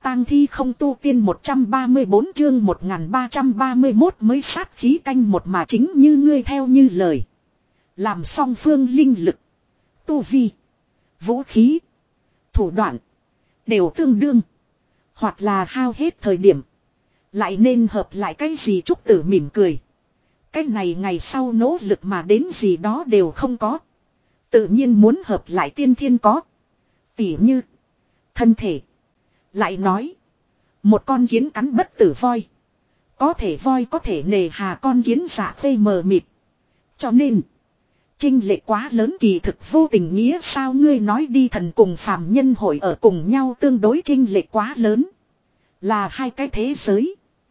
tang thi không tu tiên 134 chương 1331 mới sát khí canh một mà chính như ngươi theo như lời. Làm song phương linh lực, tu vi, vũ khí, thủ đoạn, đều tương đương. Hoặc là hao hết thời điểm. Lại nên hợp lại cái gì Trúc Tử mỉm cười. Cái này ngày sau nỗ lực mà đến gì đó đều không có. Tự nhiên muốn hợp lại tiên thiên có. Tỉ như thân thể. Lại nói. Một con kiến cắn bất tử voi. Có thể voi có thể nề hà con kiến giả phê mờ mịt. Cho nên. Chênh lệch quá lớn kỳ thực vô tình nghĩa sao ngươi nói đi thần cùng phàm nhân hội ở cùng nhau tương đối chênh lệch quá lớn. Là hai cái thế giới.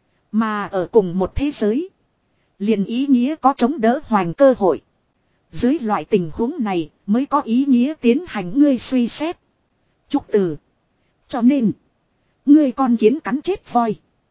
Mà ở cùng một thế giới. Liền ý nghĩa có chống đỡ hoành cơ hội. Dưới loại tình huống này mới có ý nghĩa tiến hành ngươi suy xét. Trúc Từ. Cho nên. Ngươi con kiến cắn chết voi.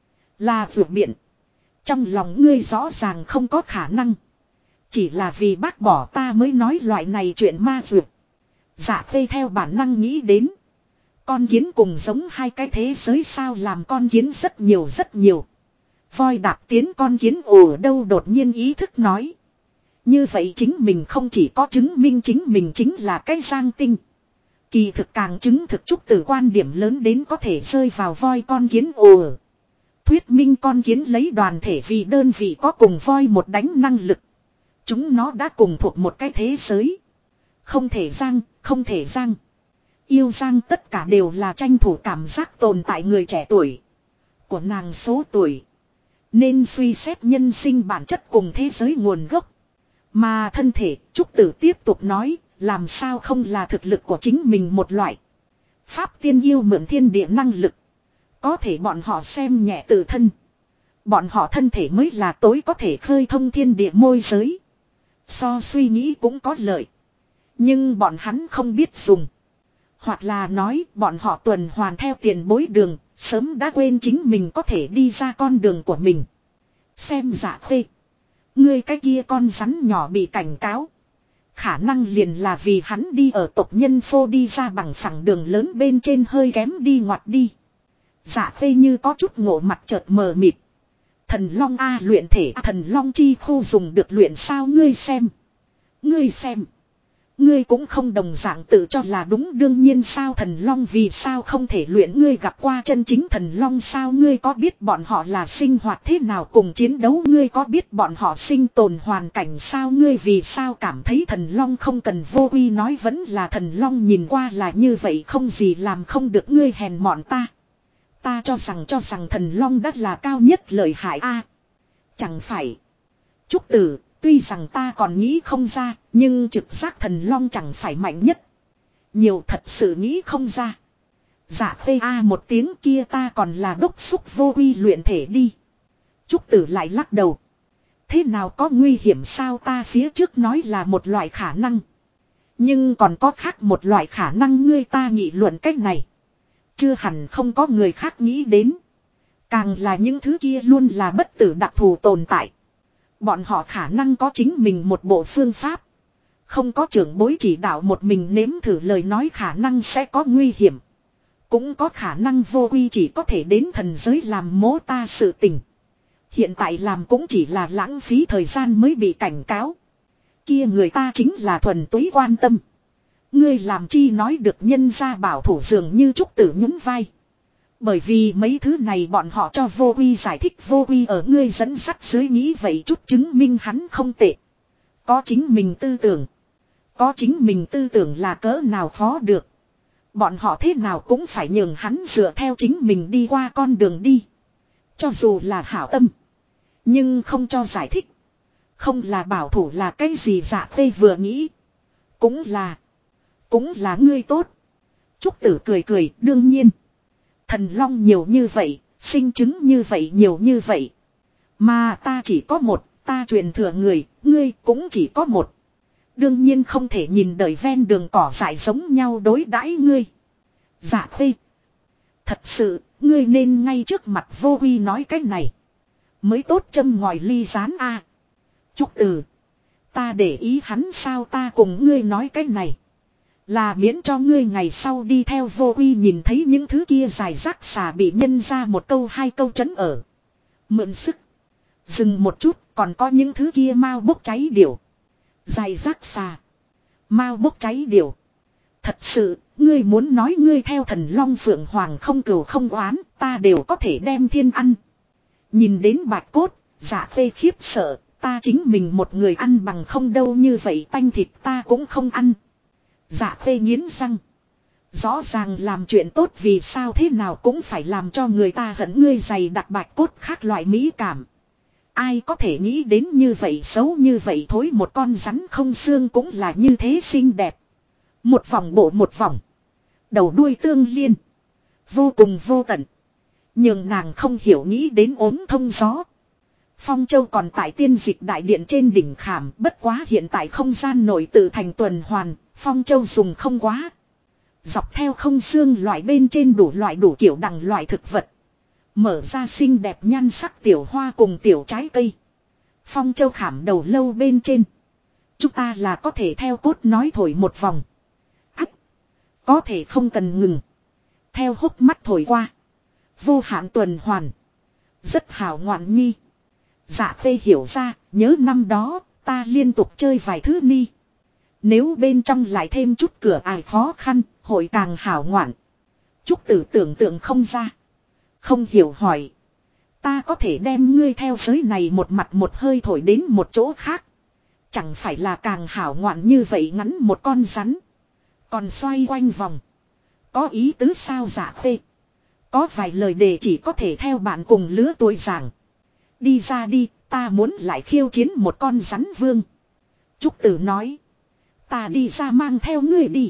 Là vượt biện. Trong lòng ngươi rõ ràng không có khả năng. Chỉ là vì bác bỏ ta mới nói loại này chuyện ma vượt. Dạ phê theo bản năng nghĩ đến. Con kiến cùng giống hai cái thế giới sao làm con kiến rất nhiều rất nhiều. Voi đạp tiến con kiến ở đâu đột nhiên ý thức nói. Như vậy chính mình không chỉ có chứng minh chính mình chính là cái giang tinh. Kỳ thực càng chứng thực Trúc Tử quan điểm lớn đến có thể rơi vào voi con kiến ở. Thuyết minh con kiến lấy đoàn thể vì đơn vị có cùng voi một đánh năng lực. Chúng nó đã cùng thuộc một cái thế giới. Không thể giang, không thể giang. Yêu giang tất cả đều là tranh thủ cảm giác tồn tại người trẻ tuổi. Của nàng số tuổi. Nên suy xét nhân sinh bản chất cùng thế giới nguồn gốc. Mà thân thể, Trúc Tử tiếp tục nói, làm sao không là thực lực của chính mình một loại. Pháp tiên yêu mượn thiên địa năng lực. Có thể bọn họ xem nhẹ tự thân. Bọn họ thân thể mới là tối có thể khơi thông thiên địa môi giới. So suy nghĩ cũng có lợi. Nhưng bọn hắn không biết dùng. Hoặc là nói bọn họ tuần hoàn theo tiền bối đường. Sớm đã quên chính mình có thể đi ra con đường của mình. Xem Dạ Khê. Ngươi cái kia con rắn nhỏ bị cảnh cáo. Khả năng liền là vì hắn đi ở tộc nhân phô đi ra bằng phẳng đường lớn bên trên hơi kém đi ngoặt đi. Dạ Khê như có chút ngộ mặt chợt mờ mịt. Thần long A luyện thể thần long chi khu dùng được luyện sao ngươi xem. Ngươi xem. Ngươi cũng không đồng dạng tự cho là đúng đương nhiên sao thần long vì sao không thể luyện ngươi gặp qua chân chính thần long sao ngươi có biết bọn họ là sinh hoạt thế nào cùng chiến đấu ngươi có biết bọn họ sinh tồn hoàn cảnh sao ngươi vì sao cảm thấy thần long không cần vô uy nói vẫn là thần long nhìn qua là như vậy không gì làm không được ngươi hèn mọn ta. Ta cho rằng thần long đất là cao nhất lợi hại a. Chẳng phải. Trúc Tử. Tuy rằng ta còn nghĩ không ra, nhưng trực giác thần long chẳng phải mạnh nhất. Nhiều thật sự nghĩ không ra. Dạ phê a một tiếng kia ta còn là đốc xúc vô uy luyện thể đi. Trúc Tử lại lắc đầu. Thế nào có nguy hiểm sao ta phía trước nói là một loại khả năng. Nhưng còn có khác một loại khả năng ngươi ta nghị luận cách này. Chưa hẳn không có người khác nghĩ đến. Càng là những thứ kia luôn là bất tử đặc thù tồn tại. Bọn họ khả năng có chính mình một bộ phương pháp. Không có trưởng bối chỉ đạo một mình nếm thử lời nói khả năng sẽ có nguy hiểm. Cũng có khả năng vô uy chỉ có thể đến thần giới làm mố ta sự tình. Hiện tại làm cũng chỉ là lãng phí thời gian mới bị cảnh cáo. Kia người ta chính là thuần túy quan tâm. Ngươi làm chi nói được nhân ra bảo thủ dường như Trúc Tử nhún vai. Bởi vì mấy thứ này bọn họ cho vô uy giải thích vô uy ở ngươi dẫn dắt dưới nghĩ vậy chút chứng minh hắn không tệ. Có chính mình tư tưởng. Có chính mình tư tưởng là cỡ nào khó được. Bọn họ thế nào cũng phải nhường hắn dựa theo chính mình đi qua con đường đi. Cho dù là hảo tâm. Nhưng không cho giải thích. Không là bảo thủ là cái gì Dạ Phê vừa nghĩ. Cũng là ngươi tốt. Trúc Tử cười cười đương nhiên. Thần long nhiều như vậy, sinh chứng như vậy nhiều như vậy. Mà ta chỉ có một, ta truyền thừa người, ngươi cũng chỉ có một. Đương nhiên không thể nhìn đời ven đường cỏ dại giống nhau đối đãi ngươi. Dạ Khê. Thật sự, ngươi nên ngay trước mặt vô uy nói cái này. Mới tốt châm ngòi ly rán a. Trúc Tử. Ta để ý hắn sao ta cùng ngươi nói cái này. Là miễn cho ngươi ngày sau đi theo vô uy nhìn thấy những thứ kia dài rác xà bị nhân ra một câu hai câu trấn ở. Mượn sức. Dừng một chút, còn có những thứ kia mau bốc cháy điều. Dài rác xà. Mau bốc cháy điều. Thật sự, ngươi muốn nói ngươi theo thần Long Phượng Hoàng không cừu không oán, ta đều có thể đem thiên ăn. Nhìn đến bạch cốt, Dạ Khê khiếp sợ, ta chính mình một người ăn bằng không đâu, như vậy tanh thịt ta cũng không ăn. Dạ Khê nghiến răng. Rõ ràng làm chuyện tốt vì sao thế nào cũng phải làm cho người ta hận, ngươi dày đặc bạch cốt khác loại mỹ cảm. Ai có thể nghĩ đến như vậy xấu như vậy thối, một con rắn không xương cũng là như thế xinh đẹp. Một vòng bộ một vòng. Đầu đuôi tương liên. Vô cùng vô tận. Nhưng nàng không hiểu nghĩ đến ốm thông gió. Phong Châu còn tại tiên dịch đại điện trên đỉnh khảm, bất quá hiện tại không gian nội tự thành tuần hoàn, Phong Châu dùng không quá. Dọc theo không xương loại bên trên đủ loại đủ kiểu đằng loại thực vật. Mở ra xinh đẹp nhan sắc tiểu hoa cùng tiểu trái cây. Phong Châu khảm đầu lâu bên trên. Chúng ta là có thể theo cốt nói thổi một vòng. Ách! Có thể không cần ngừng. Theo hốc mắt thổi qua. Vô hạn tuần hoàn. Rất hào ngoạn nhi. Dạ Khê hiểu ra, nhớ năm đó, ta liên tục chơi vài thứ ni. Nếu bên trong lại thêm chút cửa ải khó khăn, hội càng hảo ngoạn. Trúc Tử tưởng tượng không ra. Không hiểu hỏi. Ta có thể đem ngươi theo giới này một mặt một hơi thổi đến một chỗ khác. Chẳng phải là càng hảo ngoạn như vậy, ngắn một con rắn. Còn xoay quanh vòng. Có ý tứ sao Dạ Khê? Có vài lời đề chỉ có thể theo bạn cùng lứa tuổi giảng. Đi ra đi, ta muốn lại khiêu chiến một con rắn vương. Trúc Tử nói. Ta đi ra mang theo ngươi đi.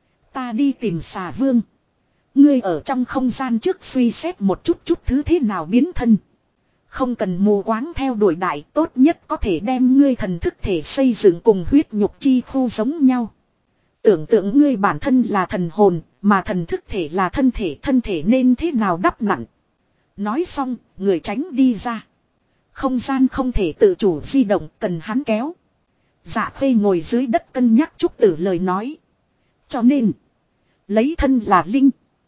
Ta đi tìm xà vương. Ngươi ở trong không gian trước suy xét một chút thứ thế nào biến thân. Không cần mù quáng theo đuổi đại, tốt nhất có thể đem ngươi thần thức thể xây dựng cùng huyết nhục chi khu giống nhau. Tưởng tượng ngươi bản thân là thần hồn, mà thần thức thể là thân thể nên thế nào đắp nặn. Nói xong, người tránh đi ra. Không gian không thể tự chủ di động, cần hắn kéo. Dạ Khê ngồi dưới đất cân nhắc Trúc Tử lời nói. Cho nên, lấy thân là linh.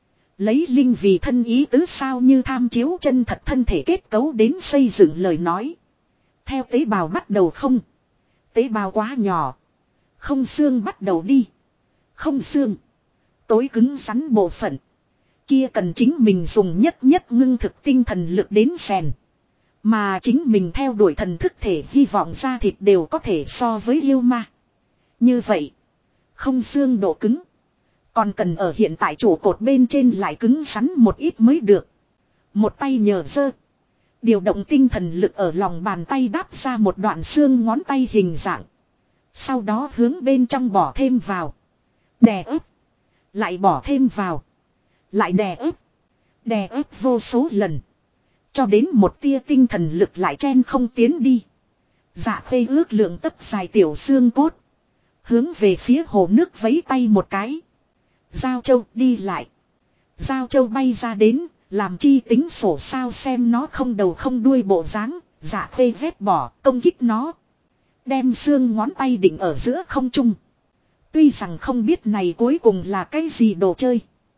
Lấy linh vì thân ý tứ sao, như tham chiếu chân thật thân thể kết cấu đến xây dựng lời nói. Theo tế bào bắt đầu không. Tế bào quá nhỏ. Không xương bắt đầu đi. Không xương. Tối cứng rắn bộ phận. Kia cần chính mình dùng nhất ngưng thực tinh thần lực đến rèn. Mà chính mình theo đuổi thần thức thể hy vọng ra thịt đều có thể so với yêu ma. Như vậy. Không xương độ cứng. Còn cần ở hiện tại trụ cột bên trên lại cứng rắn một ít mới được. Một tay nhờ giơ. Điều động tinh thần lực ở lòng bàn tay đáp ra một đoạn xương ngón tay hình dạng. Sau đó hướng bên trong bỏ thêm vào. Đè ép. Lại bỏ thêm vào. Lại đè ép. Đè ép vô số lần. Cho đến một tia tinh thần lực lại chen không tiến đi. Dạ Khê ước lượng tấc dài tiểu xương cốt. Hướng về phía hồ nước vẫy tay một cái. Giao Châu đi lại. Giao Châu bay ra đến, làm chi tính sổ sao, xem nó không đầu không đuôi bộ dáng. Dạ Khê vét bỏ, công kích nó. Đem xương ngón tay định ở giữa không trung. Tuy rằng không biết này cuối cùng là cái gì đồ chơi.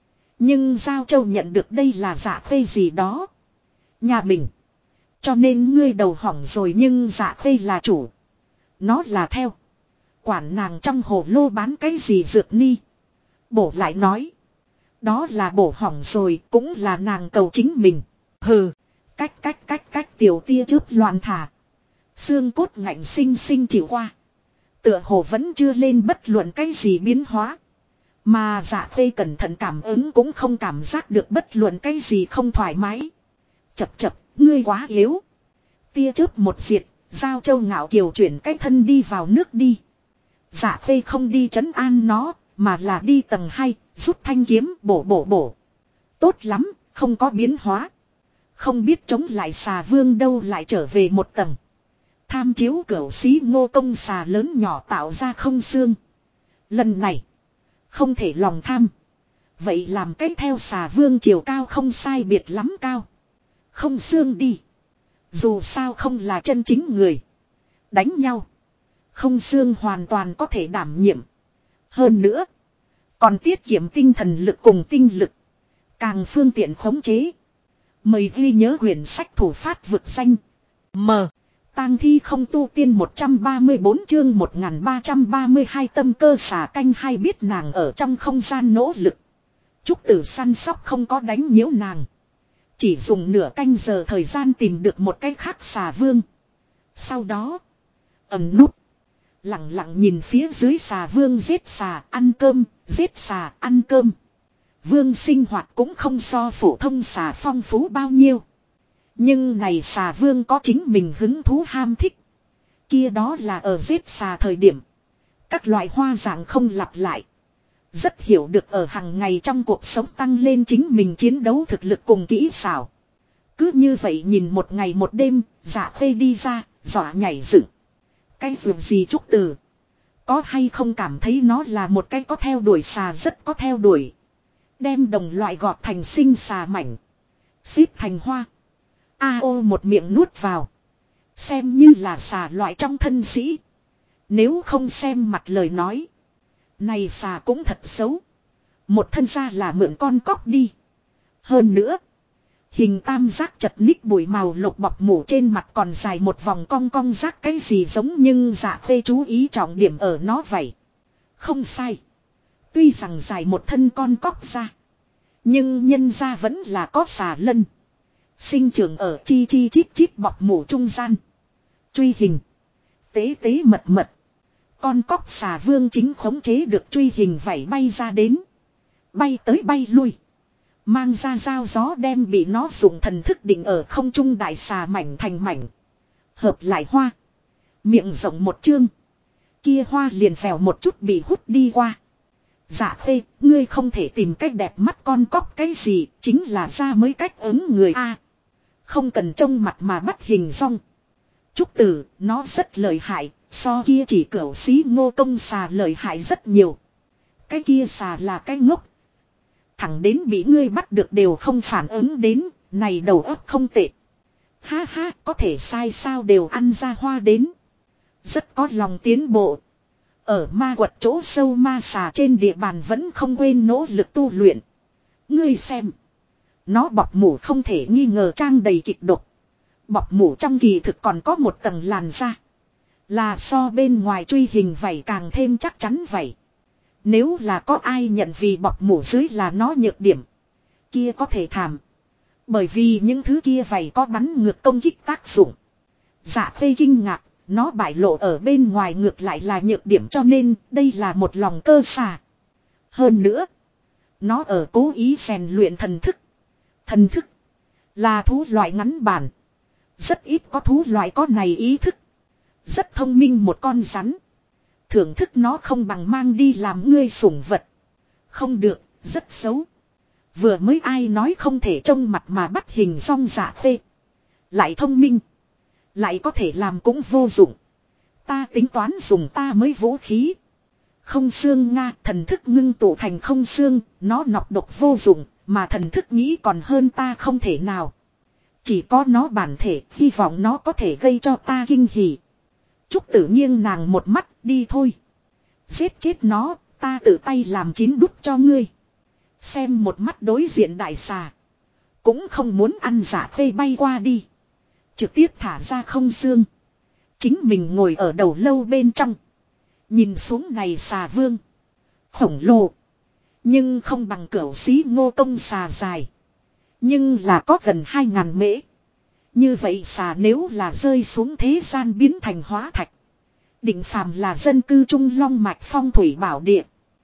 Nhưng Giao Châu nhận được đây là Dạ Khê gì đó. Nhà mình. Cho nên ngươi đầu hỏng rồi, nhưng Dạ Khê là chủ. Nó là theo. Quản nàng trong hồ lô bán cái gì dược ni. Bổ lại nói. Đó là bổ hỏng rồi, cũng là nàng cầu chính mình. Hừ. Cách tiểu tia chớp loạn thả. Xương cốt ngạnh sinh sinh chịu qua. Tựa hồ vẫn chưa lên bất luận cái gì biến hóa. Mà Dạ Khê cẩn thận cảm ứng cũng không cảm giác được bất luận cái gì không thoải mái. Chập, ngươi quá yếu. Tia chớp một diệt, Giao Châu ngạo kiều chuyển cái thân đi vào nước đi. Dạ Khê không đi trấn an nó, mà là đi tầng 2, rút thanh kiếm bổ. Tốt lắm, không có biến hóa. Không biết chống lại xà vương đâu, lại trở về một tầng. Tham chiếu cửu xí ngô công xà lớn nhỏ tạo ra không xương. Lần này, không thể lòng tham. Vậy làm cách theo xà vương chiều cao không sai biệt lắm cao. Không xương đi. Dù sao không là chân chính người. Đánh nhau. Không xương hoàn toàn có thể đảm nhiệm. Hơn nữa. Còn tiết kiệm tinh thần lực cùng tinh lực. Càng phương tiện khống chế. Mời ghi nhớ quyển sách thủ phát vực danh. M. Tang thi không tu tiên 134 chương 1332 tâm cơ xà canh hai biết nàng ở trong không gian nỗ lực. Trúc Tử săn sóc không có đánh nhiễu nàng. Chỉ dùng nửa canh giờ thời gian tìm được một cái khác xà vương. Sau đó. Ẩn núp. Lặng lặng nhìn phía dưới xà vương giết xà ăn cơm. Giết xà ăn cơm. Vương sinh hoạt cũng không so phổ thông xà phong phú bao nhiêu. Nhưng này xà vương có chính mình hứng thú ham thích. Kia đó là ở giết xà thời điểm. Các loại hoa dạng không lặp lại. Rất hiểu được ở hàng ngày trong cuộc sống tăng lên chính mình chiến đấu thực lực cùng kỹ xảo. Cứ như vậy nhìn một ngày một đêm, Dạ Khê đi ra, dọa nhảy dựng. Cái vườn gì Trúc Tử? Có hay không cảm thấy nó là một cái có theo đuổi xà rất có theo đuổi. Đem đồng loại gọt thành sinh xà mảnh. Xếp thành hoa. A.O. một miệng nuốt vào. Xem như là xà loại trong thân sĩ. Nếu không xem mặt lời nói. Này xà cũng thật xấu. Một thân ra là mượn con cóc đi. Hơn nữa. Hình tam giác chật ních bụi màu lục bọc mủ trên mặt còn dài một vòng cong cong giác cái gì giống nhưng Dạ Khê chú ý trọng điểm ở nó vậy. Không sai. Tuy rằng dài một thân con cóc ra. Nhưng nhân ra vẫn là có xà lân. Sinh trưởng ở chi chi chít chít bọc mủ trung gian. Truy hình. Tế tế mật mật. Con cóc xà vương chính khống chế được truy hình vảy bay ra đến. Bay tới bay lui. Mang ra dao gió đem bị nó dùng thần thức định ở không trung đại xà mảnh thành mảnh. Hợp lại hoa. Miệng rộng một chương. Kia hoa liền vèo một chút bị hút đi qua. Dạ Khê, ngươi không thể tìm cách đẹp mắt con cóc cái gì, chính là ra mới cách ứng người A. Không cần trông mặt mà bắt hình rong. Trúc Tử, nó rất lợi hại, so kia chỉ cửu xí Ngô Công xà lợi hại rất nhiều. Cái kia xà là cái ngốc. Thẳng đến bị ngươi bắt được đều không phản ứng đến, này đầu óc không tệ. Ha ha, có thể sai sao đều ăn ra hoa đến. Rất có lòng tiến bộ. Ở ma quật chỗ sâu ma xà trên địa bàn vẫn không quên nỗ lực tu luyện. Ngươi xem. Nó bọc mủ không thể nghi ngờ trang đầy kịch độc. Bọc mủ trong kỳ thực còn có một tầng làn da. Là so bên ngoài truy hình vảy càng thêm chắc chắn vậy. Nếu là có ai nhận vì bọc mủ dưới là nó nhược điểm. Kia có thể thảm. Bởi vì những thứ kia vảy có bắn ngược công kích tác dụng. Dạ Khê kinh ngạc. Nó bại lộ ở bên ngoài ngược lại là nhược điểm cho nên đây là một lòng cơ xà. Hơn nữa. Nó ở cố ý rèn luyện thần thức. Thần thức. Là thú loại ngắn bản. Rất ít có thú loại có này ý thức. Rất thông minh một con rắn. Thưởng thức nó không bằng mang đi làm ngươi sủng vật. Không được, rất xấu. Vừa mới ai nói không thể trông mặt mà bắt hình rong Dạ Khê. Lại thông minh. Lại có thể làm cũng vô dụng. Ta tính toán dùng ta mới vũ khí. Không xương Nga thần thức ngưng tụ thành không xương. Nó nọc độc vô dụng. Mà thần thức nghĩ còn hơn ta không thể nào. Chỉ có nó bản thể. Hy vọng nó có thể gây cho ta kinh hỉ. Trúc Tử nghiêng nàng một mắt đi thôi. Giết chết nó. Ta tự tay làm chín đút cho ngươi. Xem một mắt đối diện đại xà. Cũng không muốn ăn Dạ Khê bay qua đi. Trực tiếp thả ra không xương. Chính mình ngồi ở đầu lâu bên trong. Nhìn xuống này xà vương. Khổng lồ. Nhưng không bằng cửu xí Ngô Công xà dài. Nhưng là có gần 2.000 mễ. Như vậy xà nếu là rơi xuống thế gian biến thành hóa thạch. Định phàm là dân cư trung long mạch phong thủy bảo địa.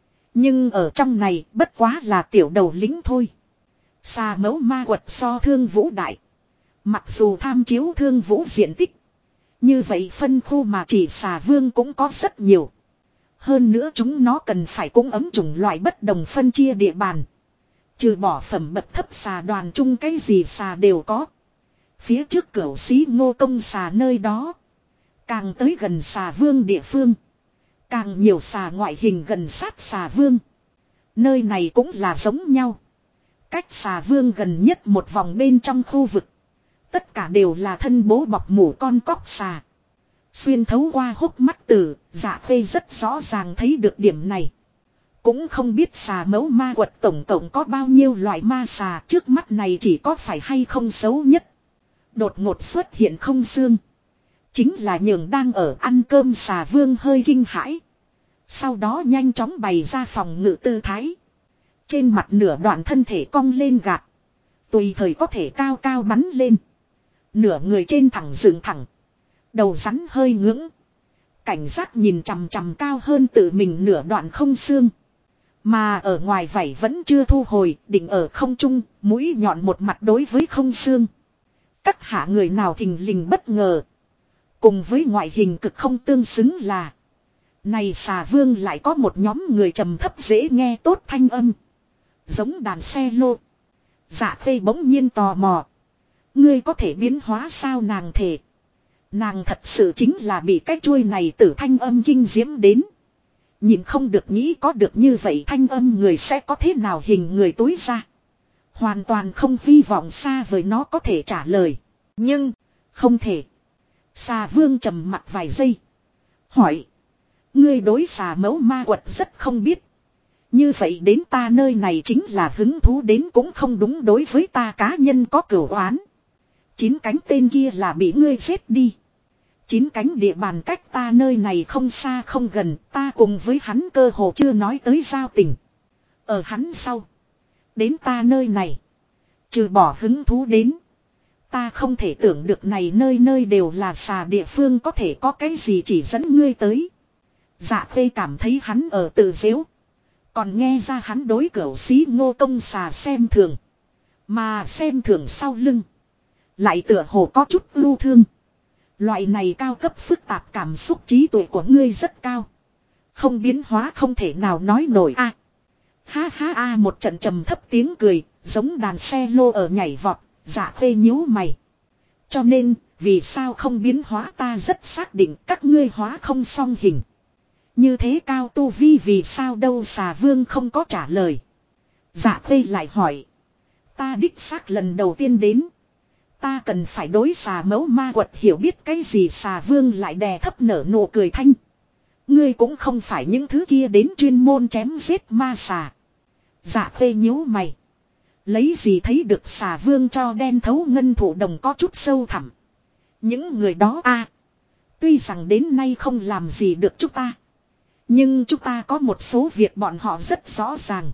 Nhưng ở trong này bất quá là tiểu đầu lính thôi. Xà mẫu ma quật so Thương Vũ đại. Mặc dù tham chiếu Thương Vũ diện tích. Như vậy phân khu mà chỉ xà vương cũng có rất nhiều. Hơn nữa chúng nó cần phải cũng ấm chủng loại bất đồng phân chia địa bàn. Trừ bỏ phẩm bậc thấp xà đoàn chung cái gì xà đều có. Phía trước cửu xí Ngô Công xà nơi đó. Càng tới gần xà vương địa phương. Càng nhiều xà ngoại hình gần sát xà vương. Nơi này cũng là giống nhau. Cách xà vương gần nhất một vòng bên trong khu vực. Tất cả đều là thân bố bọc mủ con cóc xà. Xuyên thấu qua hốc mắt Tử, Dạ Khê rất rõ ràng thấy được điểm này. Cũng không biết xà mẫu ma quật tổng cộng có bao nhiêu loại ma xà, trước mắt này chỉ có phải hay không xấu nhất. Đột ngột xuất hiện không xương. Chính là nhường đang ở ăn cơm xà vương hơi kinh hãi. Sau đó nhanh chóng bày ra phòng ngự tư thái. Trên mặt nửa đoạn thân thể cong lên gạt. Tùy thời có thể cao cao bắn lên. Nửa người trên thẳng dựng thẳng. Đầu rắn hơi ngưỡng. Cảnh giác nhìn chằm chằm cao hơn tự mình nửa đoạn không xương. Mà ở ngoài vảy vẫn chưa thu hồi, định ở không trung, mũi nhọn một mặt đối với không xương. Các hạ người nào thình lình bất ngờ. Cùng với ngoại hình cực không tương xứng là. Này xà vương lại có một nhóm người trầm thấp dễ nghe tốt thanh âm. Giống đàn xe lô. Dạ Khê bỗng nhiên tò mò. Ngươi có thể biến hóa sao nàng thể. Nàng thật sự chính là bị cái chuôi này tử thanh âm kinh diễm đến. Nhìn không được nghĩ có được như vậy thanh âm người sẽ có thế nào hình người tối ra. Hoàn toàn không hy vọng xa vời nó có thể trả lời. Nhưng, không thể. Xà vương trầm mặt vài giây. Hỏi. Ngươi đối xà mẫu ma quật rất không biết. Như vậy đến ta nơi này chính là hứng thú đến cũng không đúng đối với ta cá nhân có cửu oán. 9 cánh tên kia là bị ngươi giết đi. 9 cánh địa bàn cách ta nơi này không xa không gần, ta cùng với hắn cơ hồ chưa nói tới giao tình. Ở hắn sau. Đến ta nơi này. Trừ bỏ hứng thú đến. Ta không thể tưởng được này nơi nơi đều là xà địa phương có thể có cái gì chỉ dẫn ngươi tới. Dạ Khê cảm thấy hắn ở tự dễu. Còn nghe ra hắn đối cửu xí Ngô Công xà xem thường. Mà xem thường sau lưng. Lại tựa hồ có chút ưu thương. Loại này cao cấp phức tạp cảm xúc trí tuệ của ngươi rất cao. Không biến hóa không thể nào nói nổi a. Ha ha a một trận trầm thấp tiếng cười, giống đàn xe lô ở nhảy vọt, Dạ Khê nhíu mày. Cho nên, vì sao không biến hóa ta rất xác định các ngươi hóa không song hình. Như thế cao tu vi vì sao đâu xà vương không có trả lời. Dạ Khê lại hỏi. Ta đích xác lần đầu tiên đến. Ta cần phải đối xà mẫu ma quật hiểu biết cái gì xà vương lại đè thấp nở nụ cười thanh. Ngươi cũng không phải những thứ kia đến chuyên môn chém giết ma xà. Dạ Khê nhíu mày. Lấy gì thấy được xà vương cho đen thấu ngân thủ đồng có chút sâu thẳm. Những người đó a, tuy rằng đến nay không làm gì được chúng ta. Nhưng chúng ta có một số việc bọn họ rất rõ ràng.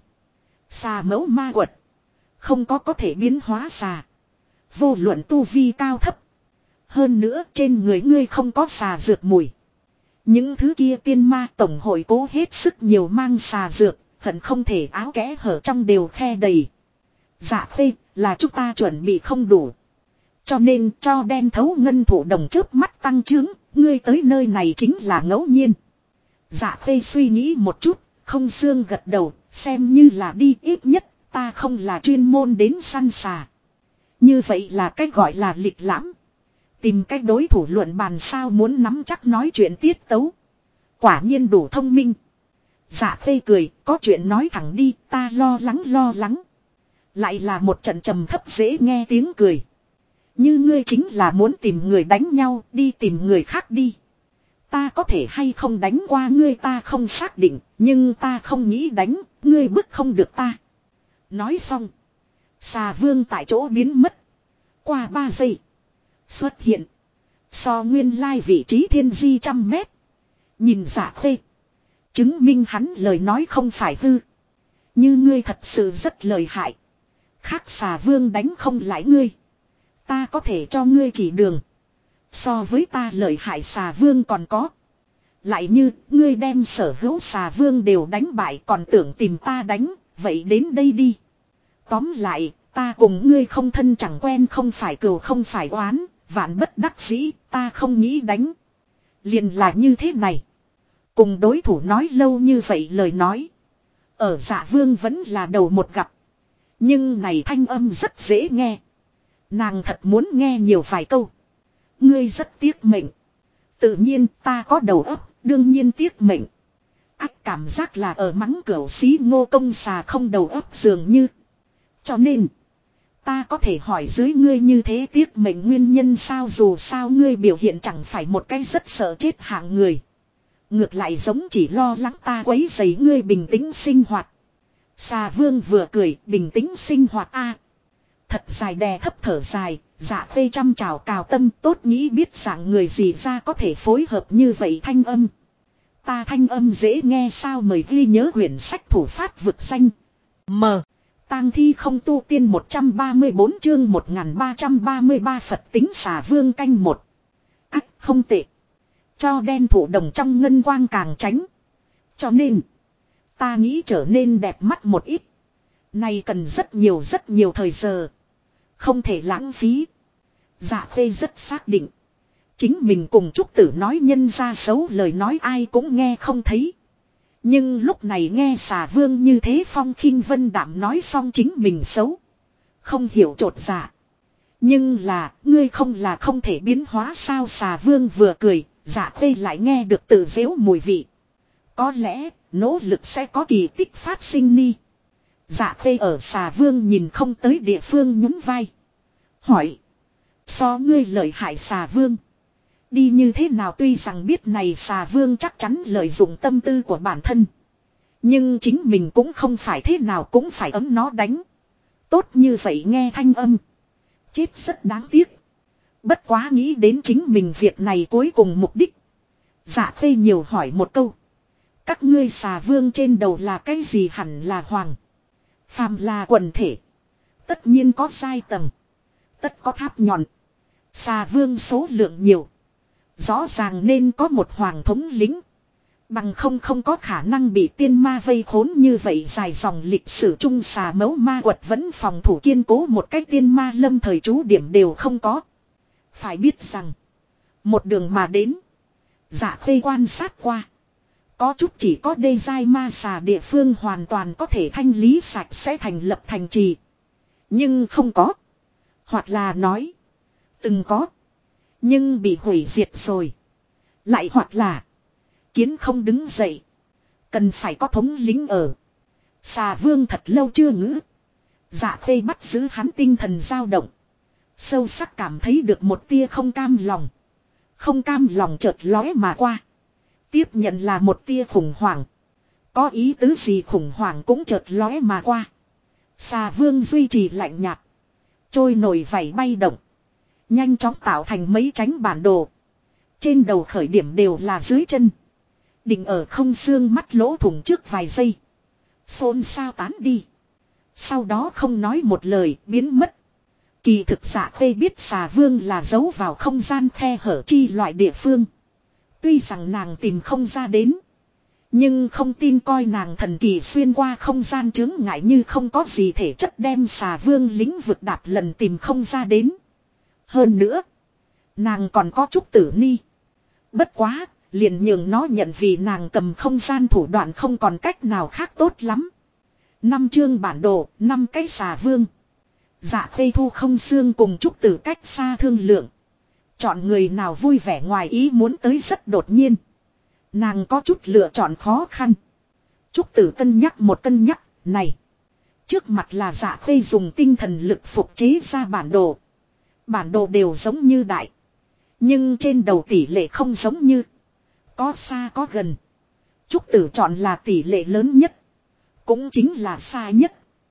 Xà mẫu ma quật. Không có thể biến hóa xà. Vô luận tu vi cao thấp. Hơn nữa trên người ngươi không có xà dược mùi. Những thứ kia tiên ma tổng hội cố hết sức nhiều mang xà dược. Hận không thể áo kẽ hở trong đều khe đầy. Dạ Khê là chúng ta chuẩn bị không đủ. Cho nên cho đen thấu ngân thủ đồng chớp mắt tăng trướng. Ngươi tới nơi này chính là ngẫu nhiên. Dạ Khê suy nghĩ một chút. Không xương gật đầu. Xem như là đi ít nhất. Ta không là chuyên môn đến săn xà. Như vậy là cách gọi là lịch lãm. Tìm cách đối thủ luận bàn sao muốn nắm chắc nói chuyện tiết tấu. Quả nhiên đủ thông minh. Dạ Khê cười, có chuyện nói thẳng đi, ta lo lắng. Lại là một trận trầm thấp dễ nghe tiếng cười. Như ngươi chính là muốn tìm người đánh nhau, đi tìm người khác đi. Ta có thể hay không đánh qua ngươi ta không xác định, nhưng ta không nghĩ đánh, ngươi bức không được ta. Nói xong. Xà vương tại chỗ biến mất. Qua 3 giây. Xuất hiện. So nguyên lai vị trí thiên di 100 mét. Nhìn Dạ Khê. Chứng minh hắn lời nói không phải hư. Như ngươi thật sự rất lợi hại. Khác xà vương đánh không lại ngươi. Ta có thể cho ngươi chỉ đường. So với ta lợi hại xà vương còn có. Lại như ngươi đem sở hữu xà vương đều đánh bại còn tưởng tìm ta đánh. Vậy đến đây đi. Tóm lại, ta cùng ngươi không thân chẳng quen không phải cừu không phải oán, vạn bất đắc dĩ, ta không nghĩ đánh. Liền là như thế này. Cùng đối thủ nói lâu như vậy lời nói. Ở Dạ Vương vẫn là đầu một gặp. Nhưng này thanh âm rất dễ nghe. Nàng thật muốn nghe nhiều vài câu. Ngươi rất tiếc mệnh. Tự nhiên ta có đầu óc, đương nhiên tiếc mệnh. Ác cảm giác là ở mắng cửu xí Ngô Công xà không đầu óc dường như. Cho nên, ta có thể hỏi dưới ngươi như thế tiếc mệnh nguyên nhân sao dù sao ngươi biểu hiện chẳng phải một cái rất sợ chết hạng người. Ngược lại giống chỉ lo lắng ta quấy rầy ngươi bình tĩnh sinh hoạt. Xà vương vừa cười, bình tĩnh sinh hoạt a. Thật dài đè thấp thở dài, Dạ Khê chăm chào cào tâm, tốt nghĩ biết dạng người gì ra có thể phối hợp như vậy thanh âm. Ta thanh âm dễ nghe sao, mời ghi nhớ quyển sách thủ phát vực danh. M. Tang thi không tu tiên 134 chương 1333 Phật tính xà vương canh một. Ách không tệ. Cho đen thủ đồng trong ngân quang càng tránh. Cho nên, ta nghĩ trở nên đẹp mắt một ít. Này cần rất nhiều thời giờ. Không thể lãng phí. Dạ Khê rất xác định. Chính mình cùng Trúc Tử nói nhân ra xấu lời nói ai cũng nghe không thấy. Nhưng lúc này nghe xà vương như thế phong khinh vân đạm nói xong chính mình xấu. Không hiểu trột dạ. Nhưng là, ngươi không là không thể biến hóa sao, xà vương vừa cười, Dạ Khê lại nghe được tự giễu mùi vị. Có lẽ, nỗ lực sẽ có kỳ tích phát sinh ni. Dạ Khê ở xà vương nhìn không tới địa phương nhún vai. Hỏi. So ngươi lợi hại xà vương. Đi như thế nào, tuy rằng biết này xà vương chắc chắn lợi dụng tâm tư của bản thân. Nhưng chính mình cũng không phải thế nào cũng phải ấm nó đánh. Tốt như vậy nghe thanh âm. Chết rất đáng tiếc. Bất quá nghĩ đến chính mình việc này cuối cùng mục đích. Dạ Khê nhiều hỏi một câu. Các ngươi xà vương trên đầu là cái gì, hẳn là hoàng. Phàm là quần thể. Tất nhiên có giai tầng. Tất có tháp nhọn. Xà vương số lượng nhiều. Rõ ràng nên có một hoàng thống lĩnh. Bằng không có khả năng bị tiên ma vây khốn như vậy. Dài dòng lịch sử chung xà mẫu ma quật vẫn phòng thủ kiên cố, một cái tiên ma lâm thời trú điểm đều không có. Phải biết rằng, một đường mà đến, Dạ Khê quan sát qua. Có chút chỉ có đê giai ma xà địa phương hoàn toàn có thể thanh lý sạch sẽ thành lập thành trì. Nhưng không có. Hoặc là nói, từng có. Nhưng bị hủy diệt rồi. Lại hoặc là, kiến không đứng dậy. Cần phải có thống lĩnh ở. Xà vương thật lâu chưa ngữ. Dạ Khê bắt giữ hắn tinh thần dao động. Sâu sắc cảm thấy được một tia không cam lòng. Không cam lòng chợt lóe mà qua. Tiếp nhận là một tia khủng hoảng. Có ý tứ gì khủng hoảng cũng chợt lóe mà qua. Xà vương duy trì lạnh nhạt. Trôi nổi vảy bay động. Nhanh chóng tạo thành mấy tránh bản đồ. Trên đầu khởi điểm đều là dưới chân. Định ở không xương mắt lỗ thủng trước vài giây. Xôn xao tán đi. Sau đó không nói một lời biến mất. Kỳ thực Dạ Khê biết xà vương là giấu vào không gian khe hở chi loại địa phương. Tuy rằng nàng tìm không ra đến. Nhưng không tin coi nàng thần kỳ xuyên qua không gian chướng ngại như không có gì thể chất đem xà vương lĩnh vực đạp lần tìm không ra đến. Hơn nữa, nàng còn có Trúc Tử Ni. Bất quá, liền nhường nó nhận vì nàng cầm không gian thủ đoạn không còn cách nào khác tốt lắm. 5 chương bản đồ, 5 cái xà vương. Dạ Khê thu không xương cùng Trúc Tử cách xa thương lượng. Chọn người nào vui vẻ ngoài ý muốn tới rất đột nhiên. Nàng có chút lựa chọn khó khăn. Trúc Tử cân nhắc, này. Trước mặt là Dạ Khê dùng tinh thần lực phục chế ra bản đồ. Bản đồ đều giống như đại. Nhưng trên đầu tỷ lệ không giống như. Có xa có gần. Trúc Tử chọn là tỷ lệ lớn nhất. Cũng chính là xa nhất.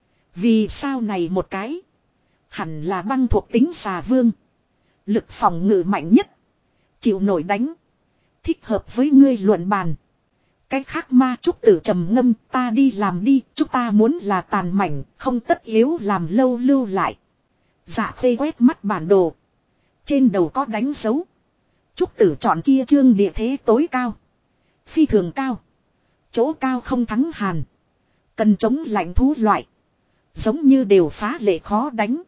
Vì sao này một cái. Hẳn là băng thuộc tính xà vương. Lực phòng ngự mạnh nhất. Chịu nổi đánh. Thích hợp với ngươi luận bàn. Cái khác ma Trúc Tử trầm ngâm, ta đi làm đi, chúng ta muốn là tàn mảnh, không tất yếu làm lâu lưu lại. Dạ Khê quét mắt bản đồ. Trên đầu có đánh dấu. Trúc Tử chọn kia chương địa thế tối cao. Phi thường cao. Chỗ cao không thắng hàn. Cần chống lạnh thú loại. Giống như đều phá lệ khó đánh.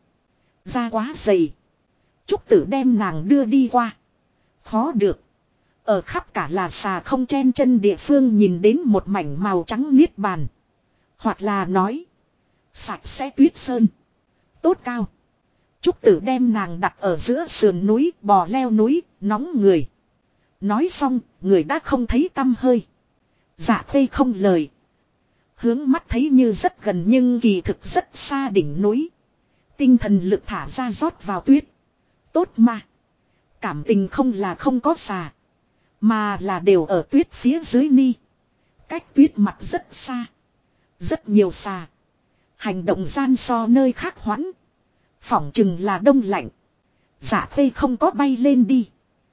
Ra quá dày. Trúc Tử đem nàng đưa đi qua. Khó được. Ở khắp cả là xà không chen chân địa phương nhìn đến một mảnh màu trắng niết bàn. Hoặc là nói. Sạch sẽ tuyết sơn. Tốt cao. Trúc Tử đem nàng đặt ở giữa sườn núi, bò leo núi, nóng người. Nói xong, người đã không thấy tăm hơi. Dạ Khê không lời. Hướng mắt thấy như rất gần nhưng kỳ thực rất xa đỉnh núi. Tinh thần lực thả ra rót vào tuyết. Tốt mà. Cảm tình không là không có xà. Mà là đều ở tuyết phía dưới ni. Cách tuyết mặt rất xa. Rất nhiều xà. Hành động gian so nơi khác hoãn. Phỏng chừng là đông lạnh. Dạ Khê không có bay lên đi.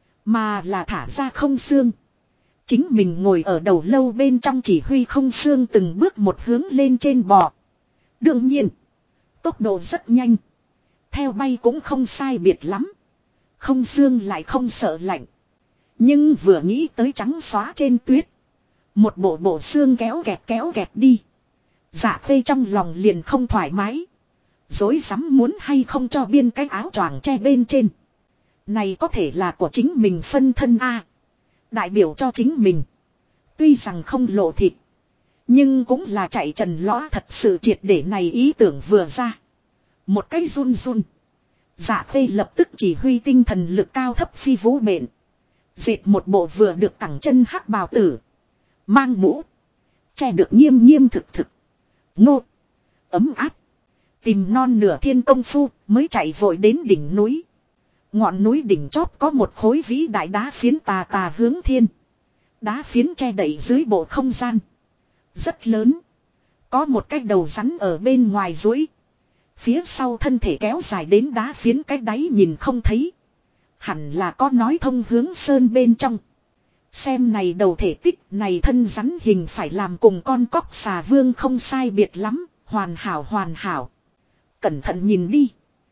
Mà là thả ra không xương. Chính mình ngồi ở đầu lâu bên trong chỉ huy không xương từng bước một hướng lên trên bò. Đương nhiên. Tốc độ rất nhanh. Theo bay cũng không sai biệt lắm. Không xương lại không sợ lạnh. Nhưng vừa nghĩ tới trắng xóa trên tuyết. Một bộ xương kéo kẹt đi. Dạ Khê trong lòng liền không thoải mái. Dối rắm muốn hay không cho biên cái áo choàng che bên trên. Này có thể là của chính mình phân thân a, đại biểu cho chính mình. Tuy rằng không lộ thịt. Nhưng cũng là chạy trần lõa thật sự triệt để này ý tưởng vừa ra. Một cái run run. Dạ Khê lập tức chỉ huy tinh thần lực cao thấp phi vũ mện. Dệt một bộ vừa được cẳng chân hắc bào tử. Mang mũ. Che được nghiêm nghiêm thực. Ngô. Ấm áp. Tìm non nửa thiên công phu mới chạy vội đến đỉnh núi. Ngọn núi đỉnh chóp có một khối vĩ đại đá phiến tà hướng thiên. Đá phiến che đậy dưới bộ không gian. Rất lớn. Có một cái đầu rắn ở bên ngoài duỗi. Phía sau thân thể kéo dài đến đá phiến cái đáy nhìn không thấy. Hẳn là có nói thông hướng sơn bên trong. Xem này đầu thể tích này thân rắn hình phải làm cùng con cóc xà vương không sai biệt lắm. Hoàn hảo. Cẩn thận nhìn đi.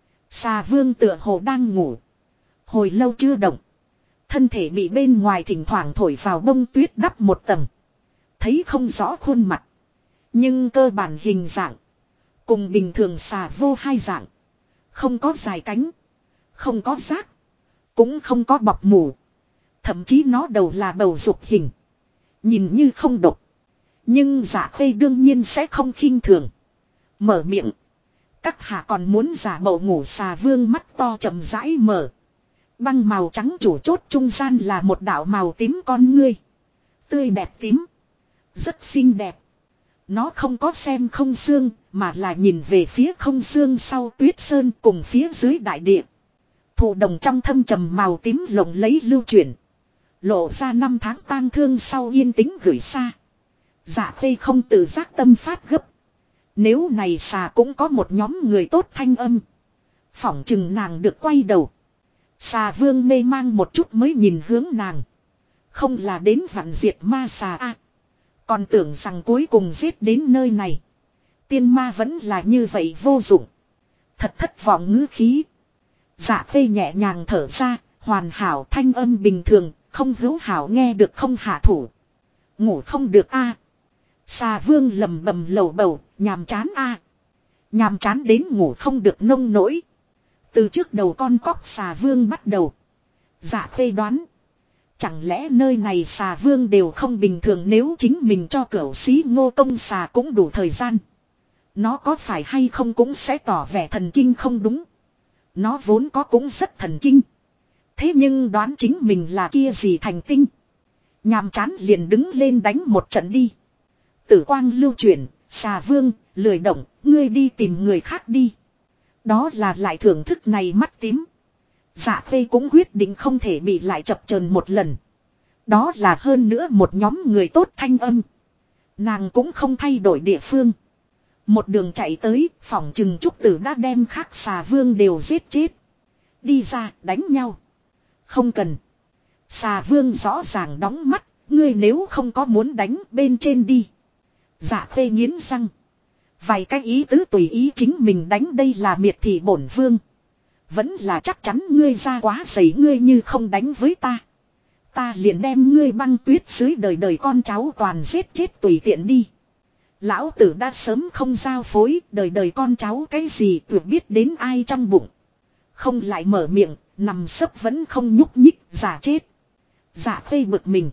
Xà vương tựa hồ đang ngủ. Hồi lâu chưa động. Thân thể bị bên ngoài thỉnh thoảng thổi vào bông tuyết đắp một tầng. Thấy không rõ khuôn mặt. Nhưng cơ bản hình dạng. Cùng bình thường xà vô hai dạng. Không có dài cánh. Không có rác. Cũng không có bọc mủ. Thậm chí nó đầu là bầu dục hình. Nhìn như không độc. Nhưng Dạ Khê đương nhiên sẽ không khinh thường. Mở miệng. Các hạ còn muốn giả bộ ngủ xà vương mắt to chậm rãi mở. Băng màu trắng chủ chốt trung gian là một đạo màu tím con ngươi. Tươi đẹp tím. Rất xinh đẹp. Nó không có xem không xương mà là nhìn về phía không xương sau tuyết sơn cùng phía dưới đại địa. Thụ đồng trong thâm trầm màu tím lộng lấy lưu chuyển. Lộ ra năm tháng tang thương sau yên tĩnh gửi xa. Dạ Khê không tự giác tâm phát gấp. Nếu này xà cũng có một nhóm người tốt thanh âm. Phỏng chừng nàng được quay đầu. Xà vương mê mang một chút mới nhìn hướng nàng. Không là đến vạn diệt ma xà a, còn tưởng rằng cuối cùng giết đến nơi này. Tiên ma vẫn là như vậy vô dụng. Thật thất vọng ngữ khí. Dạ Khê nhẹ nhàng thở ra. Hoàn hảo thanh âm bình thường. Không hữu hảo nghe được không hạ thủ. Ngủ không được a. Xà vương lầm bầm lầu bầu. Nhàm chán a. Nhàm chán đến ngủ không được nông nỗi. Từ trước đầu con cóc xà vương bắt đầu. Dạ Khê đoán. Chẳng lẽ nơi này xà vương đều không bình thường nếu chính mình cho cửu sĩ Ngô Công xà cũng đủ thời gian. Nó có phải hay không cũng sẽ tỏ vẻ thần kinh không đúng. Nó vốn có cũng rất thần kinh. Thế nhưng đoán chính mình là kia gì thành tinh. Nhàm chán liền đứng lên đánh một trận đi. Tử quang lưu chuyển, xà vương, lười động, ngươi đi tìm người khác đi. Đó là lại thưởng thức này mắt tím. Dạ Khê cũng quyết định không thể bị lại chập chờn một lần. Đó là hơn nữa một nhóm người tốt thanh âm. Nàng cũng không thay đổi địa phương. Một đường chạy tới, phỏng chừng trúc tử đã đem khác xà vương đều giết chết. Đi ra, đánh nhau. Không cần. Xà vương rõ ràng đóng mắt, ngươi nếu không có muốn đánh bên trên đi. Dạ Khê nghiến răng. Vài cái ý tứ tùy ý chính mình đánh đây là miệt thị bổn vương. Vẫn là chắc chắn ngươi ra quá dày ngươi như không đánh với ta. Ta liền đem ngươi băng tuyết dưới đời đời con cháu toàn giết chết tùy tiện đi. Lão tử đã sớm không giao phối đời đời con cháu cái gì tuyệt biết đến ai trong bụng. Không lại mở miệng, nằm sấp vẫn không nhúc nhích, giả chết. Dạ Khê bực mình.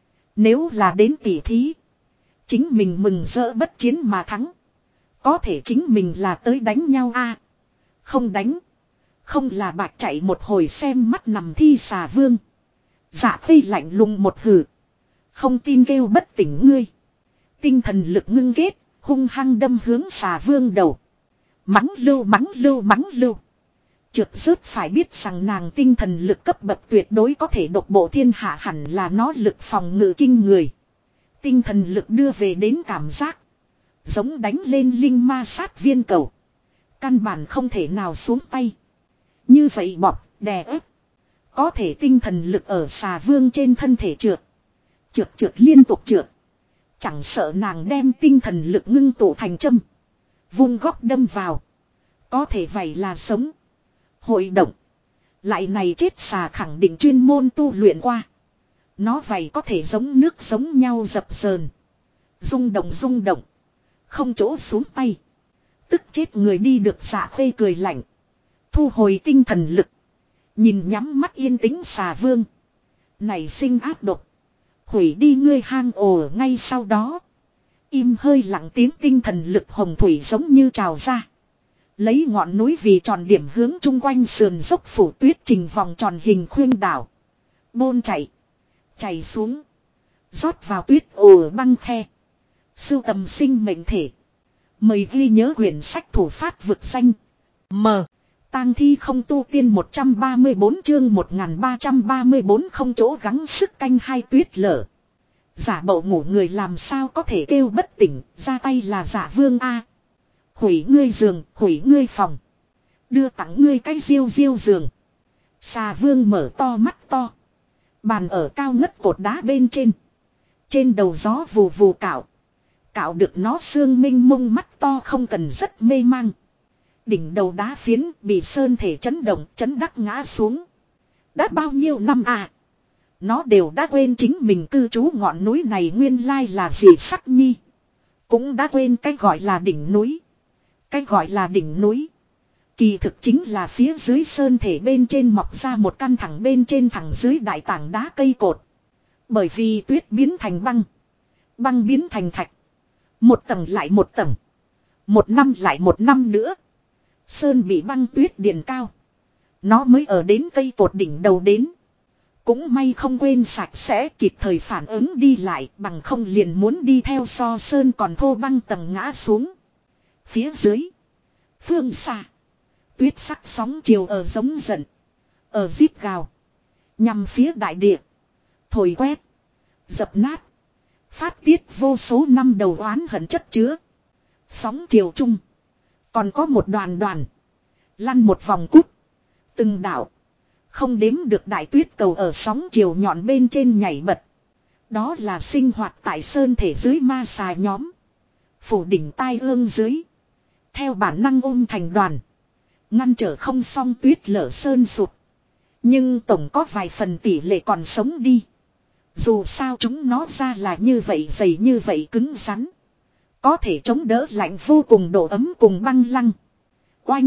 Nếu là đến tỉ thí. Chính mình mừng rỡ bất chiến mà thắng. Có thể chính mình là tới đánh nhau a, không đánh. Không là bạc chạy một hồi xem mắt nằm thi xà vương. Dạ Khê lạnh lùng một hừ. Không tin kêu bất tỉnh ngươi. Tinh thần lực ngưng kết, hung hăng đâm hướng xà vương đầu. Mắng lưu. Trượt rớt phải biết rằng nàng tinh thần lực cấp bậc tuyệt đối có thể độc bộ thiên hạ, hẳn là nó lực phòng ngự kinh người. Tinh thần lực đưa về đến cảm giác. Giống đánh lên linh ma sát viên cầu. Căn bản không thể nào xuống tay. Như vậy bọt, đè ép. Có thể tinh thần lực ở xà vương trên thân thể trượt. Trượt liên tục trượt. Chẳng sợ nàng đem tinh thần lực ngưng tụ thành châm. Vung góc đâm vào. Có thể vậy là sống. Hội động. Lại này chết xà khẳng định chuyên môn tu luyện qua. Nó vậy có thể giống nước giống nhau dập dờn. Rung động. Không chỗ xuống tay. Tức chết người đi được Dạ Khê cười lạnh. Thu hồi tinh thần lực. Nhìn nhắm mắt yên tĩnh xà vương. Này sinh ác độc. Hủy đi ngươi hang ổ ngay sau đó. Im hơi lặng tiếng tinh thần lực hồng thủy giống như trào ra. Lấy ngọn núi vì tròn điểm hướng chung quanh sườn dốc phủ tuyết trình vòng tròn hình khuyên đảo. Bôn chạy xuống. Rót vào tuyết ồ băng khe. Sưu tầm sinh mệnh thể. Mời ghi nhớ quyển sách thủ phát vực danh. Tang thi không tu tiên 134 chương 1334 không chỗ gắng sức canh hai tuyết lở. Giả bộ ngủ người làm sao có thể kêu bất tỉnh, ra tay là giả vương A. Hủy ngươi giường, hủy ngươi phòng. Đưa tặng ngươi cái diêu giường. Xà vương mở to mắt to. Bàn ở cao ngất cột đá bên trên. Trên đầu gió vù vù cạo. Cạo được nó xương minh mông mắt to không cần rất mê mang. Đỉnh đầu đá phiến bị sơn thể chấn động chấn đắc ngã xuống. Đã bao nhiêu năm à. Nó đều đã quên chính mình cư trú ngọn núi này nguyên lai là gì sắc nhi. Cũng đã quên cái gọi là đỉnh núi. Cái gọi là đỉnh núi. Kỳ thực chính là phía dưới sơn thể bên trên mọc ra một căn thẳng bên trên thẳng dưới đại tảng đá cây cột. Bởi vì tuyết biến thành băng. Băng biến thành thạch. Một tầng lại một tầng. Một năm lại một năm nữa. Sơn bị băng tuyết điền cao. Nó mới ở đến cây cột đỉnh đầu đến. Cũng may không quên sạch sẽ kịp thời phản ứng đi lại, bằng không liền muốn đi theo so sơn còn thô băng tầng ngã xuống. Phía dưới. Phương xa. Tuyết sắc sóng chiều ở giống giận. Ở rít gào. Nhằm phía đại địa. Thổi quét. Dập nát. Phát tiết vô số năm đầu oán hận chất chứa. Sóng chiều chung. Còn có một đoàn. Lăn một vòng cút. Từng đảo. Không đếm được đại tuyết cầu ở sóng chiều nhọn bên trên nhảy bật. Đó là sinh hoạt tại sơn thể dưới ma xà nhóm. Phủ đỉnh tai ương dưới. Theo bản năng ôm thành đoàn. Ngăn trở không xong tuyết lở sơn sụt. Nhưng tổng có vài phần tỷ lệ còn sống đi. Dù sao chúng nó ra là như vậy dày như vậy cứng rắn. Có thể chống đỡ lạnh vô cùng độ ấm cùng băng lăng. Oanh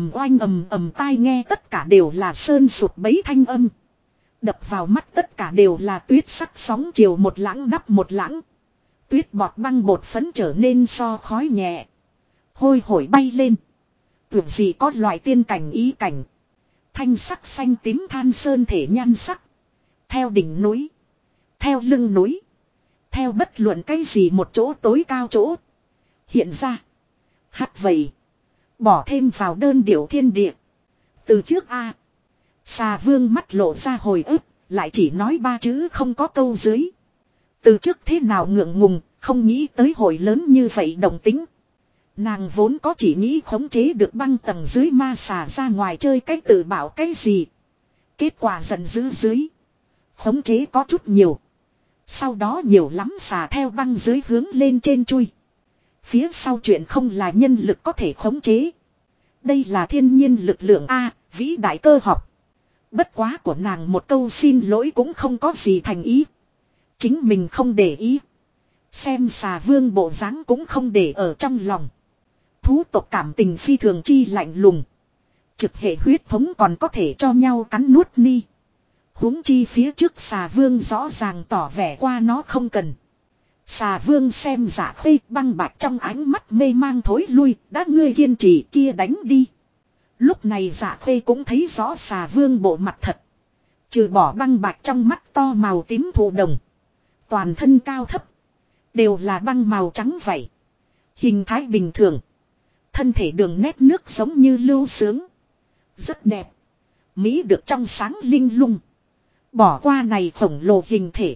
ầm tai nghe tất cả đều là sơn sụt bấy thanh âm. Đập vào mắt tất cả đều là tuyết sắc sóng chiều một lãng đắp một lãng. Tuyết bọt băng bột phấn trở nên so khói nhẹ. Hôi hổi bay lên. Tưởng gì có loại tiên cảnh ý cảnh. Thanh sắc xanh tím than sơn thể nhan sắc. Theo đỉnh núi. Theo lưng núi. Theo bất luận cái gì một chỗ tối cao chỗ. Hiện ra. Hát vầy. Bỏ thêm vào đơn điệu thiên địa. Từ trước a Xà vương mắt lộ ra hồi ức. Lại chỉ nói ba chữ không có câu dưới. Từ trước thế nào ngượng ngùng. Không nghĩ tới hồi lớn như vậy đồng tính. Nàng vốn có chỉ nghĩ khống chế được băng tầng dưới ma xà ra ngoài chơi cái tự bảo cái gì. Kết quả giận dữ dưới. Khống chế có chút nhiều. Sau đó nhiều lắm xà theo băng dưới hướng lên trên chui. Phía sau chuyện không là nhân lực có thể khống chế. Đây là thiên nhiên lực lượng A, vĩ đại cơ học. Bất quá của nàng một câu xin lỗi cũng không có gì thành ý. Chính mình không để ý. Xem xà vương bộ dáng cũng không để ở trong lòng. Thú tộc cảm tình phi thường chi lạnh lùng. Trực hệ huyết thống còn có thể cho nhau cắn nuốt ni. Huống chi phía trước xà vương rõ ràng tỏ vẻ qua nó không cần. Xà vương xem Dạ Khê băng bạch trong ánh mắt mê mang thối lui, đã ngươi kiên trì kia đánh đi. Lúc này Dạ Khê cũng thấy rõ xà vương bộ mặt thật. Trừ bỏ băng bạch trong mắt to màu tím thụ đồng. Toàn thân cao thấp. Đều là băng màu trắng vậy. Hình thái bình thường. Thân thể đường nét nước giống như lưu sướng. Rất đẹp. Mỹ được trong sáng linh lung. Bỏ qua này khổng lồ hình thể.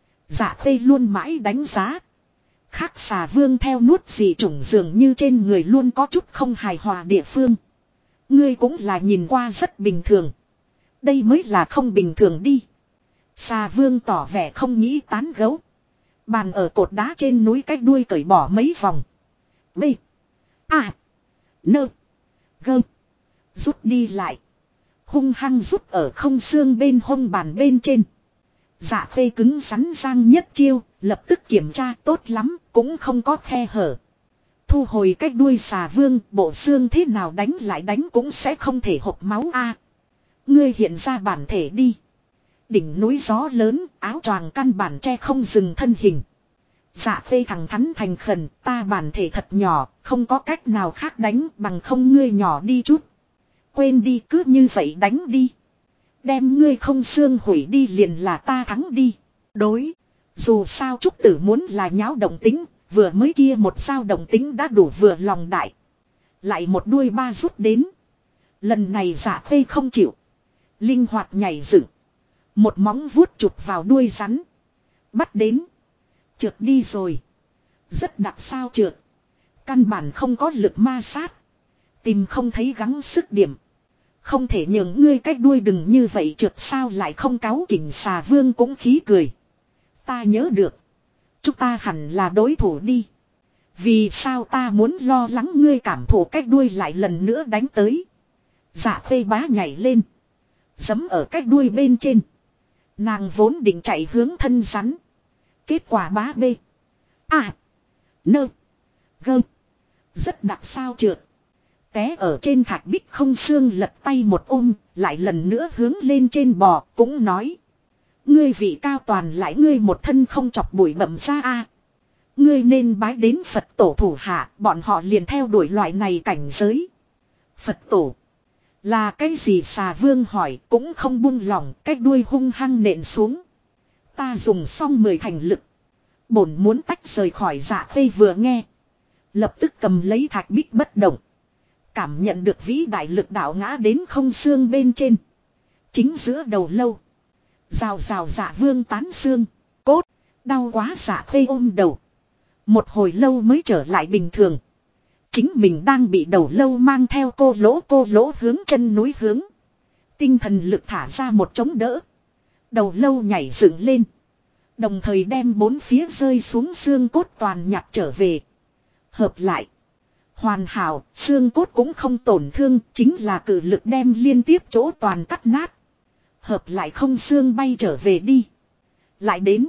Dạ khê luôn mãi đánh giá. Khác xà vương theo nuốt dị chủng dường như trên người luôn có chút không hài hòa địa phương. Ngươi cũng là nhìn qua rất bình thường. Đây mới là không bình thường đi. Xà vương tỏ vẻ không nghĩ tán gẫu. Bàn ở cột đá trên núi cách đuôi cởi bỏ mấy vòng. B. A. Nơ. Gơ. Rút đi lại. Hung hăng rút ở không xương bên hông bàn bên trên. Dạ khê cứng rắn răng nhất chiêu, lập tức kiểm tra tốt lắm, cũng không có khe hở. Thu hồi cách đuôi xà vương, bộ xương thế nào đánh lại đánh cũng sẽ không thể hộc máu a. Ngươi hiện ra bản thể đi. Đỉnh núi gió lớn, áo choàng căn bản che không dừng thân hình. Dạ khê thẳng thắn thành khẩn, ta bản thể thật nhỏ, không có cách nào khác đánh bằng không ngươi nhỏ đi chút. Quên đi cứ như vậy đánh đi. Đem ngươi không xương hủy đi liền là ta thắng đi. Đối. Dù sao trúc tử muốn là nháo động tính. Vừa mới kia một sao động tính đã đủ vừa lòng đại. Lại một đuôi ba rút đến. Lần này giả khê không chịu. Linh hoạt nhảy dựng. Một móng vuốt chụp vào đuôi rắn. Bắt đến. Trượt đi rồi. Rất đặc sao trượt. Căn bản không có lực ma sát. Tìm không thấy gắng sức điểm. Không thể nhường ngươi cách đuôi đừng như vậy trượt sao lại không cáu kỉnh xà vương cũng khí cười. Ta nhớ được. Chúng ta hẳn là đối thủ đi. Vì sao ta muốn lo lắng ngươi cảm thụ cách đuôi lại lần nữa đánh tới. Dạ phê bá nhảy lên. Giấm ở cách đuôi bên trên. Nàng vốn định chạy hướng thân rắn. Kết quả bá bê. À. Nơ. Gơ. Rất đặc sao trượt. Té ở trên thạch bích không xương lật tay một ôm, lại lần nữa hướng lên trên bò, cũng nói. Ngươi vị cao toàn lại ngươi một thân không chọc bụi bẩm ra a. Ngươi nên bái đến Phật tổ thủ hạ, bọn họ liền theo đuổi loại này cảnh giới. Phật tổ. Là cái gì xà vương hỏi cũng không buông lỏng, cái đuôi hung hăng nện xuống. Ta dùng xong 10 thành lực. Bổn muốn tách rời khỏi dạ khê vừa nghe. Lập tức cầm lấy thạch bích bất động. Cảm nhận được vĩ đại lực đạo ngã đến không xương bên trên. Chính giữa đầu lâu. Rào rào dạ vương tán xương. Cốt. Đau quá dạ khê ôm đầu. Một hồi lâu mới trở lại bình thường. Chính mình đang bị đầu lâu mang theo cô lỗ hướng chân núi hướng. Tinh thần lực thả ra một chống đỡ. Đầu lâu nhảy dựng lên. Đồng thời đem bốn phía rơi xuống xương cốt toàn nhặt trở về. Hợp lại. Hoàn hảo, xương cốt cũng không tổn thương, chính là cử lực đem liên tiếp chỗ toàn cắt nát. Hợp lại không xương bay trở về đi. Lại đến.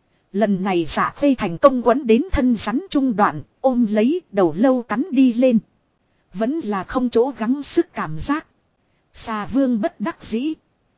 Lần này giả khê thành công quấn đến thân rắn trung đoạn, ôm lấy đầu lâu cắn đi lên. Vẫn là không chỗ gắng sức cảm giác. Xà vương bất đắc dĩ.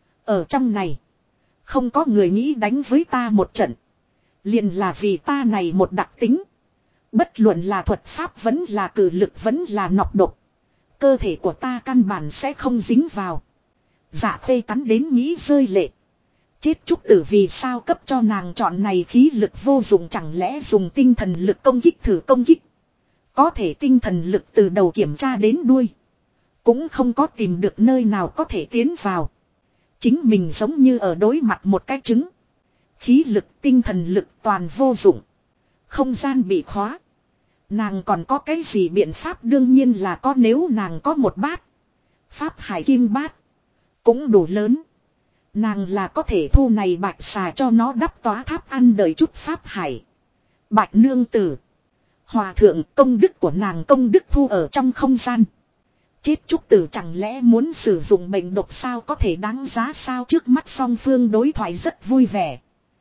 Ở trong này, không có người nghĩ đánh với ta một trận. Liền là vì ta này một đặc tính. Bất luận là thuật pháp vẫn là cử lực vẫn là nọc độc. Cơ thể của ta căn bản sẽ không dính vào. Dạ khê cắn đến nghĩ rơi lệ. Chết trúc tử vì sao cấp cho nàng chọn này khí lực vô dụng chẳng lẽ dùng tinh thần lực công kích thử công kích. Có thể tinh thần lực từ đầu kiểm tra đến đuôi. Cũng không có tìm được nơi nào có thể tiến vào. Chính mình giống như ở đối mặt một cái trứng. Khí lực tinh thần lực toàn vô dụng. Không gian bị khóa. Nàng còn có cái gì biện pháp đương nhiên là có nếu nàng có một bát. Pháp hải kim bát. Cũng đủ lớn. Nàng là có thể thu này bạch xà cho nó đắp tỏa tháp ăn đời chút pháp hải. Bạch nương tử. Hòa thượng công đức của nàng công đức thu ở trong không gian. Chết trúc tử chẳng lẽ muốn sử dụng bệnh độc sao có thể đáng giá sao trước mắt song phương đối thoại rất vui vẻ.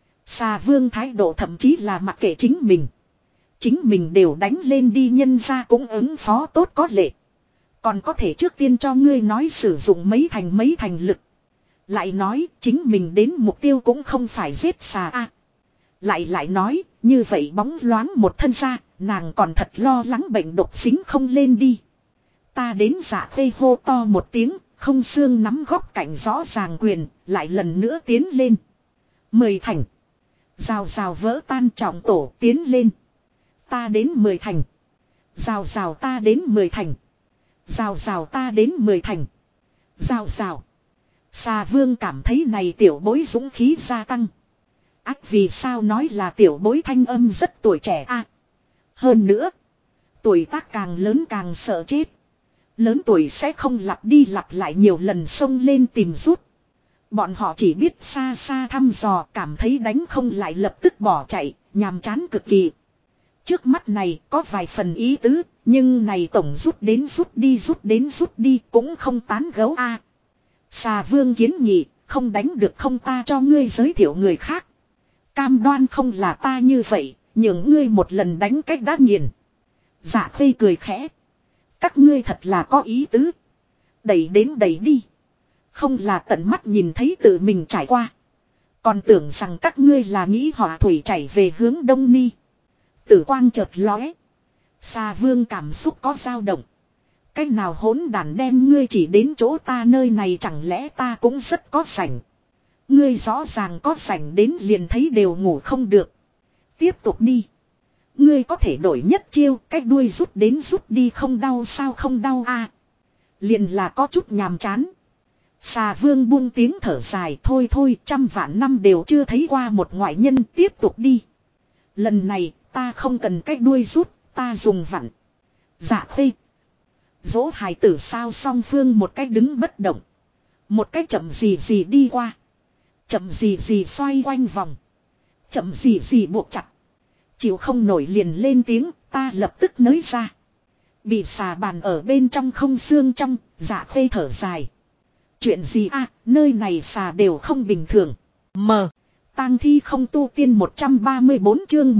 Xà vương thái độ thậm chí là mặc kệ chính mình. Chính mình đều đánh lên đi nhân ra cũng ứng phó tốt có lệ. Còn có thể trước tiên cho ngươi nói sử dụng mấy thành lực. Lại nói chính mình đến mục tiêu cũng không phải giết xà a. Lại nói như vậy bóng loáng một thân ra nàng còn thật lo lắng bệnh độc xính không lên đi. Ta đến dạ khê hô to một tiếng không xương nắm góc cạnh rõ ràng quyền lại lần nữa tiến lên. 10 thành. Rào rào vỡ tan trọng tổ tiến lên. Ta đến 10 thành. Rào rào ta đến 10 thành. Rào rào ta đến 10 thành. Rào rào. Xà vương cảm thấy này tiểu bối dũng khí gia tăng. Ách vì sao nói là tiểu bối thanh âm rất tuổi trẻ a? Hơn nữa. Tuổi tác càng lớn càng sợ chết. Lớn tuổi sẽ không lặp đi lặp lại nhiều lần xông lên tìm rút. Bọn họ chỉ biết xa xa thăm dò, cảm thấy đánh không lại lập tức bỏ chạy, nhàm chán cực kỳ. Trước mắt này có vài phần ý tứ, nhưng này tổng rút đến rút đi cũng không tán gấu a. Xà vương kiến nghị, không đánh được không ta cho ngươi giới thiệu người khác. Cam đoan không là ta như vậy, nhường ngươi một lần đánh cách đã nghiền. Dạ Khê cười khẽ. Các ngươi thật là có ý tứ. Đẩy đến đẩy đi. Không là tận mắt nhìn thấy tự mình trải qua. Còn tưởng rằng các ngươi là nghĩ hỏa thủy chảy về hướng đông ni. Tử quang chợt lóe. Xà vương cảm xúc có dao động. Cái nào hỗn đàn đem ngươi chỉ đến chỗ ta nơi này chẳng lẽ ta cũng rất có sảnh. Ngươi rõ ràng có sảnh đến liền thấy đều ngủ không được. Tiếp tục đi. Ngươi có thể đổi nhất chiêu, cách đuôi rút đến rút đi không đau sao không đau a? Liền là có chút nhàm chán. Xà vương buông tiếng thở dài, thôi thôi, 100.000 năm đều chưa thấy qua một ngoại nhân, tiếp tục đi. Lần này, ta không cần cách đuôi rút, ta dùng vặn. Dạ Khê. Dỗ hài tử sao song phương một cách đứng bất động. Một cách chậm gì gì đi qua. Chậm gì gì xoay quanh vòng. Chậm gì gì buộc chặt. Chịu không nổi liền lên tiếng, ta lập tức nới ra. Bị xà bàn ở bên trong không xương trong, Dạ Khê thở dài. Chuyện gì a, nơi này xà đều không bình thường. Tang thi không tu tiên 134 chương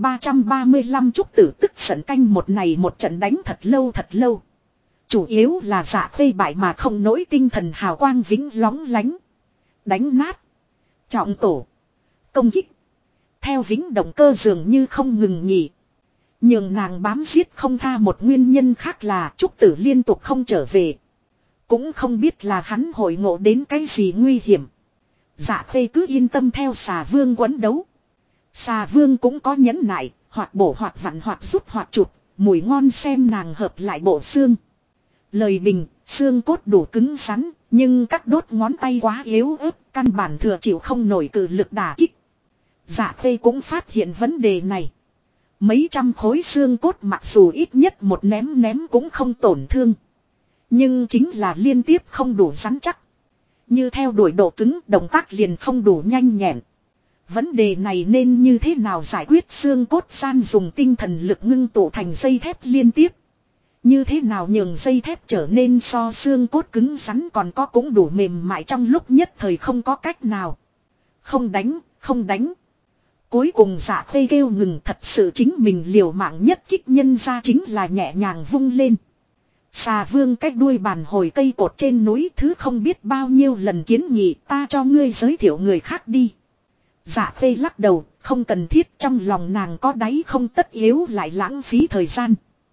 1335 trúc tử tức giận canh một này một trận đánh thật lâu thật lâu. Chủ yếu là Dạ Khê bại mà không nổi tinh thần hào quang vĩnh lóng lánh. Đánh nát. Trọng tổ. Công kích. Theo vĩnh động cơ dường như không ngừng nghỉ. Nhưng nàng bám giết không tha một nguyên nhân khác là trúc tử liên tục không trở về. Cũng không biết là hắn hội ngộ đến cái gì nguy hiểm. Dạ Khê cứ yên tâm theo xà vương quấn đấu. Xà vương cũng có nhẫn nại, hoặc bổ hoặc vặn hoặc rút hoặc chụp, mùi ngon xem nàng hợp lại bộ xương. Lời bình, xương cốt đủ cứng rắn, nhưng các đốt ngón tay quá yếu ớt, căn bản thừa chịu không nổi cự lực đả kích. Dạ Khê cũng phát hiện vấn đề này. Mấy trăm khối xương cốt mặc dù ít nhất một ném cũng không tổn thương. Nhưng chính là liên tiếp không đủ rắn chắc. Như theo đuổi độ cứng, động tác liền không đủ nhanh nhẹn. Vấn đề này nên như thế nào giải quyết? Xương cốt gian dùng tinh thần lực ngưng tụ thành dây thép liên tiếp. Như thế nào nhường dây thép trở nên so xương cốt cứng rắn còn có cũng đủ mềm mại trong lúc nhất thời không có cách nào. Không đánh, không đánh. Cuối cùng Dạ Khê kêu ngừng, thật sự chính mình liều mạng nhất kích nhân ra chính là nhẹ nhàng vung lên. Xà vương cách đuôi bàn hồi cây cột trên núi thứ không biết bao nhiêu lần kiến nghị ta cho ngươi giới thiệu người khác đi. Dạ Khê lắc đầu, không cần thiết, trong lòng nàng có đáy không tất yếu lại lãng phí thời gian.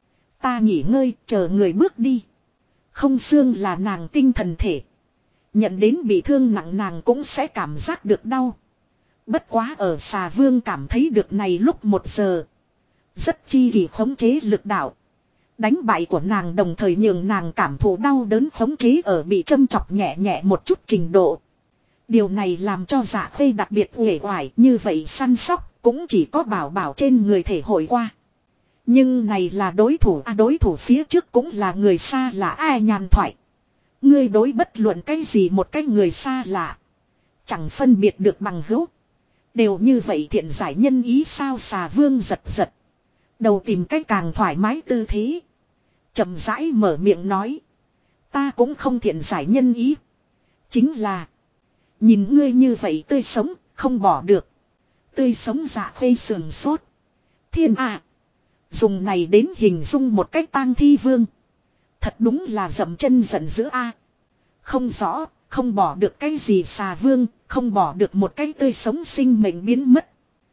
Ta nghỉ ngơi, chờ người bước đi. Không xương là nàng tinh thần thể. Nhận đến bị thương nặng nàng cũng sẽ cảm giác được đau. Bất quá ở xà vương cảm thấy được này lúc 1 giờ. Rất chi kỳ khống chế lực đạo. Đánh bại của nàng đồng thời nhường nàng cảm thụ đau đớn khống chế ở bị châm chọc nhẹ nhẹ một chút trình độ. Điều này làm cho Dạ Khê đặc biệt uể oải, như vậy săn sóc cũng chỉ có bảo bảo trên người thể hội qua. Nhưng này là đối thủ đối thủ phía trước cũng là người xa lạ ai nhàn thoại. Ngươi đối bất luận cái gì một cái người xa lạ. Chẳng phân biệt được bằng hữu. Đều như vậy thiện giải nhân ý sao? Xà vương giật giật. Đầu tìm cách càng thoải mái tư thế. Chậm rãi mở miệng nói. Ta cũng không thiện giải nhân ý. Chính là. Nhìn ngươi như vậy tươi sống, không bỏ được. Tươi sống Dạ Khê sườn sốt. Thiên à. Dùng này đến hình dung một cách tang thi vương. Thật đúng là dậm chân giận dữ a. Không rõ, không bỏ được cái gì xà vương, không bỏ được một cái tươi sống sinh mệnh biến mất.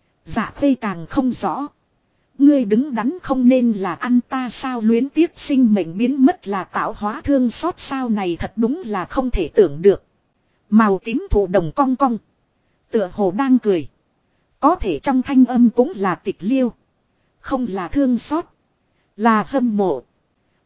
Dạ Khê càng không rõ. Ngươi đứng đắn không nên là ăn ta sao? Luyến tiếc sinh mệnh biến mất là tạo hóa thương xót sao? Này thật đúng là không thể tưởng được. Màu tím thụ đồng cong cong. Tựa hồ đang cười. Có thể trong thanh âm cũng là tịch liêu. Không là thương xót. Là hâm mộ.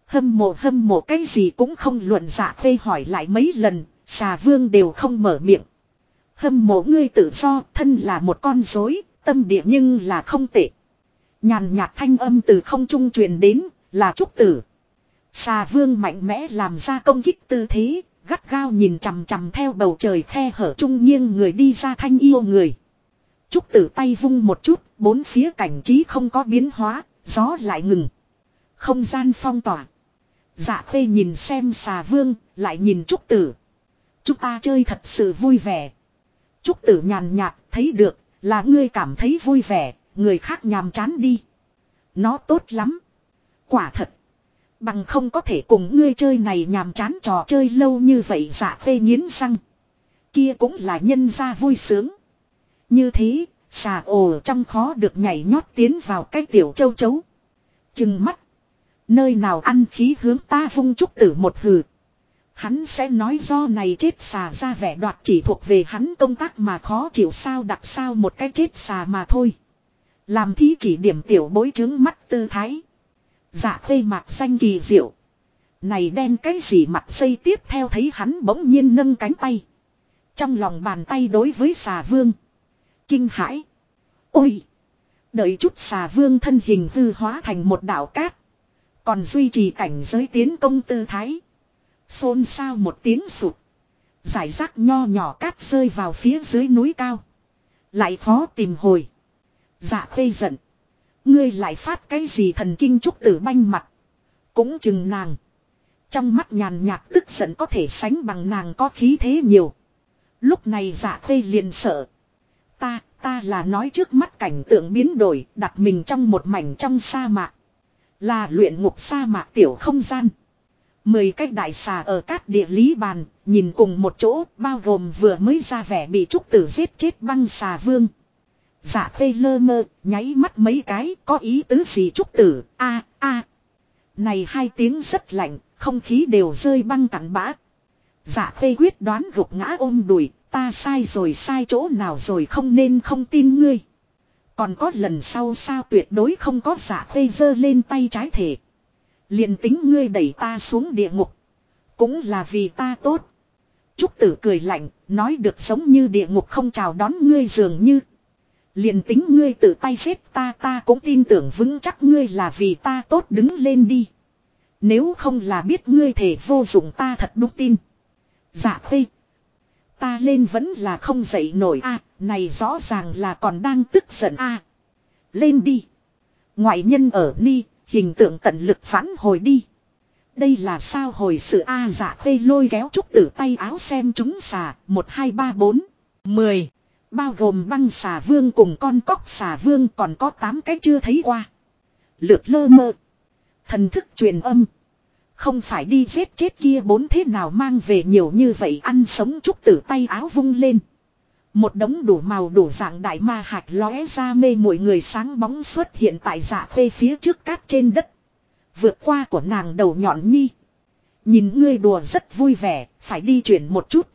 Hâm mộ cái gì cũng không luận. Dạ Khê hỏi lại mấy lần, xà vương đều không mở miệng. Hâm mộ ngươi tự do, thân là một con rối, tâm địa nhưng là không tệ. Nhàn nhạt thanh âm từ không trung truyền đến, là Trúc Tử. Xà vương mạnh mẽ làm ra công kích tư thế, gắt gao nhìn chằm chằm theo bầu trời khe hở trung nghiêng người đi ra thanh yêu người. Trúc Tử tay vung một chút, bốn phía cảnh trí không có biến hóa, gió lại ngừng. Không gian phong tỏa. Dạ Khê nhìn xem xà vương, lại nhìn Trúc Tử. Chúng ta chơi thật sự vui vẻ. Trúc Tử nhàn nhạt, thấy được, là ngươi cảm thấy vui vẻ, người khác nhàm chán đi. Nó tốt lắm. Quả thật. Bằng không có thể cùng ngươi chơi này nhàm chán trò chơi lâu như vậy. Dạ Khê nghiến răng. Kia cũng là nhân gia vui sướng. Như thế, xà ồ trong khó được nhảy nhót tiến vào cái tiểu châu chấu. Chừng mắt. Nơi nào ăn khí hướng ta vung Trúc Tử một hừ. Hắn sẽ nói do này chết xà ra vẻ đoạt chỉ thuộc về hắn công tác mà khó chịu sao đặc sao một cái chết xà mà thôi. Làm thí chỉ điểm tiểu bối chứng mắt tư thái. Dạ Khê mạc xanh kỳ diệu. Này đen cái gì mặt dây tiếp theo thấy hắn bỗng nhiên nâng cánh tay. Trong lòng bàn tay đối với xà vương. Kinh hãi. Ôi! Đợi chút xà vương thân hình hư hóa thành một đạo cát. Còn duy trì cảnh giới tiến công tư thái. Xôn xao một tiếng sụt. Giải rác nho nhỏ cát rơi vào phía dưới núi cao. Lại khó tìm hồi. Dạ Khê giận. Ngươi lại phát cái gì thần kinh Trúc Tử banh mặt. Cũng chừng nàng. Trong mắt nhàn nhạt tức giận có thể sánh bằng nàng có khí thế nhiều. Lúc này Dạ Khê liền sợ. Ta là nói trước mắt cảnh tượng biến đổi, đặt mình trong một mảnh trong sa mạc. Là luyện ngục sa mạc tiểu không gian. 10 cái đại xà ở các địa lý bàn, nhìn cùng một chỗ, bao gồm vừa mới ra vẻ bị Trúc Tử giết chết băng xà vương. Dạ Khê lơ mơ, nháy mắt mấy cái, có ý tứ gì Trúc Tử, a. Này hai tiếng rất lạnh, không khí đều rơi băng cắn bã. Dạ Khê quyết đoán gục ngã ôm đùi, ta sai rồi sai chỗ nào rồi không nên không tin ngươi. Còn có lần sau sao tuyệt đối không có. Dạ Khê giơ lên tay trái thể. Liền tính ngươi đẩy ta xuống địa ngục. Cũng là vì ta tốt. Trúc Tử cười lạnh, nói được giống như địa ngục không chào đón ngươi dường như. Liền tính ngươi tự tay giết ta cũng tin tưởng vững chắc ngươi là vì ta tốt đứng lên đi. Nếu không là biết ngươi thể vô dụng ta thật đúng tin. Dạ Khê. Ta lên vẫn là không dậy nổi này rõ ràng là còn đang tức giận Lên đi. Ngoại nhân ở ni, hình tượng tận lực phản hồi đi. Đây là sao hồi sự Dạ Khê lôi kéo Trúc Tử tay áo xem chúng xà, 1 2 3 4 10. Bao gồm băng xà vương cùng con cóc xà vương còn có 8 cái chưa thấy qua. Lược lơ mơ. Thần thức truyền âm. Không phải đi giết chết kia 4 thế nào mang về nhiều như vậy ăn sống. Trúc Tử tay áo vung lên. Một đống đủ màu đủ dạng đại ma hạt lóe ra mê muội người sáng bóng xuất hiện tại Dạ Khê phía trước cát trên đất. Vượt qua của nàng đầu nhọn nhi. Nhìn ngươi đùa rất vui vẻ, phải đi chuyển một chút,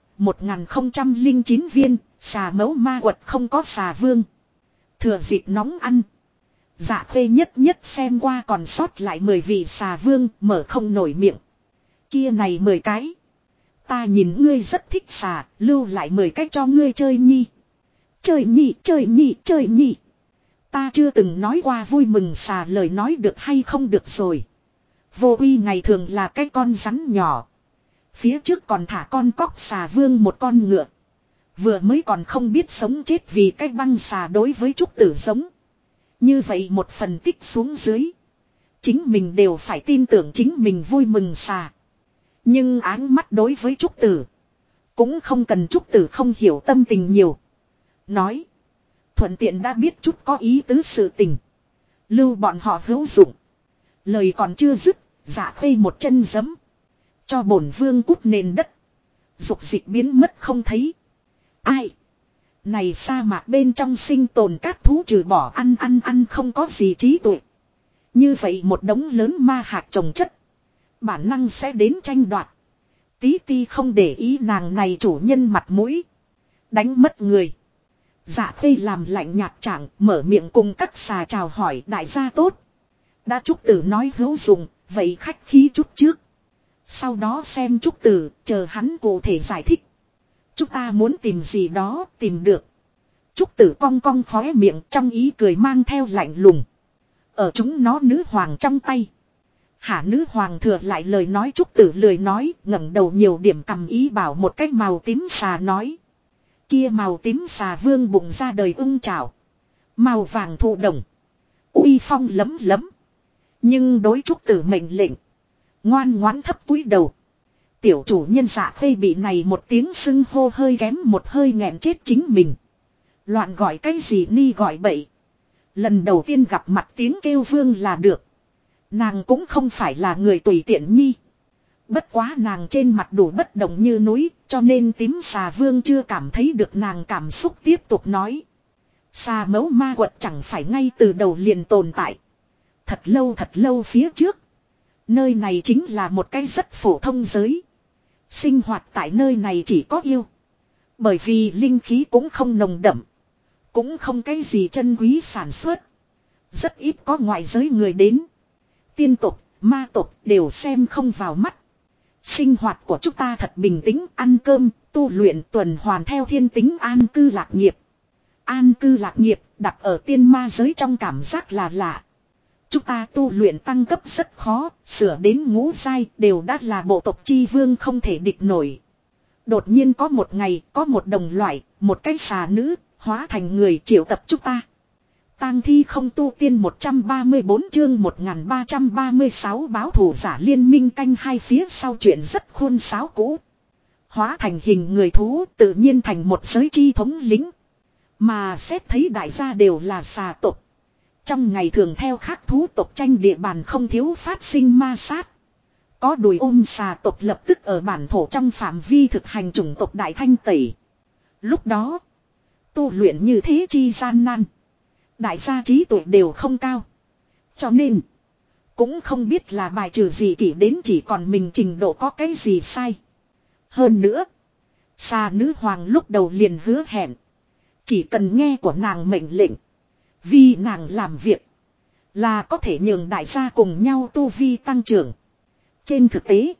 1009 viên, xà mẫu ma quật không có xà vương. Thừa dịp nóng ăn. Dạ Khê nhất xem qua còn sót lại 10 vị xà vương, mở không nổi miệng. Kia này 10 cái. Ta nhìn ngươi rất thích xà, lưu lại 10 cái cho ngươi chơi nhi. Chơi nhi. Ta chưa từng nói qua vui mừng xà lời nói được hay không được rồi. Vô uy ngày thường là cái con rắn nhỏ. Phía trước còn thả con cóc xà vương một con ngựa. Vừa mới còn không biết sống chết vì cái băng xà đối với Trúc Tử giống. Như vậy một phần tích xuống dưới. Chính mình đều phải tin tưởng chính mình vui mừng xà. Nhưng áng mắt đối với Trúc Tử. Cũng không cần Trúc Tử không hiểu tâm tình nhiều. Nói. Thuận tiện đã biết chút có ý tứ sự tình. Lưu bọn họ hữu dụng. Lời còn chưa dứt. Dạ Khê một chân giẫm. Cho bổn vương cút nền đất. Dục dịch biến mất không thấy. Ai. Này sa mạc bên trong sinh tồn các thú trừ bỏ ăn không có gì trí tuệ. Như vậy một đống lớn ma hạt trồng chất. Bản năng sẽ đến tranh đoạt. Tí ti không để ý nàng này chủ nhân mặt mũi. Đánh mất người. Dạ Khê làm lạnh nhạt trạng mở miệng cùng các xà chào hỏi đại gia tốt. Đã Trúc Tử nói hữu dụng, Vậy khách khí chút trước. Sau đó xem Trúc Tử, chờ hắn cụ thể giải thích. Chúng ta muốn tìm gì đó, tìm được. Trúc Tử cong cong khóe miệng, trong ý cười mang theo lạnh lùng. Ở chúng nó nữ hoàng trong tay. Hả, nữ hoàng thừa lại lời nói. Trúc Tử lười nói, ngẩng đầu nhiều điểm cầm ý bảo một cái màu tím xà nói. Kia màu tím xà vương bụng ra đời ưng trảo. Màu vàng thụ đồng. Uy phong lấm lấm. Nhưng đối Trúc Tử mệnh lệnh. Ngoan ngoãn thấp cúi đầu. Tiểu chủ nhân Dạ Khê bị này một tiếng xưng hô hơi kém một hơi nghẹn chết chính mình. Loạn gọi cái gì ni gọi bậy. Lần đầu tiên gặp mặt tiếng kêu vương là được. Nàng cũng không phải là người tùy tiện nhi. Bất quá nàng trên mặt đủ bất động như núi, cho nên tím xà vương chưa cảm thấy được nàng cảm xúc, tiếp tục nói. Xà mẫu ma quật chẳng phải ngay từ đầu liền tồn tại. Thật lâu phía trước. Nơi này chính là một cái rất phổ thông giới. Sinh hoạt tại nơi này chỉ có yêu. Bởi vì linh khí cũng không nồng đậm. Cũng không cái gì chân quý sản xuất. Rất ít có ngoại giới người đến. Tiên tộc, ma tộc đều xem không vào mắt. Sinh hoạt của chúng ta thật bình tĩnh, ăn cơm, tu luyện tuần hoàn theo thiên tính an cư lạc nghiệp. An cư lạc nghiệp đặt ở tiên ma giới trong cảm giác là lạ. Chúng ta tu luyện tăng cấp rất khó, sửa đến ngũ giai đều đã là bộ tộc chi vương không thể địch nổi. Đột nhiên có một ngày, có một đồng loại, một cái xà nữ, hóa thành người triệu tập chúng ta. Tang thi không tu tiên 134 chương 1336 báo thù giả liên minh canh hai phía sau chuyện rất khuôn sáo cũ. Hóa thành hình người thú tự nhiên thành một giới chi thống lĩnh. Mà xét thấy đại gia đều là xà tộc. Trong ngày thường theo khác thú tộc tranh địa bàn không thiếu phát sinh ma sát. Có đùi ôm xà tộc lập tức ở bản thổ trong phạm vi thực hành chủng tộc đại thanh tẩy. Lúc đó, tu luyện như thế chi gian nan. Đại gia trí tuệ đều không cao. Cho nên, cũng không biết là bài trừ gì kỷ đến chỉ còn mình trình độ có cái gì sai. Hơn nữa, xà nữ hoàng lúc đầu liền hứa hẹn. Chỉ cần nghe của nàng mệnh lệnh. Vì nàng làm việc là có thể nhường đại gia cùng nhau tu vi tăng trưởng. Trên thực tế,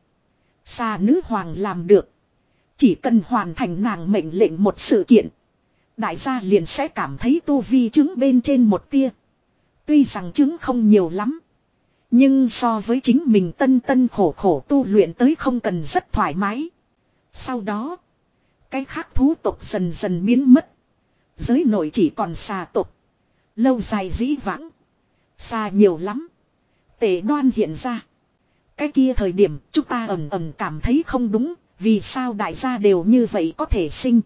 xà nữ hoàng làm được. Chỉ cần hoàn thành nàng mệnh lệnh một sự kiện. Đại gia liền sẽ cảm thấy tu vi chứng bên trên một tia. Tuy rằng chứng không nhiều lắm. Nhưng so với chính mình tân khổ khổ tu luyện tới không cần rất thoải mái. Sau đó, cái khác thú tộc dần dần biến mất. Giới nội chỉ còn xà tộc. Lâu dài dĩ vãng. Xà nhiều lắm. Tề đoan hiện ra. Cái kia thời điểm chúng ta ẩn cảm thấy không đúng. Vì sao đại gia đều như vậy có thể sinh.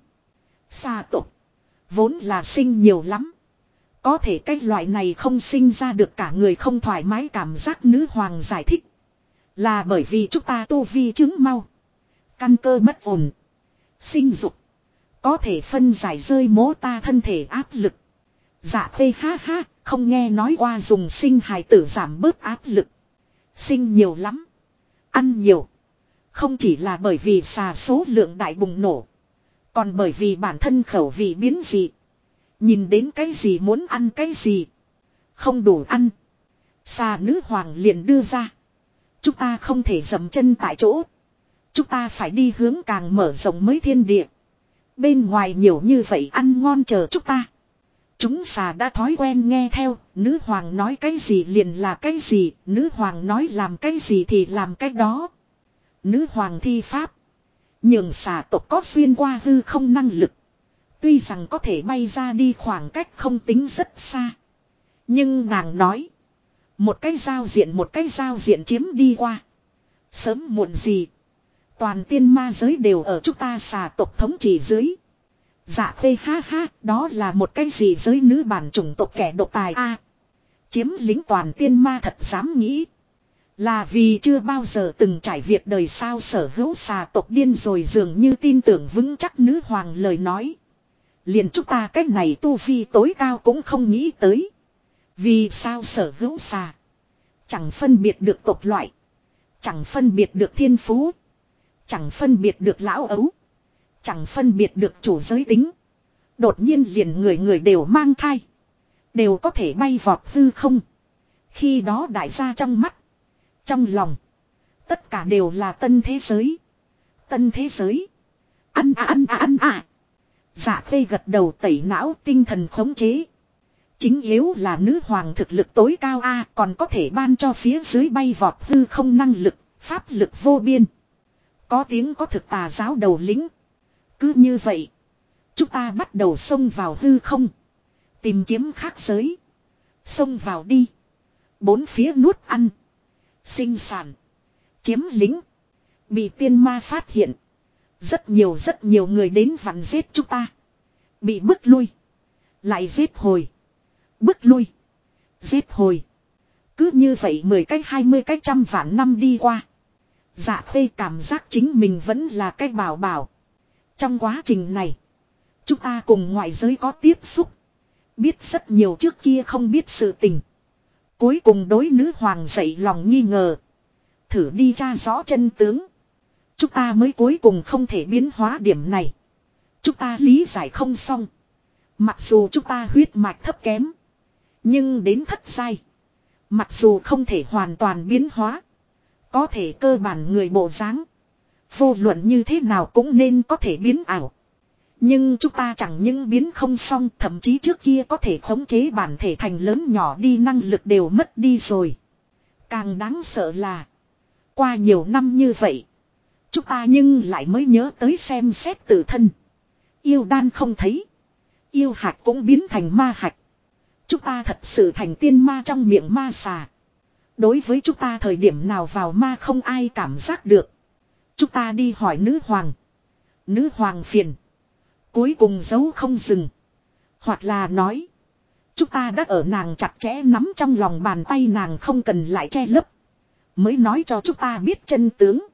Xà tộc vốn là sinh nhiều lắm. Có thể cái loại này không sinh ra được cả người không thoải mái cảm giác nữ hoàng giải thích. Là bởi vì chúng ta tu vi chứng mau. Căn cơ bất ổn. Sinh dục. Có thể phân giải rơi mố ta thân thể áp lực. Dạ phê ha ha, không nghe nói qua dùng sinh hài tử giảm bớt áp lực. Sinh nhiều lắm. Ăn nhiều. Không chỉ là bởi vì xà số lượng đại bùng nổ. Còn bởi vì bản thân khẩu vị biến dị. Nhìn đến cái gì muốn ăn cái gì. Không đủ ăn. Xà nữ hoàng liền đưa ra. Chúng ta không thể dậm chân tại chỗ. Chúng ta phải đi hướng càng mở rộng mới thiên địa. Bên ngoài nhiều như vậy ăn ngon chờ chúng ta. Chúng xà đã thói quen nghe theo. Nữ hoàng nói cái gì liền là cái gì. Nữ hoàng nói làm cái gì thì làm cái đó. Nữ hoàng thi pháp. Nhường xà tộc có xuyên qua hư không năng lực. Tuy rằng có thể bay ra đi khoảng cách không tính rất xa. Nhưng nàng nói. Một cái giao diện chiếm đi qua. Sớm muộn gì. Toàn tiên ma giới đều ở chúng ta xà tộc thống trị dưới. Dạ phê ha ha. Đó là một cái gì giới nữ bản chủng tộc kẻ độc tài a. Chiếm lính toàn tiên ma thật dám nghĩ. Là vì chưa bao giờ từng trải việc đời sao sở hữu xà tộc điên rồi dường như tin tưởng vững chắc nữ hoàng lời nói. Liền chúng ta cách này tu vi tối cao cũng không nghĩ tới. Vì sao sở hữu xà. Chẳng phân biệt được tộc loại. Chẳng phân biệt được thiên phú. Chẳng phân biệt được lão ấu. Chẳng phân biệt được chủ giới tính. Đột nhiên liền người đều mang thai. Đều có thể bay vọt hư không. Khi đó đại gia trong mắt. Trong lòng. Tất cả đều là tân thế giới. Tân thế giới. Ăn à ăn à ăn à. Dạ Khê gật đầu tẩy não tinh thần khống chế. Chính yếu là nữ hoàng thực lực tối cao a còn có thể ban cho phía dưới bay vọt hư không năng lực, pháp lực vô biên. Có tiếng có thực tà giáo đầu lĩnh. Cứ như vậy. Chúng ta bắt đầu xông vào hư không. Tìm kiếm khác giới. Xông vào đi. Bốn phía nuốt ăn. Sinh sản. Chiếm lính. Bị tiên ma phát hiện. Rất nhiều người đến vặn giết chúng ta. Bị bức lui. Lại giết hồi. Bức lui. Giết hồi. Cứ như vậy 10 cái 20 cái trăm vạn năm đi qua. Dạ Khê cảm giác chính mình vẫn là cái bảo bảo. Trong quá trình này. Chúng ta cùng ngoại giới có tiếp xúc. Biết rất nhiều trước kia không biết sự tình. Cuối cùng đối nữ hoàng dậy lòng nghi ngờ. Thử đi tra rõ chân tướng. Chúng ta mới cuối cùng không thể biến hóa điểm này. Chúng ta lý giải không xong. Mặc dù chúng ta huyết mạch thấp kém. Nhưng đến thất giai. Mặc dù không thể hoàn toàn biến hóa. Có thể cơ bản người bộ dáng. Vô luận như thế nào cũng nên có thể biến ảo. Nhưng chúng ta chẳng những biến không xong. Thậm chí trước kia có thể khống chế bản thể thành lớn nhỏ đi năng lực đều mất đi rồi. Càng đáng sợ là. Qua nhiều năm như vậy. Chúng ta nhưng lại mới nhớ tới xem xét tự thân. Yêu đan không thấy. Yêu hạt cũng biến thành ma hạt. Chúng ta thật sự thành tiên ma trong miệng ma xà. Đối với chúng ta thời điểm nào vào ma không ai cảm giác được. Chúng ta đi hỏi nữ hoàng. Nữ hoàng phiền. Cuối cùng giấu không dừng. Hoặc là nói. Chúng ta đã ở nàng chặt chẽ nắm trong lòng bàn tay nàng không cần lại che lấp. Mới nói cho chúng ta biết chân tướng.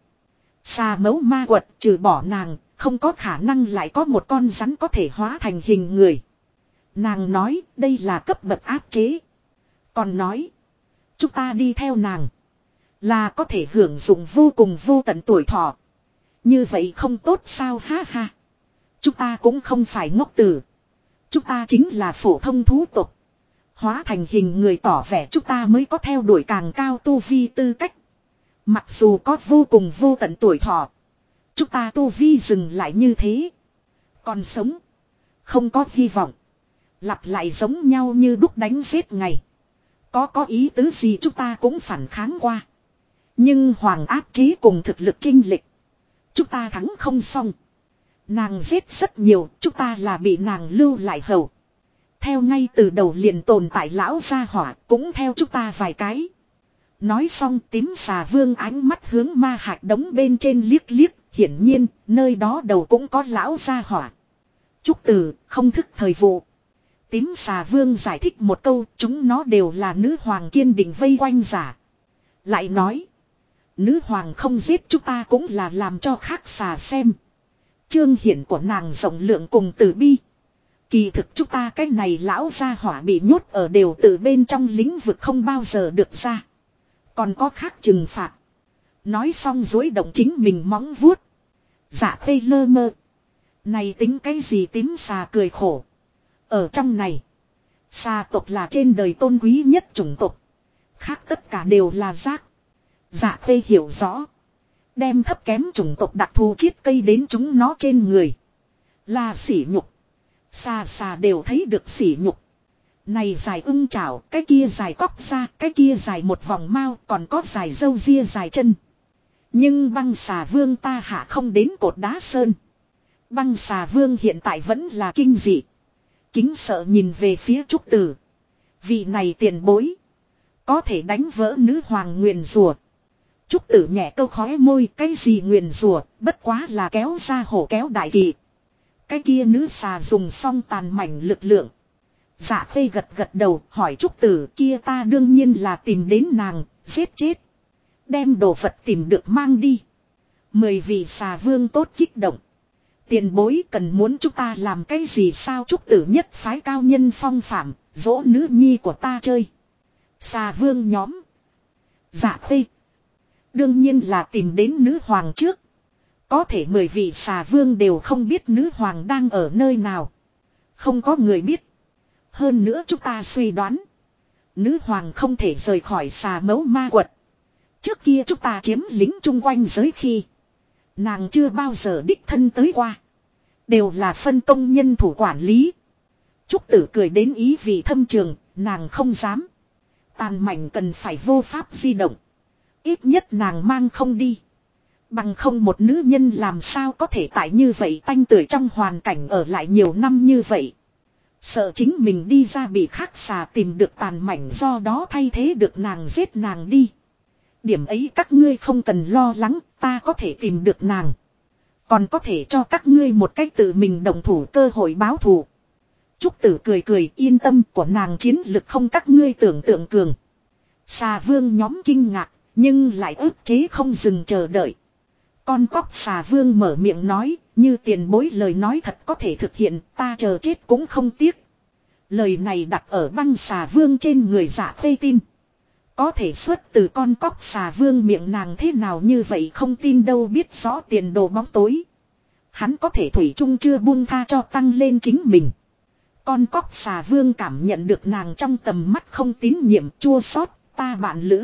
Xà mấu ma quật trừ bỏ nàng. Không có khả năng lại có một con rắn có thể hóa thành hình người. Nàng nói đây là cấp bậc áp chế. Còn nói. Chúng ta đi theo nàng. Là có thể hưởng dụng vô cùng vô tận tuổi thọ. Như vậy không tốt sao ha ha. Chúng ta cũng không phải ngốc tử. Chúng ta chính là phổ thông thú tộc. Hóa thành hình người tỏ vẻ chúng ta mới có theo đuổi càng cao tu vi tư cách. Mặc dù có vô cùng vô tận tuổi thọ. Chúng ta tu vi dừng lại như thế. Còn sống. Không có hy vọng. Lặp lại giống nhau như đúc đánh giết ngày. Có ý tứ gì chúng ta cũng phản kháng qua. Nhưng hoàng áp chế cùng thực lực chênh lệch. Chúng ta thắng không xong. Nàng giết rất nhiều. Chúng ta là bị nàng lưu lại hầu. Theo ngay từ đầu liền tồn tại lão gia hỏa. Cũng theo chúng ta vài cái. Nói xong tím xà vương ánh mắt hướng ma hạt đống bên trên liếc liếc. Hiển nhiên nơi đó đầu cũng có lão gia hỏa. Trúc Từ không thức thời vụ. Tím xà vương giải thích một câu. Chúng nó đều là nữ hoàng kiên định vây quanh giả. Lại nói. Nữ hoàng không giết chúng ta cũng là làm cho khác xà xem. Chương hiển của nàng rộng lượng cùng từ bi. Kỳ thực chúng ta cái này lão gia hỏa bị nhốt ở đều từ bên trong lĩnh vực không bao giờ được ra. Còn có khác trừng phạt. Nói xong dối động chính mình móng vuốt. Dạ Khê lơ mơ. Này tính cái gì tím xà cười khổ. Ở trong này. Xà tộc là trên đời tôn quý nhất chủng tộc. Khác tất cả đều là rác. Dạ Khê hiểu rõ. Đem thấp kém chủng tộc đặc thù chiết cây đến chúng nó trên người. Là sỉ nhục. Xà đều thấy được sỉ nhục. Này dài ưng chảo, cái kia dài cóc ra, cái kia dài một vòng mao, còn có dài râu ria dài chân. Nhưng băng xà vương ta hạ không đến cột đá sơn. Băng xà vương hiện tại vẫn là kinh dị. Kính sợ nhìn về phía Trúc Tử. Vị này tiền bối. Có thể đánh vỡ nữ hoàng nguyền rùa. Trúc Tử nhẹ câu khóe môi, cái gì nguyền rùa, bất quá là kéo ra hổ kéo đại kỳ. Cái kia nữ xà dùng xong tàn mảnh lực lượng. Dạ Khê gật gật đầu hỏi Trúc Tử kia ta đương nhiên là tìm đến nàng, giết chết. Đem đồ vật tìm được mang đi. 10 vị xà vương tốt kích động. Tiền bối cần muốn chúng ta làm cái gì sao Trúc Tử nhất phái cao nhân phong phạm, dỗ nữ nhi của ta chơi. Xà vương nhóm. Dạ Khê. Đương nhiên là tìm đến nữ hoàng trước. Có thể 10 vị xà vương đều không biết nữ hoàng đang ở nơi nào. Không có người biết. Hơn nữa chúng ta suy đoán. Nữ hoàng không thể rời khỏi xà mấu ma quật. Trước kia chúng ta chiếm lĩnh chung quanh giới khi. Nàng chưa bao giờ đích thân tới qua. Đều là phân công nhân thủ quản lý. Trúc Tử cười đến ý vị thâm trường, nàng không dám. Tàn mảnh cần phải vô pháp di động. Ít nhất nàng mang không đi. Bằng không một nữ nhân làm sao có thể tại như vậy tanh tưởi trong hoàn cảnh ở lại nhiều năm như vậy. Sợ chính mình đi ra bị khắc xà tìm được tàn mảnh do đó thay thế được nàng giết nàng đi. Điểm ấy các ngươi không cần lo lắng, ta có thể tìm được nàng. Còn có thể cho các ngươi một cách tự mình động thủ cơ hội báo thù. Trúc Tử cười cười yên tâm của nàng chiến lực không các ngươi tưởng tượng cường. Xà vương nhóm kinh ngạc, nhưng lại ức chế không dừng chờ đợi. Con cóc xà vương mở miệng nói, như tiền bối lời nói thật có thể thực hiện, ta chờ chết cũng không tiếc. Lời này đặt ở băng xà vương trên người Dạ Khê tin. Có thể xuất từ con cóc xà vương miệng nàng thế nào như vậy không tin đâu biết rõ tiền đồ bóng tối. Hắn có thể thủy chung chưa buông tha cho tăng lên chính mình. Con cóc xà vương cảm nhận được nàng trong tầm mắt không tín nhiệm chua xót ta bạn lữ.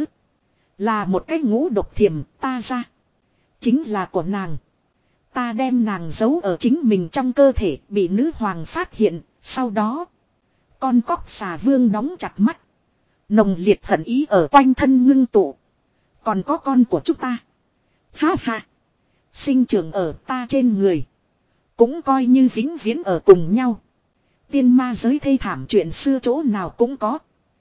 Là một cái ngũ độc thiềm ta ra. Chính là của nàng. Ta đem nàng giấu ở chính mình trong cơ thể bị nữ hoàng phát hiện. Sau đó. Con cóc xà vương đóng chặt mắt. Nồng liệt hận ý ở quanh thân ngưng tụ. Còn có con của chúng ta. Ha ha. Sinh trưởng ở ta trên người. Cũng coi như vĩnh viễn ở cùng nhau. Tiên ma giới thê thảm chuyện xưa chỗ nào cũng có.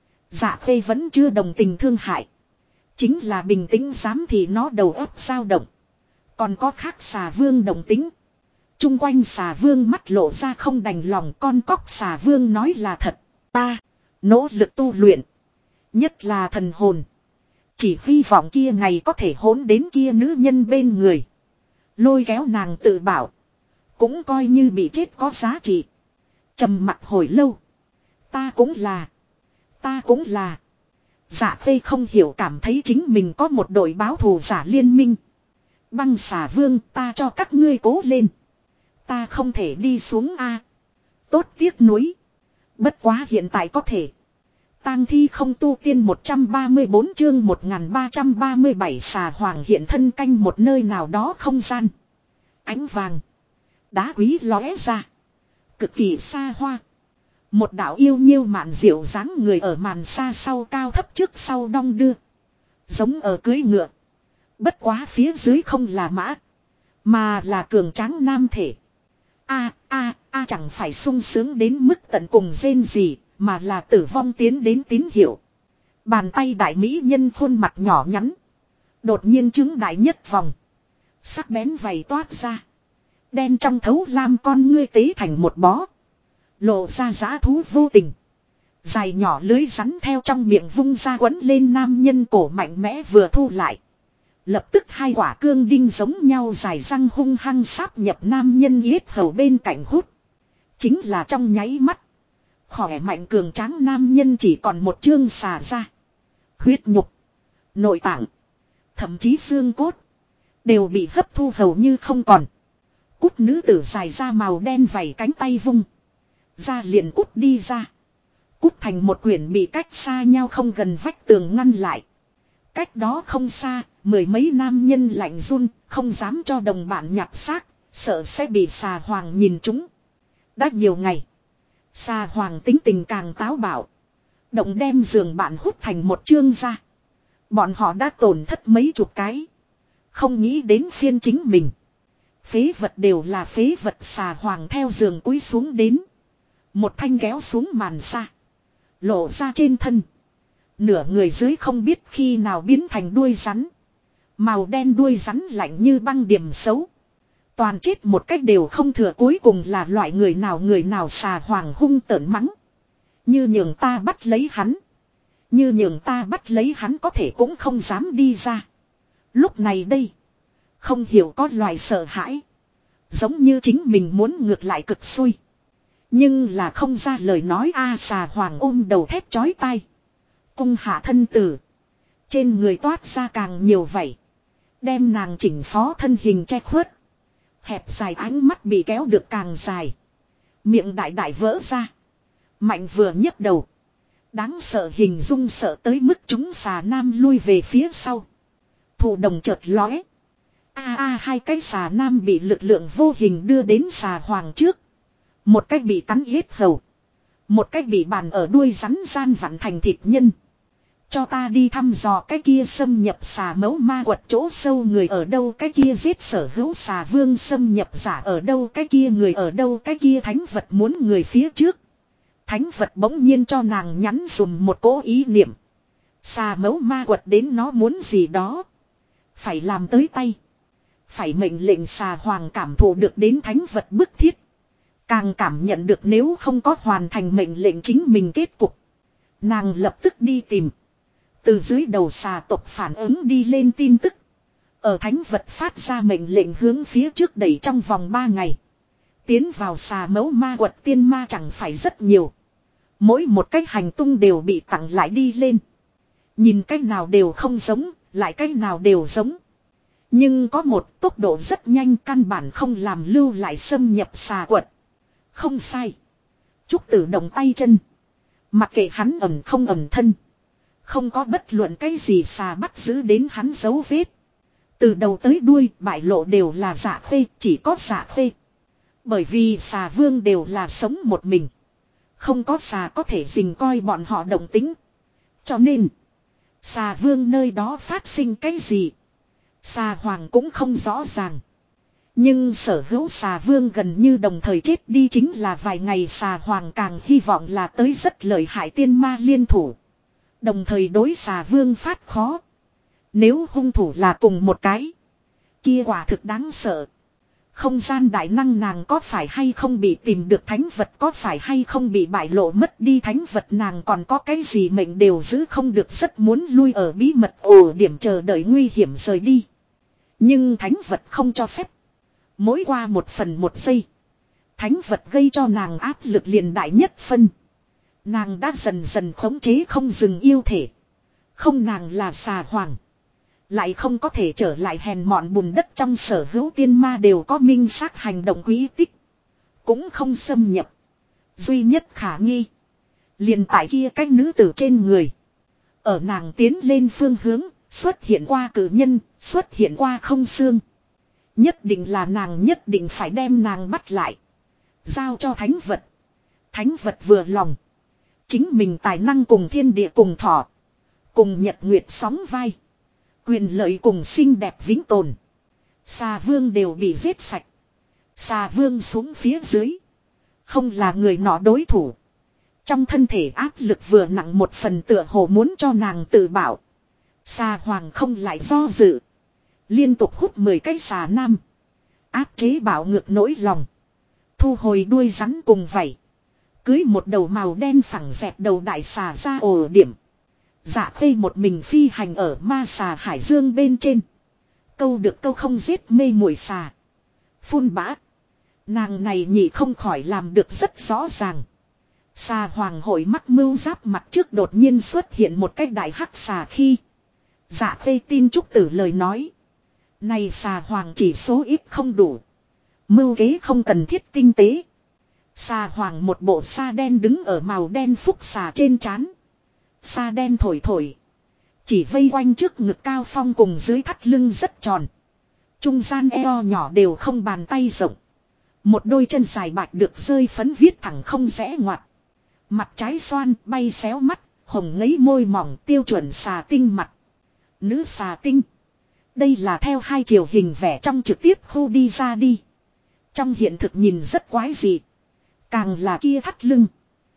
Dạ Khê vẫn chưa đồng tình thương hại. Chính là bình tĩnh dám thì nó đầu óc dao động. Còn có khác xà vương đồng tính. Trung quanh xà vương mắt lộ ra không đành lòng con cóc xà vương nói là thật. Ta nỗ lực tu luyện. Nhất là thần hồn. Chỉ hy vọng kia ngày có thể hỗn đến kia nữ nhân bên người. Lôi kéo nàng tự bảo. Cũng coi như bị chết có giá trị. Trầm mặt hồi lâu. Ta cũng là. Dạ Khê không hiểu cảm thấy chính mình có một đội báo thù giả liên minh. Băng xà vương ta cho các ngươi cố lên. Ta không thể đi xuống a. Tốt tiếc nuối. Bất quá hiện tại có thể. Tang thi không tu tiên 134 chương 1337 xà hoàng hiện thân canh một nơi nào đó không gian. Ánh vàng. Đá quý lóe ra. Cực kỳ xa hoa. Một đạo yêu nhiêu mạn diệu dáng người ở màn xa sau cao thấp trước sau đong đưa. Giống ở cưới ngựa. Bất quá phía dưới không là mã. Mà là cường tráng nam thể. Chẳng phải sung sướng đến mức tận cùng rên gì. Mà là tử vong tiến đến tín hiệu. Bàn tay đại mỹ nhân khuôn mặt nhỏ nhắn. Đột nhiên trứng đại nhất vòng. Sắc bén vầy toát ra. Đen trong thấu lam con ngươi tế thành một bó. Lộ ra dã thú vô tình. Dài nhỏ lưới rắn theo trong miệng vung ra quấn lên nam nhân cổ mạnh mẽ vừa thu lại. Lập tức hai quả cương đinh giống nhau dài răng hung hăng sáp nhập nam nhân yết hầu bên cạnh hút. Chính là trong nháy mắt. Khỏe mạnh cường tráng nam nhân chỉ còn một chương xà ra. Huyết nhục. Nội tạng. Thậm chí xương cốt. Đều bị hấp thu hầu như không còn. Cút nữ tử dài ra màu đen vảy cánh tay vung. Ra liền cút đi ra. Cút thành một quyển bị cách xa nhau không gần vách tường ngăn lại. Cách đó không xa, mười mấy nam nhân lạnh run, không dám cho đồng bạn nhặt xác, sợ sẽ bị xà hoàng nhìn chúng. Đã nhiều ngày. Xà hoàng tính tình càng táo bạo. Động đem giường bạn hút thành một chương ra. Bọn họ đã tổn thất mấy chục cái. Không nghĩ đến phiên chính mình. Phế vật đều là phế vật xà hoàng theo giường cúi xuống đến. Một thanh kéo xuống màn xa. Lộ ra trên thân. Nửa người dưới không biết khi nào biến thành đuôi rắn. Màu đen đuôi rắn lạnh như băng điểm xấu. Toàn chết một cách đều không thừa cuối cùng là loại người nào xà hoàng hung tợn mắng. Như nhường ta bắt lấy hắn. Như nhường ta bắt lấy hắn có thể cũng không dám đi ra. Lúc này đây. Không hiểu có loài sợ hãi. Giống như chính mình muốn ngược lại cực xui. Nhưng là không ra lời nói xà hoàng ôm đầu thét chói tai. Cung hạ thân tử. Trên người toát ra càng nhiều vảy. Đem nàng chỉnh phó thân hình che khuất. Hẹp dài ánh mắt bị kéo được càng dài. Miệng đại đại vỡ ra. Mạnh vừa nhấc đầu. Đáng sợ hình dung sợ tới mức chúng xà nam lui về phía sau. Thụ đồng chợt lóe. Hai cái xà nam bị lực lượng vô hình đưa đến xà hoàng trước. Một cách bị cắn yết hầu. Một cách bị bàn ở đuôi rắn gian vặn thành thịt nhân. Cho ta đi thăm dò cái kia xâm nhập xà mẫu ma quật chỗ sâu người ở đâu, cái kia giết sở hữu xà vương xâm nhập giả ở đâu, cái kia người ở đâu, cái kia thánh vật muốn người phía trước. Thánh vật bỗng nhiên cho nàng nhắn dùm một cố ý niệm. Xà mẫu ma quật đến nó muốn gì đó. Phải làm tới tay. Phải mệnh lệnh xà hoàng cảm thụ được đến thánh vật bức thiết. Càng cảm nhận được nếu không có hoàn thành mệnh lệnh chính mình kết cục. Nàng lập tức đi tìm. Từ dưới đầu xà tộc phản ứng đi lên tin tức. Ở thánh vật phát ra mệnh lệnh hướng phía trước đẩy trong vòng 3 ngày. Tiến vào xà mẫu ma quật tiên ma chẳng phải rất nhiều. Mỗi một cách hành tung đều bị tặng lại đi lên. Nhìn cách nào đều không giống, lại cách nào đều giống. Nhưng có một tốc độ rất nhanh, căn bản không làm lưu lại xâm nhập xà quật. Không sai. Trúc Tử động tay chân. Mặc kệ hắn ẩn không ẩn thân. Không có bất luận cái gì xà bắt giữ đến hắn dấu vết. Từ đầu tới đuôi bại lộ đều là Dạ Khê, chỉ có Dạ Khê. Bởi vì xà vương đều là sống một mình. Không có xà có thể dình coi bọn họ động tính. Cho nên, xà vương nơi đó phát sinh cái gì, xà hoàng cũng không rõ ràng. Nhưng sở hữu xà vương gần như đồng thời chết đi chính là vài ngày, xà hoàng càng hy vọng là tới rất lợi hại tiên ma liên thủ. Đồng thời đối xà vương phát khó. Nếu hung thủ là cùng một cái, kia quả thực đáng sợ. Không gian đại năng nàng có phải hay không bị tìm được thánh vật, có phải hay không bị bại lộ mất đi thánh vật, nàng còn có cái gì mệnh đều giữ không được, rất muốn lui ở bí mật ổ điểm chờ đợi nguy hiểm rời đi. Nhưng thánh vật không cho phép. Mỗi qua 1/1 giây, thánh vật gây cho nàng áp lực liền đại nhất phân. Nàng đã dần dần khống chế không dừng yêu thể. Không nàng là xà hoàng, lại không có thể trở lại hèn mọn bùn đất, trong sở hữu tiên ma đều có minh xác hành động quý tích. Cũng không xâm nhập. Duy nhất khả nghi, liền tại kia cách nữ tử trên người. Ở nàng tiến lên phương hướng, xuất hiện qua cử nhân, xuất hiện qua không xương. Nhất định là nàng, nhất định phải đem nàng bắt lại. Giao cho thánh vật. Thánh vật vừa lòng. Chính mình tài năng cùng thiên địa cùng thọ. Cùng nhật nguyệt sóng vai. Quyền lợi cùng xinh đẹp vĩnh tồn. Xà vương đều bị giết sạch. Xà vương xuống phía dưới. Không là người nọ đối thủ. Trong thân thể áp lực vừa nặng một phần, tựa hồ muốn cho nàng tự bảo. Xà hoàng không lại do dự. Liên tục hút 10 cái xà nam. Áp chế bảo ngược nỗi lòng. Thu hồi đuôi rắn cùng vảy. Cưới một đầu màu đen phẳng dẹt đầu đại xà ra ổ điểm. Dạ Khê một mình phi hành ở ma xà hải dương bên trên. Câu được câu không giết mê muội xà. Phun bã. Nàng này nhỉ không khỏi làm được rất rõ ràng. Xà hoàng hội mắc mưu giáp mặt trước đột nhiên xuất hiện một cái đại hắc xà khi. Dạ Khê tin Trúc Tử lời nói. Này xà hoàng chỉ số ít không đủ. Mưu kế không cần thiết tinh tế. Xà hoàng một bộ sa đen đứng ở màu đen phúc xà trên trán. Sa đen thổi thổi. Chỉ vây quanh trước ngực cao phong cùng dưới thắt lưng rất tròn. Trung gian eo nhỏ đều không bàn tay rộng. Một đôi chân dài bạch được rơi phấn viết thẳng không rẽ ngoặt. Mặt trái xoan bay xéo mắt, hồng ngấy môi mỏng, tiêu chuẩn xà tinh mặt. Nữ xà tinh. Đây là theo hai chiều hình vẽ trong trực tiếp khu đi ra đi. Trong hiện thực nhìn rất quái dị. Càng là kia thắt lưng.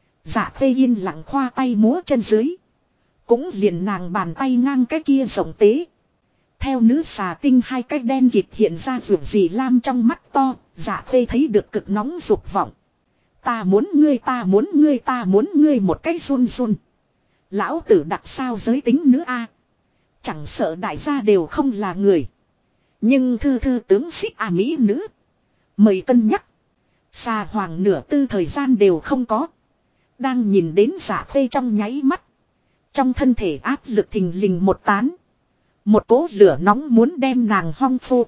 Dạ Khê yên lặng khoa tay múa chân dưới. Cũng liền nàng bàn tay ngang cái kia rộng tế. Theo nữ xà tinh hai cái đen kịt hiện ra ruột gì lam trong mắt to. Dạ Khê thấy được cực nóng dục vọng. Ta muốn ngươi, ta muốn ngươi, ta muốn ngươi, một cái run run. Lão tử đặc sao giới tính nữa a. Chẳng sợ đại gia đều không là người. Nhưng thư thư tướng xích mỹ nữ. Mời cân nhắc. Xà hoàng nửa tư thời gian đều không có. Đang nhìn đến Dạ Khê trong nháy mắt. Trong thân thể áp lực thình lình một tán. Một cỗ lửa nóng muốn đem nàng hong khô.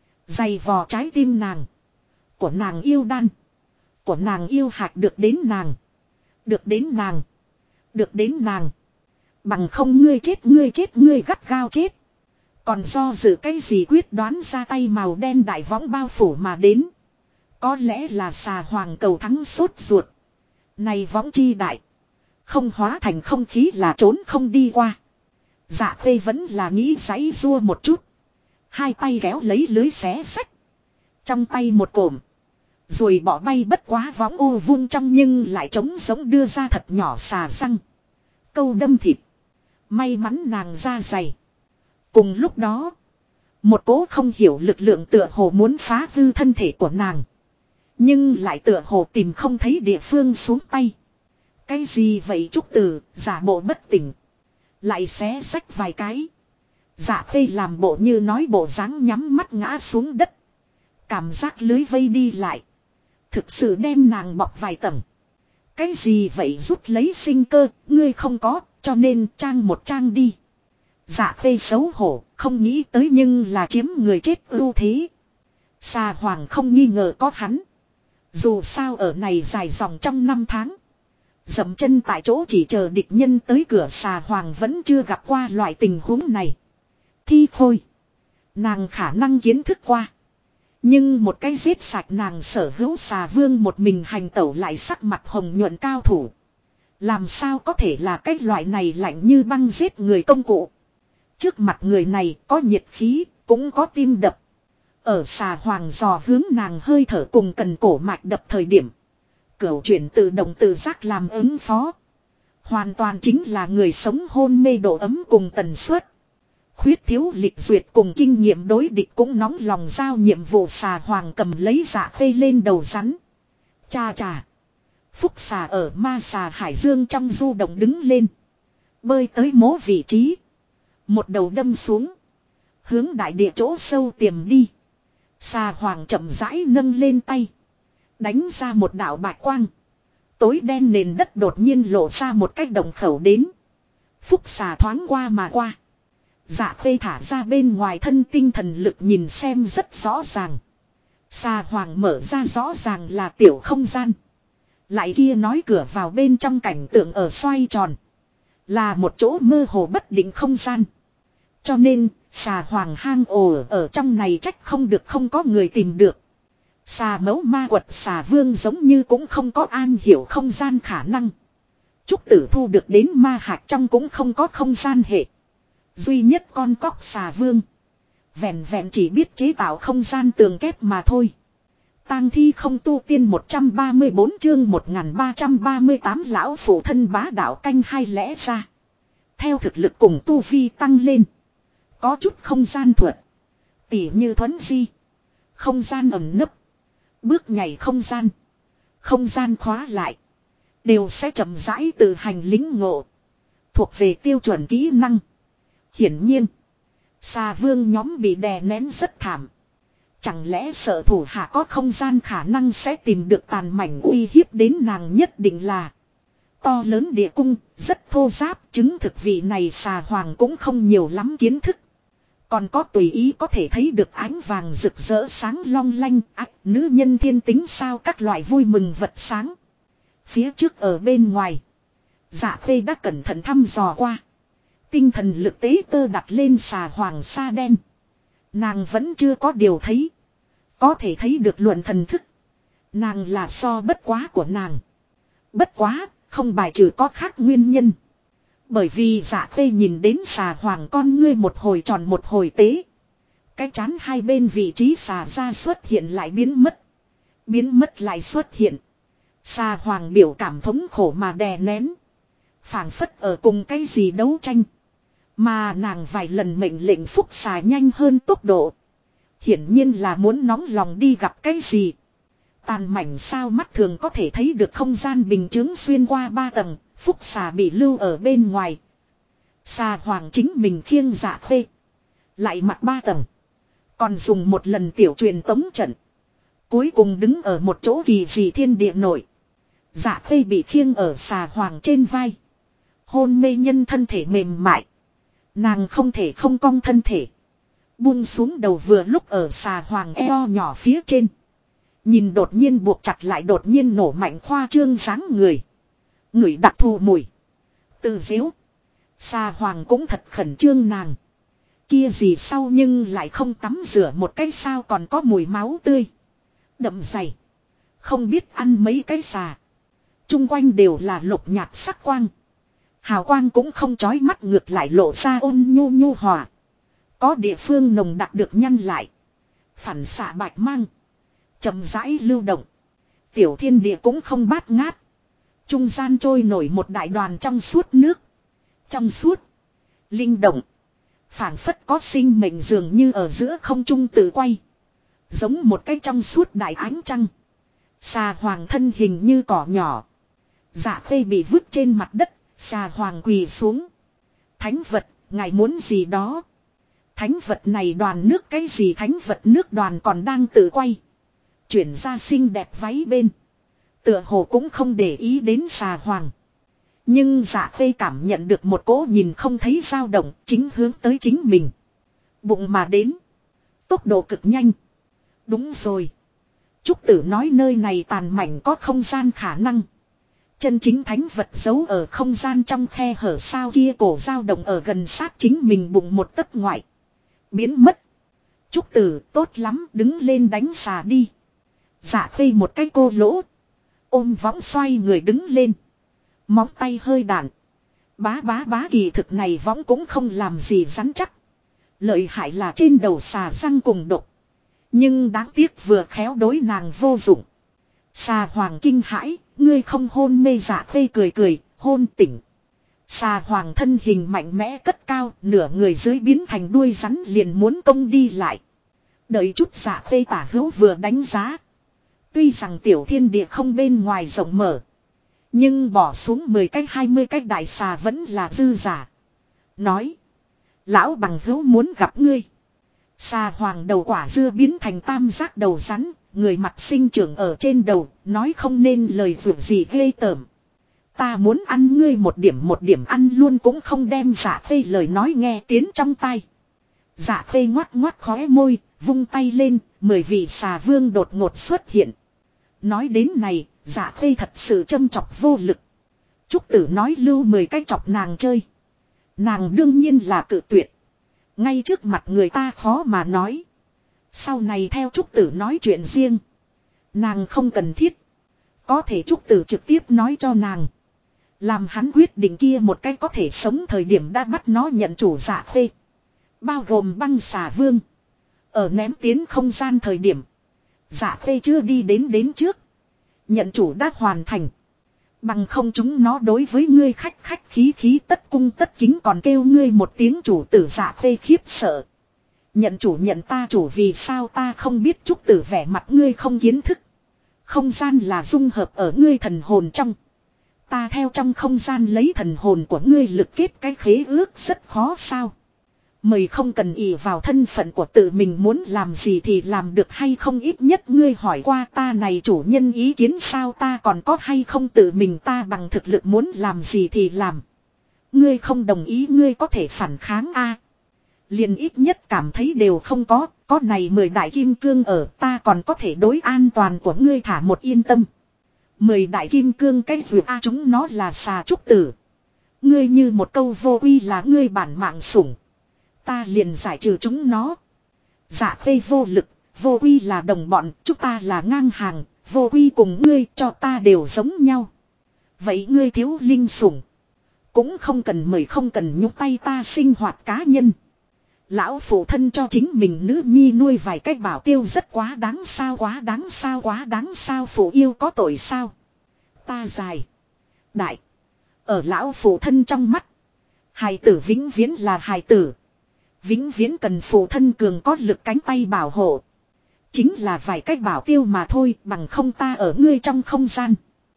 Dày vò trái tim nàng. Của nàng yêu đan. Của nàng yêu hạt được đến nàng. Được đến nàng. Được đến nàng. Bằng không ngươi chết, ngươi chết, ngươi gắt gao chết. Còn do dự cái gì quyết đoán ra tay màu đen đại võng bao phủ mà đến. Có lẽ là xà hoàng cầu thắng sốt ruột. Này võng chi đại. Không hóa thành không khí là trốn không đi qua. Dạ Khê vẫn là nghĩ giãy rua một chút. Hai tay kéo lấy lưới xé xách. Trong tay một cổm. Rồi bỏ bay bất quá võng ô vuông trong nhưng lại trống giống đưa ra thật nhỏ xà răng. Câu đâm thịt. May mắn nàng ra dày. Cùng lúc đó. Một cố không hiểu lực lượng tựa hồ muốn phá hư thân thể của nàng. Nhưng lại tựa hồ tìm không thấy địa phương xuống tay. Cái gì vậy Trúc Tử, giả bộ bất tỉnh. Lại xé xách vài cái. Dạ Khê làm bộ như nói bộ dáng nhắm mắt ngã xuống đất. Cảm giác lưới vây đi lại. Thực sự đem nàng bọc vài tầng. Cái gì vậy rút lấy sinh cơ, ngươi không có, cho nên trang một trang đi. Dạ Khê xấu hổ, không nghĩ tới nhưng là chiếm người chết ưu thế. Xà hoàng không nghi ngờ có hắn. Dù sao ở này dài dòng trong 5 tháng. Dậm chân tại chỗ chỉ chờ địch nhân tới cửa xà hoàng vẫn chưa gặp qua loại tình huống này. Thi khôi. Nàng khả năng kiến thức qua. Nhưng một cái giết sạch nàng sở hữu xà vương một mình hành tẩu lại sắc mặt hồng nhuận cao thủ. Làm sao có thể là cái loại này lạnh như băng giết người công cụ. Trước mặt người này có nhiệt khí, cũng có tim đập. Ở xà hoàng dò hướng nàng hơi thở cùng cần cổ mạch đập thời điểm. Cửu chuyển tự động tự giác làm ứng phó. Hoàn toàn chính là người sống hôn mê độ ấm cùng tần suất. Khuyết thiếu lịch duyệt cùng kinh nghiệm đối địch cũng nóng lòng giao nhiệm vụ xà hoàng cầm lấy Dạ Khê lên đầu rắn. Cha cha. Phúc xà ở ma xà hải dương trong du động đứng lên. Bơi tới mố vị trí. Một đầu đâm xuống. Hướng đại địa chỗ sâu tiềm đi. Xà hoàng chậm rãi nâng lên tay. Đánh ra một đạo bạch quang. Tối đen nền đất đột nhiên lộ ra một cái đồng khẩu đến. Phúc xà thoáng qua mà qua. Dạ Khê thả ra bên ngoài thân tinh thần lực nhìn xem rất rõ ràng. Xà hoàng mở ra rõ ràng là tiểu không gian. Lại kia nói cửa vào bên trong cảnh tượng ở xoay tròn. Là một chỗ mơ hồ bất định không gian. Cho nên, xà hoàng hang ổ ở trong này trách không được không có người tìm được. Xà mẫu ma quật xà vương giống như cũng không có an hiểu không gian khả năng. Trúc Tử thu được đến ma hạt trong cũng không có không gian hệ. Duy nhất con cóc xà vương. Vẹn vẹn chỉ biết chế tạo không gian tường kép mà thôi. Tang thi không tu tiên 134 chương 1338 lão phụ thân bá đạo canh hai lẽ ra. Theo thực lực cùng tu vi tăng lên. Có chút không gian thuật. Tỉ như thuấn di. Không gian ẩn nấp. Bước nhảy không gian. Không gian khóa lại. Đều sẽ chậm rãi từ hành lính ngộ. Thuộc về tiêu chuẩn kỹ năng. Hiển nhiên. Xà vương nhóm bị đè nén rất thảm. Chẳng lẽ sợ thủ hạ có không gian khả năng sẽ tìm được tàn mảnh uy hiếp đến nàng nhất định là. To lớn địa cung, rất thô giáp, chứng thực vị này xà hoàng cũng không nhiều lắm kiến thức. Còn có tùy ý có thể thấy được ánh vàng rực rỡ sáng long lanh, nữ nhân thiên tính sao các loại vui mừng vật sáng. Phía trước ở bên ngoài, Dạ Khê đã cẩn thận thăm dò qua. Tinh thần lực tế tơ đặt lên xà hoàng sa đen. Nàng vẫn chưa có điều thấy. Có thể thấy được luận thần thức. Nàng là so bất quá của nàng. Bất quá, không bài trừ có khác nguyên nhân. Bởi vì Dạ Khê nhìn đến xà hoàng con ngươi một hồi tròn một hồi tế. Cái chán hai bên vị trí xà ra xuất hiện lại biến mất. Biến mất lại xuất hiện. Xà hoàng biểu cảm thống khổ mà đè nén. Phảng phất ở cùng cái gì đấu tranh. Mà nàng vài lần mệnh lệnh phúc xà nhanh hơn tốc độ. Hiển nhiên là muốn nóng lòng đi gặp cái gì. Tàn mảnh sao mắt thường có thể thấy được không gian bình chứng xuyên qua 3 tầng. Phúc xà bị lưu ở bên ngoài. Xà hoàng chính mình khiêng Dạ Khê. Lại mặt 3 tầng. Còn dùng một lần tiểu truyền tống trận. Cuối cùng đứng ở một chỗ kỳ dị thiên địa nổi. Dạ Khê bị khiêng ở xà hoàng trên vai. Hôn mê nhân thân thể mềm mại. Nàng không thể không cong thân thể. Buông xuống đầu vừa lúc ở xà hoàng eo nhỏ phía trên. Nhìn đột nhiên buộc chặt lại đột nhiên nổ mạnh khoa trương dáng người. Người đặc thù mùi. Từ diếu. Xà hoàng cũng thật khẩn trương nàng. Kia gì sau nhưng lại không tắm rửa một cái sao còn có mùi máu tươi. Đậm dày. Không biết ăn mấy cái xà. Trung quanh đều là lục nhạt sắc quang. Hào quang cũng không chói mắt ngược lại lộ ra ôn nhu nhu hòa. Có địa phương nồng đặc được nhăn lại. Phản xạ bạch mang. Chậm rãi lưu động. Tiểu thiên địa cũng không bát ngát. Trung gian trôi nổi một đại đoàn trong suốt nước. Trong suốt. Linh động. Phảng phất có sinh mệnh dường như ở giữa không trung tự quay. Giống một cái trong suốt đại ánh trăng. Xà hoàng thân hình như cỏ nhỏ. Dạ khê bị vứt trên mặt đất. Xà hoàng quỳ xuống. Thánh vật, ngài muốn gì đó? Thánh vật này đoàn nước cái gì thánh vật nước đoàn còn đang tự quay. Chuyển ra xinh đẹp váy bên. Tựa hồ cũng không để ý đến xà hoàng. Nhưng dạ khê cảm nhận được một cỗ nhìn không thấy dao động chính hướng tới chính mình. Bụng mà đến. Tốc độ cực nhanh. Đúng rồi. Trúc Tử nói nơi này tàn mảnh có không gian khả năng. Chân chính thánh vật giấu ở không gian trong khe hở sao kia cổ dao động ở gần sát chính mình bụng một tấc ngoại. Biến mất. Trúc Tử tốt lắm đứng lên đánh xà đi. Dạ khê một cái cô lỗ. Ôm võng xoay người đứng lên. Móng tay hơi đạn. Bá bá bá kỳ thực này võng cũng không làm gì rắn chắc. Lợi hại là trên đầu xà răng cùng độc. Nhưng đáng tiếc vừa khéo đối nàng vô dụng. Xà hoàng kinh hãi, ngươi không hôn mê dạ khê cười cười, hôn tỉnh. Xà hoàng thân hình mạnh mẽ cất cao, nửa người dưới biến thành đuôi rắn liền muốn công đi lại. Đợi chút dạ khê tả hữu vừa đánh giá. Tuy rằng tiểu thiên địa không bên ngoài rộng mở. Nhưng bỏ xuống 10 cái 20 cái đại xà vẫn là dư giả. Nói. Lão bằng hữu muốn gặp ngươi. Xà hoàng đầu quả dưa biến thành tam giác đầu rắn. Người mặt sinh trưởng ở trên đầu. Nói không nên lời vượt gì ghê tởm. Ta muốn ăn ngươi một điểm ăn luôn cũng không đem dạ phê lời nói nghe tiến trong tai. Dạ phê ngoắt ngoắt khóe môi. Vung tay lên. 10 vị xà vương đột ngột xuất hiện. Nói đến này. Dạ khê thật sự châm chọc vô lực. Trúc Tử nói lưu 10 cái chọc nàng chơi. Nàng đương nhiên là cự tuyệt. Ngay trước mặt người ta khó mà nói. Sau này theo Trúc Tử nói chuyện riêng. Nàng không cần thiết. Có thể Trúc Tử trực tiếp nói cho nàng. Làm hắn quyết định kia một cái có thể sống thời điểm đã bắt nó nhận chủ dạ khê. Bao gồm băng xà vương. Ở ném tiến không gian thời điểm. Dạ khê chưa đi đến trước. Nhận chủ đã hoàn thành. Bằng không chúng nó đối với ngươi khách khách khí khí tất cung tất kính còn kêu ngươi một tiếng chủ tử dạ khê khiếp sợ. Nhận chủ nhận ta chủ vì sao ta không biết Trúc Tử vẻ mặt ngươi không kiến thức. Không gian là dung hợp ở ngươi thần hồn trong. Ta theo trong không gian lấy thần hồn của ngươi lực kết cái khế ước rất khó sao. Mời không cần ỷ vào thân phận của tự mình muốn làm gì thì làm được hay không ít nhất ngươi hỏi qua ta này chủ nhân ý kiến sao ta còn có hay không tự mình ta bằng thực lực muốn làm gì thì làm. Ngươi không đồng ý ngươi có thể phản kháng a liền ít nhất cảm thấy đều không có này 10 đại kim cương ở ta còn có thể đối an toàn của ngươi thả một yên tâm. 10 đại kim cương cái dù a chúng nó là xà Trúc Tử. Ngươi như một câu vô uy là ngươi bản mạng sủng. Ta liền giải trừ chúng nó. Dạ khê vô lực, vô uy là đồng bọn, chúng ta là ngang hàng, vô uy cùng ngươi cho ta đều giống nhau. Vậy ngươi thiếu linh sủng. Cũng không cần mời không cần nhúc tay ta sinh hoạt cá nhân. Lão phụ thân cho chính mình nữ nhi nuôi vài cách bảo tiêu rất quá đáng sao quá đáng sao quá đáng sao phụ yêu có tội sao. Ta dài. Đại. Ở lão phụ thân trong mắt. Hài tử vĩnh viễn là hài tử. Vĩnh viễn cần phụ thân cường có lực cánh tay bảo hộ. Chính là vài cách bảo tiêu mà thôi bằng không ta ở ngươi trong không gian.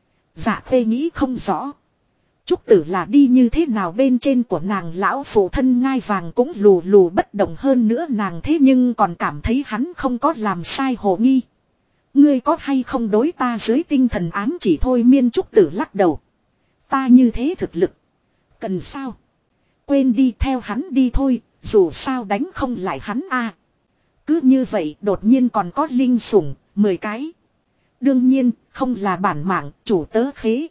Dạ khê nghĩ không rõ. Trúc Tử là đi như thế nào bên trên của nàng lão phụ thân ngai vàng cũng lù lù bất động hơn nữa nàng thế nhưng còn cảm thấy hắn không có làm sai hồ nghi. Ngươi có hay không đối ta dưới tinh thần ám chỉ thôi miên Trúc Tử lắc đầu. Ta như thế thực lực. Cần sao? Quên đi theo hắn đi thôi, dù sao đánh không lại hắn a. Cứ như vậy đột nhiên còn có linh sủng, 10 cái. Đương nhiên, không là bản mạng, chủ tớ khế.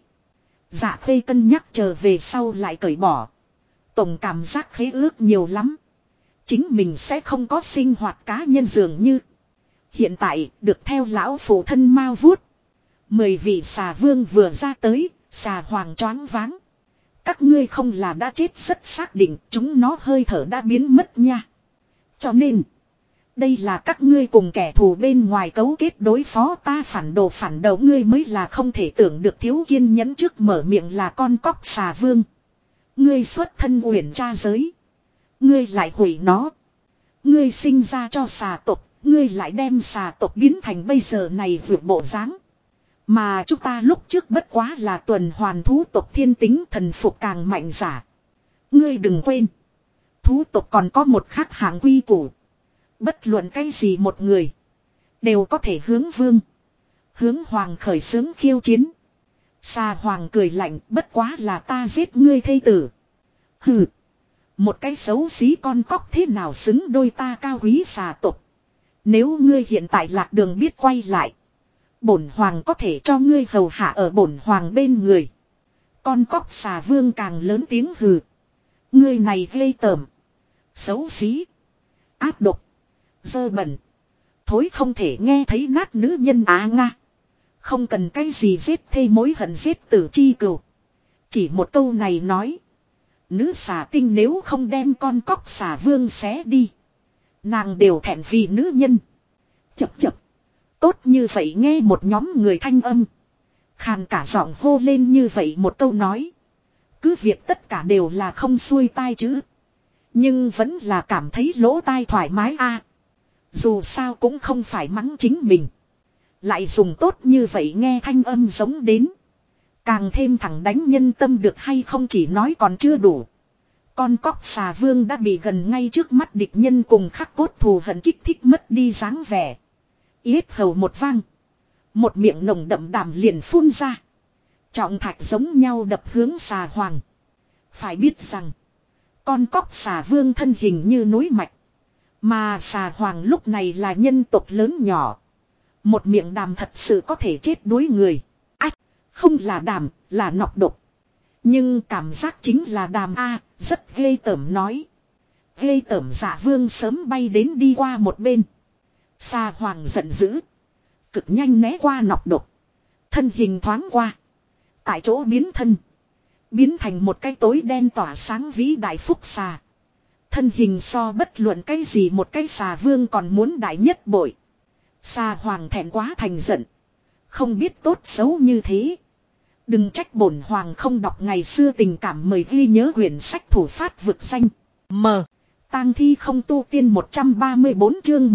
Dạ khê cân nhắc chờ về sau lại cởi bỏ. Tổng cảm giác khế ước nhiều lắm. chính mình sẽ không có sinh hoạt cá nhân dường như. Hiện tại được theo lão phụ thân mau vuốt. 10 vị xà vương vừa ra tới, xà hoàng choáng váng. Các ngươi không là đã chết rất xác định, chúng nó hơi thở đã biến mất nha. Cho nên, đây là các ngươi cùng kẻ thù bên ngoài cấu kết đối phó ta, phản đầu ngươi mới là không thể tưởng được. Thiếu kiên nhẫn trước mở miệng là con cóc xà vương. Ngươi xuất thân uyển tra giới, ngươi lại hủy nó. Ngươi sinh ra cho xà tộc, ngươi lại đem xà tộc biến thành bây giờ này vượt bộ dáng. Mà chúng ta lúc trước bất quá là tuần hoàn thú tộc, thiên tính thần phục càng mạnh giả. Ngươi đừng quên, thú tộc còn có một khác hạng quy củ. Bất luận cái gì một người đều có thể hướng vương, hướng hoàng khởi xướng khiêu chiến. Xà hoàng cười lạnh, bất quá là ta giết ngươi thây tử. Hừ, một cái xấu xí con cóc thế nào xứng đôi ta cao quý xà tộc. Nếu ngươi hiện tại lạc đường biết quay lại, bổn hoàng có thể cho ngươi hầu hạ ở bổn hoàng bên người. Con cóc xà vương càng lớn tiếng hừ. Ngươi này ghê tởm, xấu xí, ác độc, dơ bẩn, thối không thể nghe thấy nát nữ nhân á nga. Không cần cái gì giết thê mối hận giết tử chi cừu. Chỉ một câu này nói, nữ xà tinh nếu không đem con cóc xà vương xé đi, nàng đều thẹn vì nữ nhân. Chập chập. Tốt như vậy nghe một nhóm người thanh âm, khàn cả giọng hô lên như vậy một câu nói. Cứ việc tất cả đều là không xuôi tai chứ, nhưng vẫn là cảm thấy lỗ tai thoải mái a. Dù sao cũng không phải mắng chính mình, lại dùng tốt như vậy nghe thanh âm giống đến, càng thêm thẳng đánh nhân tâm được hay không chỉ nói còn chưa đủ. Con cóc xà vương đã bị gần ngay trước mắt địch nhân cùng khắc cốt thù hận kích thích mất đi dáng vẻ. Yết hầu một vang, một miệng nồng đậm đàm liền phun ra. Trọng thạch giống nhau đập hướng xà hoàng. Phải biết rằng, con cóc xà vương thân hình như núi mạch, mà xà hoàng lúc này là nhân tộc lớn nhỏ. Một miệng đàm thật sự có thể chết đuối người. Ách, không là đàm, là nọc độc. Nhưng cảm giác chính là đàm a, rất ghê tởm nói. Ghê tởm dạ vương sớm bay đến đi qua một bên. Xà hoàng giận dữ, cực nhanh né qua nọc độc, thân hình thoáng qua, tại chỗ biến thân, biến thành một cái tối đen tỏa sáng vĩ đại phúc xà. Thân hình so bất luận cái gì một cái xà vương còn muốn đại nhất bội. Xà hoàng thẹn quá thành giận, không biết tốt xấu như thế. Đừng trách bổn hoàng không đọc ngày xưa tình cảm, mời ghi nhớ quyển sách thủ phát vực danh. Tang thi không tu tiên 134 chương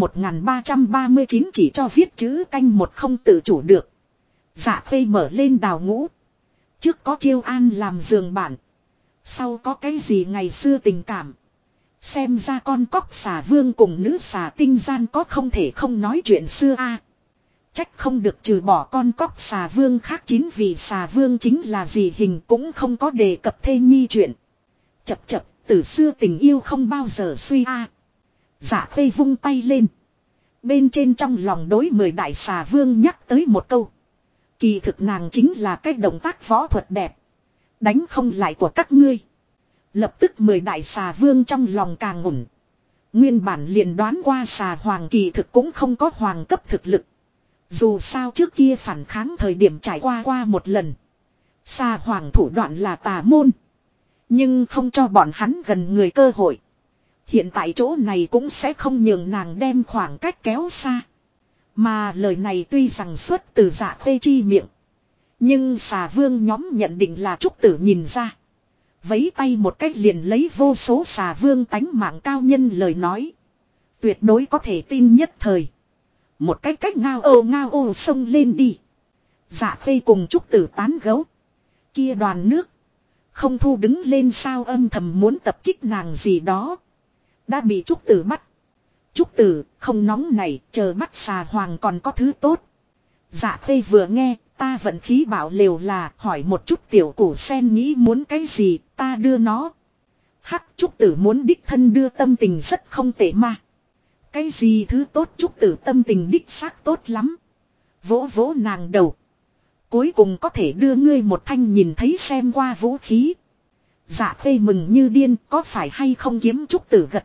1339 chỉ cho viết chữ canh một không tự chủ được. Dạ Khê mở lên đào ngũ. Trước có Chiêu An làm giường bản, sau có cái gì ngày xưa tình cảm. Xem ra con cóc xà vương cùng nữ xà tinh gian có không thể không nói chuyện xưa a. Trách không được trừ bỏ con cóc xà vương khác 9 vị xà vương chính là gì hình cũng không có đề cập thê nhi chuyện. Chập chập, từ xưa tình yêu không bao giờ suy a. Dạ Khê vung tay lên, bên trên trong lòng đối 10 đại xà vương nhắc tới một câu. Kỳ thực nàng chính là cái động tác võ thuật đẹp, đánh không lại của các ngươi. Lập tức 10 đại xà vương trong lòng càng ngủn. Nguyên bản liền đoán qua xà hoàng kỳ thực cũng không có hoàng cấp thực lực. Dù sao trước kia phản kháng thời điểm trải qua một lần. Xà hoàng thủ đoạn là tà môn, nhưng không cho bọn hắn gần người cơ hội. Hiện tại chỗ này cũng sẽ không nhường nàng đem khoảng cách kéo xa. Mà lời này tuy rằng xuất từ Dạ Khê chi miệng, nhưng xà vương nhóm nhận định là Trúc Tử nhìn ra. Vấy tay một cách liền lấy vô số xà vương tánh mạng cao nhân lời nói, tuyệt đối có thể tin nhất thời. Một cách ngao ô xông lên đi. Dạ Khê cùng Trúc Tử tán gấu. Kia đoàn nước không thu đứng lên sao, âm thầm muốn tập kích nàng gì đó, đã bị Trúc Tử bắt. Trúc Tử không nóng này, chờ bắt xà hoàng còn có thứ tốt. Dạ Khê vừa nghe, ta vận khí bảo lều là hỏi một chút tiểu củ sen nghĩ muốn cái gì, ta đưa nó. Hắc, Trúc Tử muốn đích thân đưa, tâm tình rất không tệ mà. Cái gì thứ tốt? Trúc Tử tâm tình đích xác tốt lắm. Vỗ vỗ nàng đầu. Cuối cùng có thể đưa ngươi một thanh nhìn thấy xem qua vũ khí. Dạ Khê mừng như điên, có phải hay không kiếm? Trúc Tử gật đầu,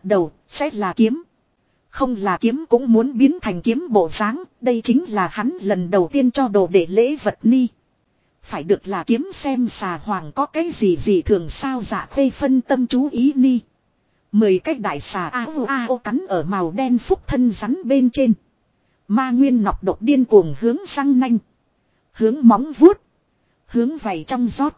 Sẽ là kiếm. Không là kiếm cũng muốn biến thành kiếm bộ dáng. Đây chính là hắn lần đầu tiên cho đồ để lễ vật ni. Phải được là kiếm xem xà hoàng có cái gì thường sao Dạ Khê phân tâm chú ý ni. 10 cái đại xà ao cắn ở màu đen phúc thân rắn bên trên. Ma nguyên nọc độc điên cuồng hướng răng nanh. Hướng móng vuốt. Hướng vảy trong rót.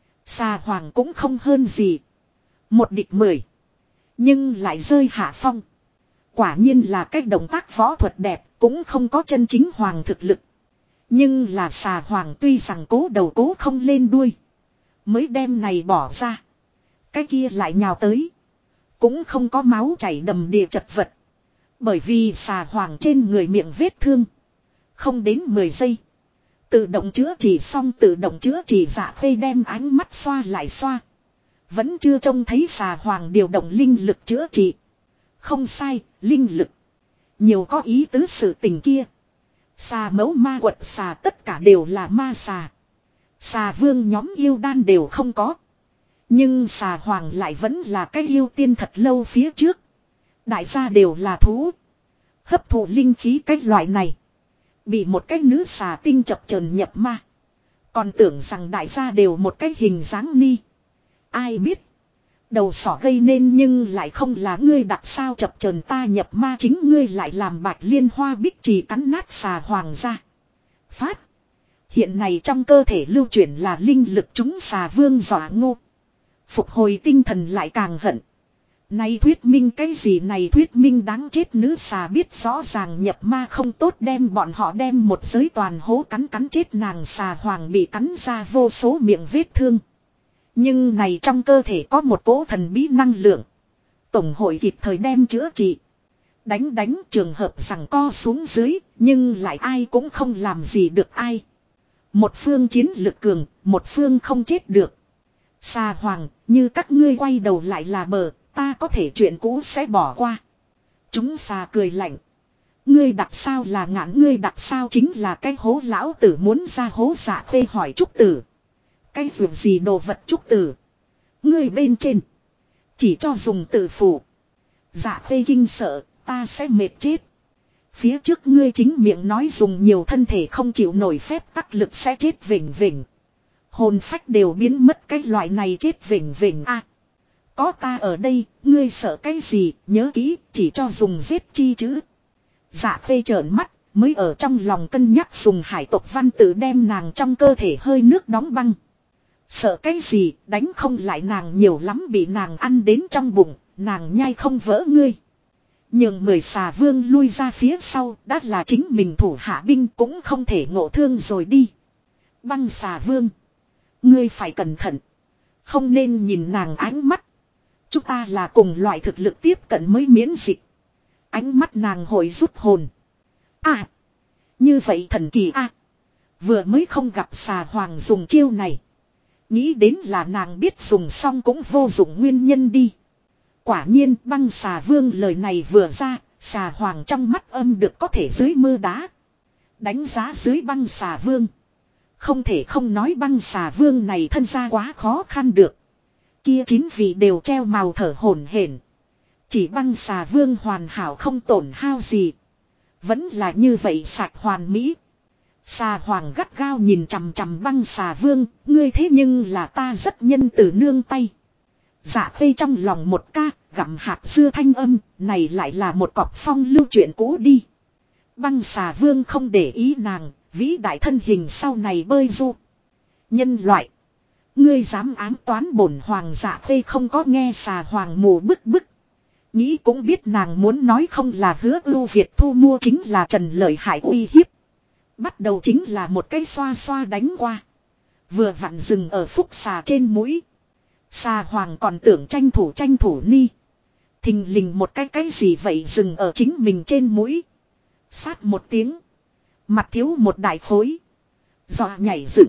Xà hoàng cũng không hơn gì. Một địch 10. Nhưng lại rơi hạ phong. Quả nhiên là cách động tác võ thuật đẹp. Cũng không có chân chính hoàng thực lực. Nhưng là xà hoàng tuy rằng cố đầu cố không lên đuôi. Mới đem này bỏ ra. Cái kia lại nhào tới. Cũng không có máu chảy đầm đìa chật vật. Bởi vì xà hoàng trên người miệng vết thương. Không đến 10 giây. Tự động chữa trị xong tự động chữa trị. Dạ Khê đem ánh mắt xoa lại xoa. Vẫn chưa trông thấy xà hoàng điều động linh lực chữa trị. Không sai, linh lực. Nhiều có ý tứ sự tình kia. Xà mẫu ma quật xà tất cả đều là ma xà. Xà vương nhóm yêu đan đều không có. Nhưng xà hoàng lại vẫn là cái yêu tiên thật lâu phía trước. Đại gia đều là thú. Hấp thụ linh khí cái loại này. Bị một cái nữ xà tinh chập chờn nhập ma. Còn tưởng rằng đại gia đều một cái hình dáng ni. Ai biết. Đầu sỏ gây nên nhưng lại không là ngươi đặt sao chập chờn ta nhập ma chính ngươi lại làm bạch liên hoa bích trì cắn nát xà hoàng ra. Phát. Hiện này trong cơ thể lưu chuyển là linh lực chúng xà vương dọa ngô. Phục hồi tinh thần lại càng hận. Này thuyết minh cái gì này thuyết minh đáng chết nữ xà biết rõ ràng nhập ma không tốt đem bọn họ đem một giới toàn hố cắn chết nàng xà hoàng bị cắn ra vô số miệng vết thương. Nhưng này trong cơ thể có một cỗ thần bí năng lượng. Tổng hội kịp thời đem chữa trị. Đánh trường hợp rằng co xuống dưới nhưng lại ai cũng không làm gì được ai. Một phương chiến lực cường, một phương không chết được. Xà hoàng, như các ngươi quay đầu lại là bờ, ta có thể chuyện cũ sẽ bỏ qua. Chúng xà cười lạnh. Ngươi đặt sao là ngạn ngươi đặt sao chính là cái hố lão tử muốn ra hố Dạ Khê hỏi Trúc Tử. Cái vượt gì đồ vật Trúc Tử. Ngươi bên trên. Chỉ cho dùng tử phủ. Dạ Khê kinh sợ, ta sẽ mệt chết. Phía trước ngươi chính miệng nói dùng nhiều thân thể không chịu nổi phép tắc lực sẽ chết vỉnh vỉnh. Hồn phách đều biến mất cái loại này chết vỉnh vỉnh a. Có ta ở đây, ngươi sợ cái gì, nhớ kỹ, chỉ cho dùng giết chi chữ. Dạ Khê trợn mắt, mới ở trong lòng cân nhắc dùng hải tộc văn tự đem nàng trong cơ thể hơi nước đóng băng. Sợ cái gì, đánh không lại nàng nhiều lắm bị nàng ăn đến trong bụng, nàng nhai không vỡ ngươi. Nhưng 10 xà vương lui ra phía sau, đã là chính mình thủ hạ binh cũng không thể ngộ thương rồi đi. Băng xà vương. Ngươi phải cẩn thận. Không nên nhìn nàng ánh mắt. Chúng ta là cùng loại thực lực tiếp cận mới miễn dịch. Ánh mắt nàng hội rút hồn. À. Như vậy thần kỳ a. Vừa mới không gặp xà hoàng dùng chiêu này. Nghĩ đến là nàng biết dùng xong cũng vô dụng nguyên nhân đi. Quả nhiên băng xà vương lời này vừa ra. Xà hoàng trong mắt âm được có thể dưới mưa đá. Đánh giá dưới băng xà vương. Không thể không nói băng xà vương này thân ra quá khó khăn được. Kia 9 vị đều treo màu thở hổn hển. Chỉ băng xà vương hoàn hảo không tổn hao gì. Vẫn là như vậy sạch hoàn mỹ. Xà hoàng gắt gao nhìn chằm chằm băng xà vương. Ngươi thế nhưng là ta rất nhân từ nương tay. Dạ Khê trong lòng một ca gặm hạt dưa thanh âm. Này lại là một cọc phong lưu chuyện cũ đi. Băng xà vương không để ý nàng. Vĩ đại thân hình sau này bơi du. Nhân loại. Ngươi dám ám toán bổn hoàng. Dạ Khê không có nghe xà hoàng mù bức bức. Nghĩ cũng biết nàng muốn nói không là hứa ưu Việt thu mua chính là Trần Lợi Hải uy hiếp. Bắt đầu chính là một cái xoa xoa đánh qua. Vừa vặn dừng ở phúc xà trên mũi. Xà hoàng còn tưởng tranh thủ ni. Thình lình một cái gì vậy dừng ở chính mình trên mũi. Sát một tiếng. Mặt thiếu một đại khối. Dọa nhảy dựng.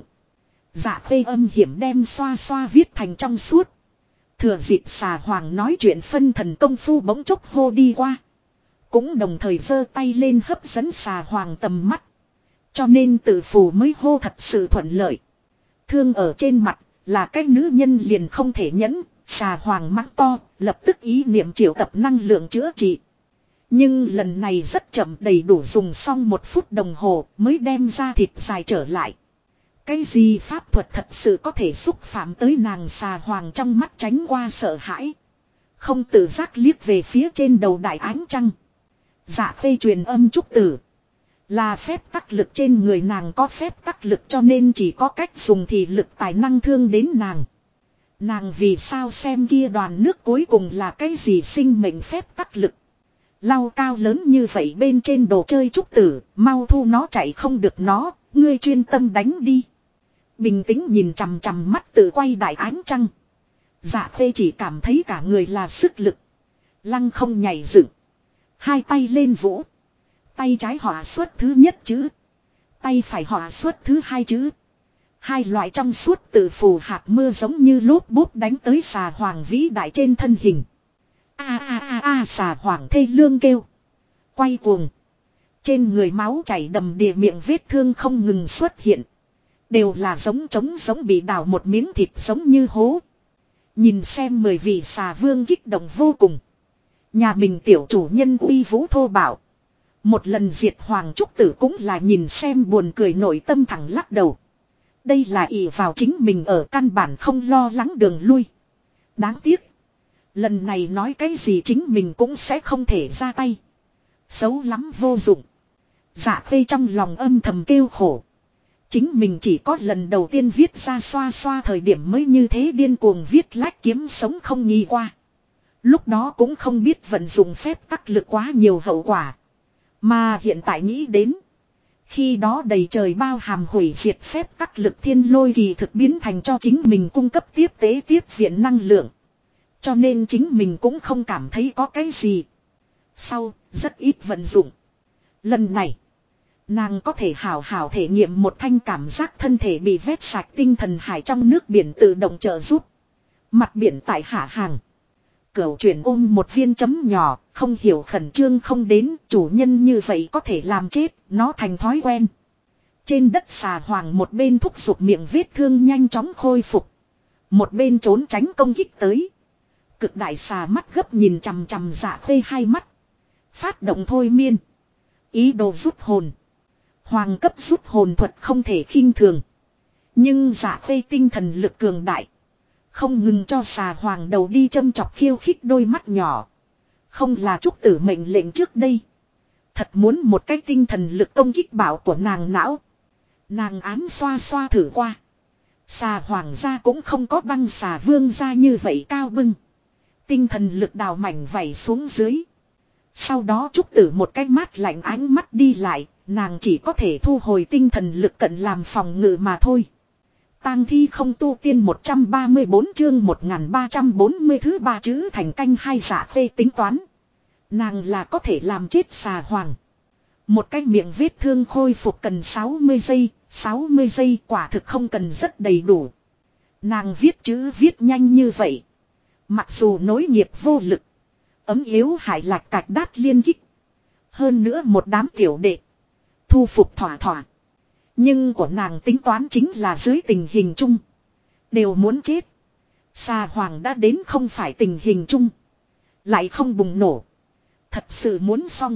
Dạ Khê âm hiểm đem xoa xoa viết thành trong suốt. Thừa dịp xà hoàng nói chuyện phân thần công phu bỗng chốc hô đi qua. Cũng đồng thời giơ tay lên hấp dẫn xà hoàng tầm mắt. Cho nên tự phù mới hô thật sự thuận lợi. Thương ở trên mặt là cái nữ nhân liền không thể nhẫn. Xà hoàng mắng to, lập tức ý niệm triệu tập năng lượng chữa trị. Nhưng lần này rất chậm, đầy đủ dùng xong 1 phút đồng hồ mới đem ra thịt dài trở lại. Cái gì pháp thuật thật sự có thể xúc phạm tới nàng? Xà hoàng trong mắt tránh qua sợ hãi. Không tự giác liếc về phía trên đầu đại ánh trăng. Dạ Khê truyền âm trúc tử. Là phép tắc lực, trên người nàng có phép tắc lực cho nên chỉ có cách dùng thì lực tài năng thương đến nàng. Nàng vì sao xem kia đoàn nước cuối cùng là cái gì sinh mệnh phép tắc lực. Lau cao lớn như vậy bên trên đồ chơi trúc tử, mau thu nó, chạy không được nó, ngươi chuyên tâm đánh đi. Bình tĩnh nhìn chằm chằm mắt tự quay đại ánh trăng. Dạ Khê chỉ cảm thấy cả người là sức lực. Lăng không nhảy dựng. Hai tay lên vỗ. Tay trái họa xuất thứ nhất chữ. Tay phải họa xuất thứ hai chữ. Hai loại trong suốt tự phù hạt mưa giống như lốp bốp đánh tới xà hoàng vĩ đại trên thân hình. A a a a, xà hoàng thê lương kêu. Quay cuồng. Trên người máu chảy đầm đìa, miệng vết thương không ngừng xuất hiện. Đều là trống giống bị đào một miếng thịt giống như hố. Nhìn xem 10 vị xà vương kích động vô cùng. Nhà mình tiểu chủ nhân uy vũ thô bạo. Một lần diệt hoàng trúc tử cũng là nhìn xem buồn cười, nội tâm thẳng lắc đầu. Đây là ỷ vào chính mình ở căn bản không lo lắng đường lui. Đáng tiếc. Lần này nói cái gì chính mình cũng sẽ không thể ra tay. Xấu lắm, vô dụng. Dạ Khê trong lòng âm thầm kêu khổ. Chính mình chỉ có lần đầu tiên viết ra xoa xoa thời điểm mới như thế điên cuồng viết lách kiếm sống không nghi qua. Lúc đó cũng không biết vận dụng phép tắc lực quá nhiều hậu quả. Mà hiện tại nghĩ đến. Khi đó đầy trời bao hàm hủy diệt phép tắc lực thiên lôi kỳ thực biến thành cho chính mình cung cấp tiếp tế tiếp viện năng lượng. Cho nên chính mình cũng không cảm thấy có cái gì. Sau, rất ít vận dụng. Lần này, nàng có thể hào hào thể nghiệm một thanh cảm giác thân thể bị vét sạch tinh thần hải trong nước biển tự động trợ giúp. Mặt biển tại hạ hàng. Cửu chuyển ôm một viên chấm nhỏ, không hiểu khẩn trương không đến, chủ nhân như vậy có thể làm chết, nó thành thói quen. Trên đất xà hoàng một bên thúc giục miệng vết thương nhanh chóng khôi phục. Một bên trốn tránh công kích tới. Cực đại xà mắt gấp nhìn chằm chằm Dạ Khê hai mắt. Phát động thôi miên. Ý đồ rút hồn. Hoàng cấp rút hồn thuật không thể khinh thường. Nhưng Dạ Khê tinh thần lực cường đại. Không ngừng cho xà hoàng đầu đi châm chọc khiêu khích đôi mắt nhỏ. Không là trúc tử mệnh lệnh trước đây. Thật muốn một cái tinh thần lực công kích bảo của nàng não. Nàng ám xoa xoa thử qua. Xà hoàng gia cũng không có băng xà vương gia như vậy cao bưng. Tinh thần lực đào mảnh vảy xuống dưới. Sau đó trúc tử một cái mát lạnh ánh mắt đi lại. Nàng chỉ có thể thu hồi tinh thần lực cận làm phòng ngự mà thôi. Tang thi không tu tiên 134 chương 1340 thứ ba chữ thành canh hai. Dạ Khê tính toán. Nàng là có thể làm chết xà hoàng. Một cái miệng vết thương khôi phục cần 60 giây, 60 giây quả thực không cần rất đầy đủ. Nàng viết chữ viết nhanh như vậy. Mặc dù nối nghiệp vô lực. Ấm yếu hại lạc cạch đát liên kích. Hơn nữa một đám tiểu đệ. Thu phục thỏa thỏa. Nhưng của nàng tính toán chính là dưới tình hình chung. Đều muốn chết. Xà hoàng đã đến không phải tình hình chung. Lại không bùng nổ. Thật sự muốn xong.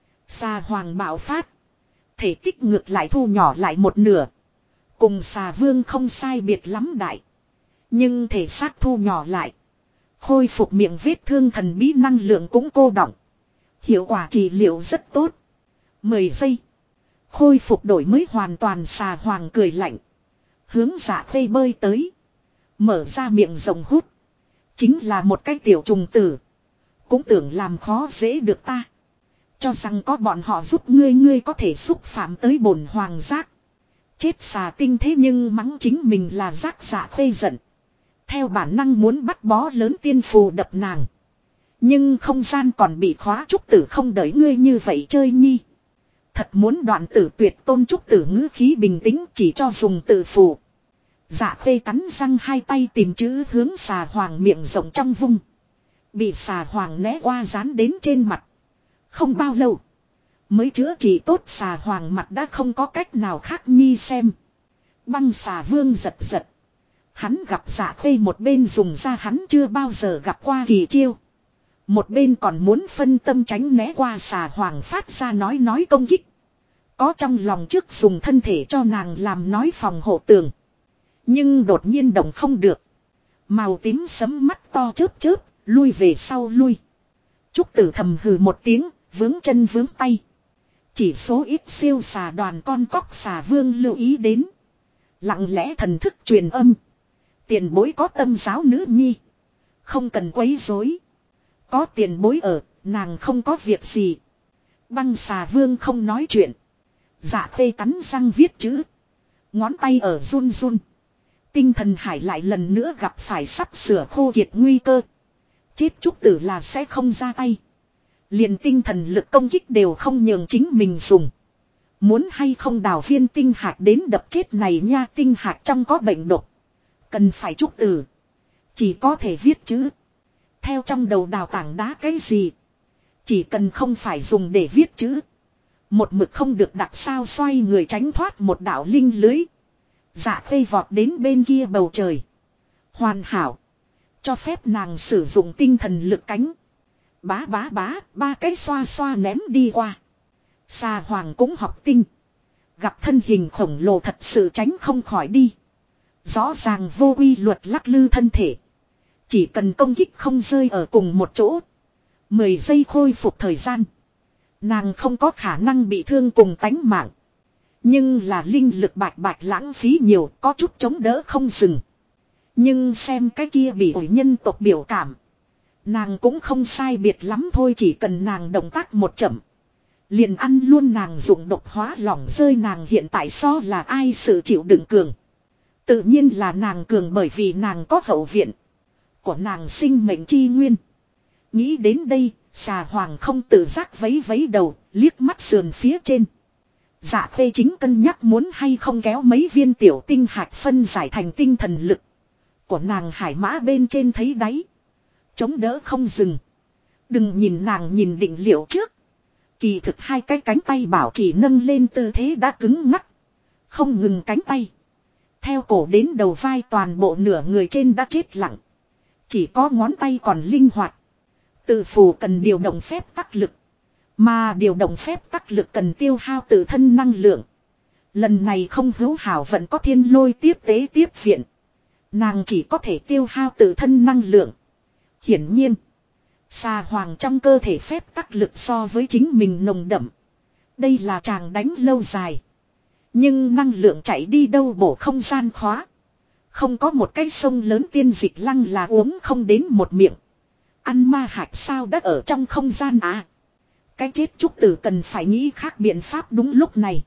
Xà hoàng bạo phát. Thể tích ngược lại thu nhỏ lại một nửa. Cùng xà vương không sai biệt lắm đại. Nhưng thể xác thu nhỏ lại. Khôi phục miệng vết thương thần bí năng lượng cũng cô đọng. Hiệu quả trị liệu rất tốt. 10 giây. Khôi phục đổi mới hoàn toàn. Xà hoàng cười lạnh. Hướng Dạ Khê bơi tới. Mở ra miệng rồng hút. Chính là một cái tiểu trùng tử. Cũng tưởng làm khó dễ được ta. Cho rằng có bọn họ giúp ngươi có thể xúc phạm tới bổn hoàng giác. Chết xà tinh thế nhưng mắng chính mình là giác. Dạ Khê giận. Theo bản năng muốn bắt bó lớn tiên phù đập nàng. Nhưng không gian còn bị khóa. Trúc tử không đợi ngươi như vậy chơi nhi. Thật muốn đoạn tử tuyệt tôn. Trúc tử ngữ khí bình tĩnh chỉ cho dùng tự phù. Dạ Khê cắn răng hai tay tìm chữ hướng xà hoàng miệng rộng trong vung. Bị xà hoàng né qua dán đến trên mặt. Không bao lâu. Mới chữa trị tốt. Xà hoàng mặt đã không có cách nào khác nhi xem. Băng xà vương giật giật. Hắn gặp Dạ Khê một bên dùng ra hắn chưa bao giờ gặp qua kỳ chiêu. Một bên còn muốn phân tâm tránh né qua xà hoàng phát ra nói công kích. Có trong lòng trước dùng thân thể cho nàng làm nói phòng hộ tường. Nhưng đột nhiên động không được. Màu tím sấm mắt to chớp, lui về sau lui. Trúc Tử thầm hừ một tiếng, vướng chân vướng tay. Chỉ số ít siêu xà đoàn con cóc xà vương lưu ý đến. Lặng lẽ thần thức truyền âm. Tiền bối có tâm giáo nữ nhi. Không cần quấy rối. Có tiền bối ở, nàng không có việc gì. Băng xà vương không nói chuyện. Dạ Khê cắn răng viết chữ. Ngón tay ở run run. Tinh thần hải lại lần nữa gặp phải sắp sửa khô kiệt nguy cơ. Chết Trúc Tử là sẽ không ra tay. Liền tinh thần lực công kích đều không nhường chính mình dùng. Muốn hay không đào viên tinh hạt đến đập chết này nha, tinh hạt trong có bệnh độc. Cần phải Trúc Tử. Chỉ có thể viết chữ. Theo trong đầu đào tảng đá cái gì. Chỉ cần không phải dùng để viết chữ. Một mực không được đặt sao xoay người tránh thoát một đạo linh lưới. Dạ Khê vọt đến bên kia bầu trời. Hoàn hảo. Cho phép nàng sử dụng tinh thần lực cánh. Bá, ba cái xoa xoa ném đi qua. Xà hoàng cũng học tinh. Gặp thân hình khổng lồ thật sự tránh không khỏi đi. Rõ ràng vô quy luật lắc lư thân thể. Chỉ cần công kích không rơi ở cùng một chỗ. 10 giây khôi phục thời gian. Nàng không có khả năng bị thương cùng tánh mạng. Nhưng là linh lực bạch lãng phí nhiều, có chút chống đỡ không dừng. Nhưng xem cái kia bị ổi nhân tộc biểu cảm. Nàng cũng không sai biệt lắm thôi, chỉ cần nàng động tác một chậm. Liền ăn luôn nàng dùng độc hóa lỏng rơi, nàng hiện tại so là ai sự chịu đựng cường. Tự nhiên là nàng cường bởi vì nàng có hậu viện. Của nàng sinh mệnh chi nguyên. Nghĩ đến đây, xà hoàng không tự giác vấy đầu, liếc mắt sườn phía trên. Dạ Khê chính cân nhắc muốn hay không kéo mấy viên tiểu tinh hạt phân giải thành tinh thần lực. Của nàng hải mã bên trên thấy đáy. Chống đỡ không dừng. Đừng nhìn nàng nhìn định liệu trước. Kỳ thực hai cái cánh tay bảo chỉ nâng lên tư thế đã cứng ngắc. Không ngừng cánh tay. Theo cổ đến đầu vai toàn bộ nửa người trên đã chết lặng. Chỉ có ngón tay còn linh hoạt. Tự phù cần điều động phép tắc lực. Mà điều động phép tắc lực cần tiêu hao tự thân năng lượng. Lần này không hữu hảo vẫn có thiên lôi tiếp tế tiếp viện. Nàng chỉ có thể tiêu hao tự thân năng lượng. Hiển nhiên. Xà hoàng trong cơ thể phép tắc lực so với chính mình nồng đậm. Đây là chàng đánh lâu dài. Nhưng năng lượng chạy đi đâu bổ không gian khóa. Không có một cái sông lớn tiên dịch lăng là uống không đến một miệng. Ăn ma hạch sao đã ở trong không gian à. Cái chết Trúc Tử cần phải nghĩ khác biện pháp đúng lúc này.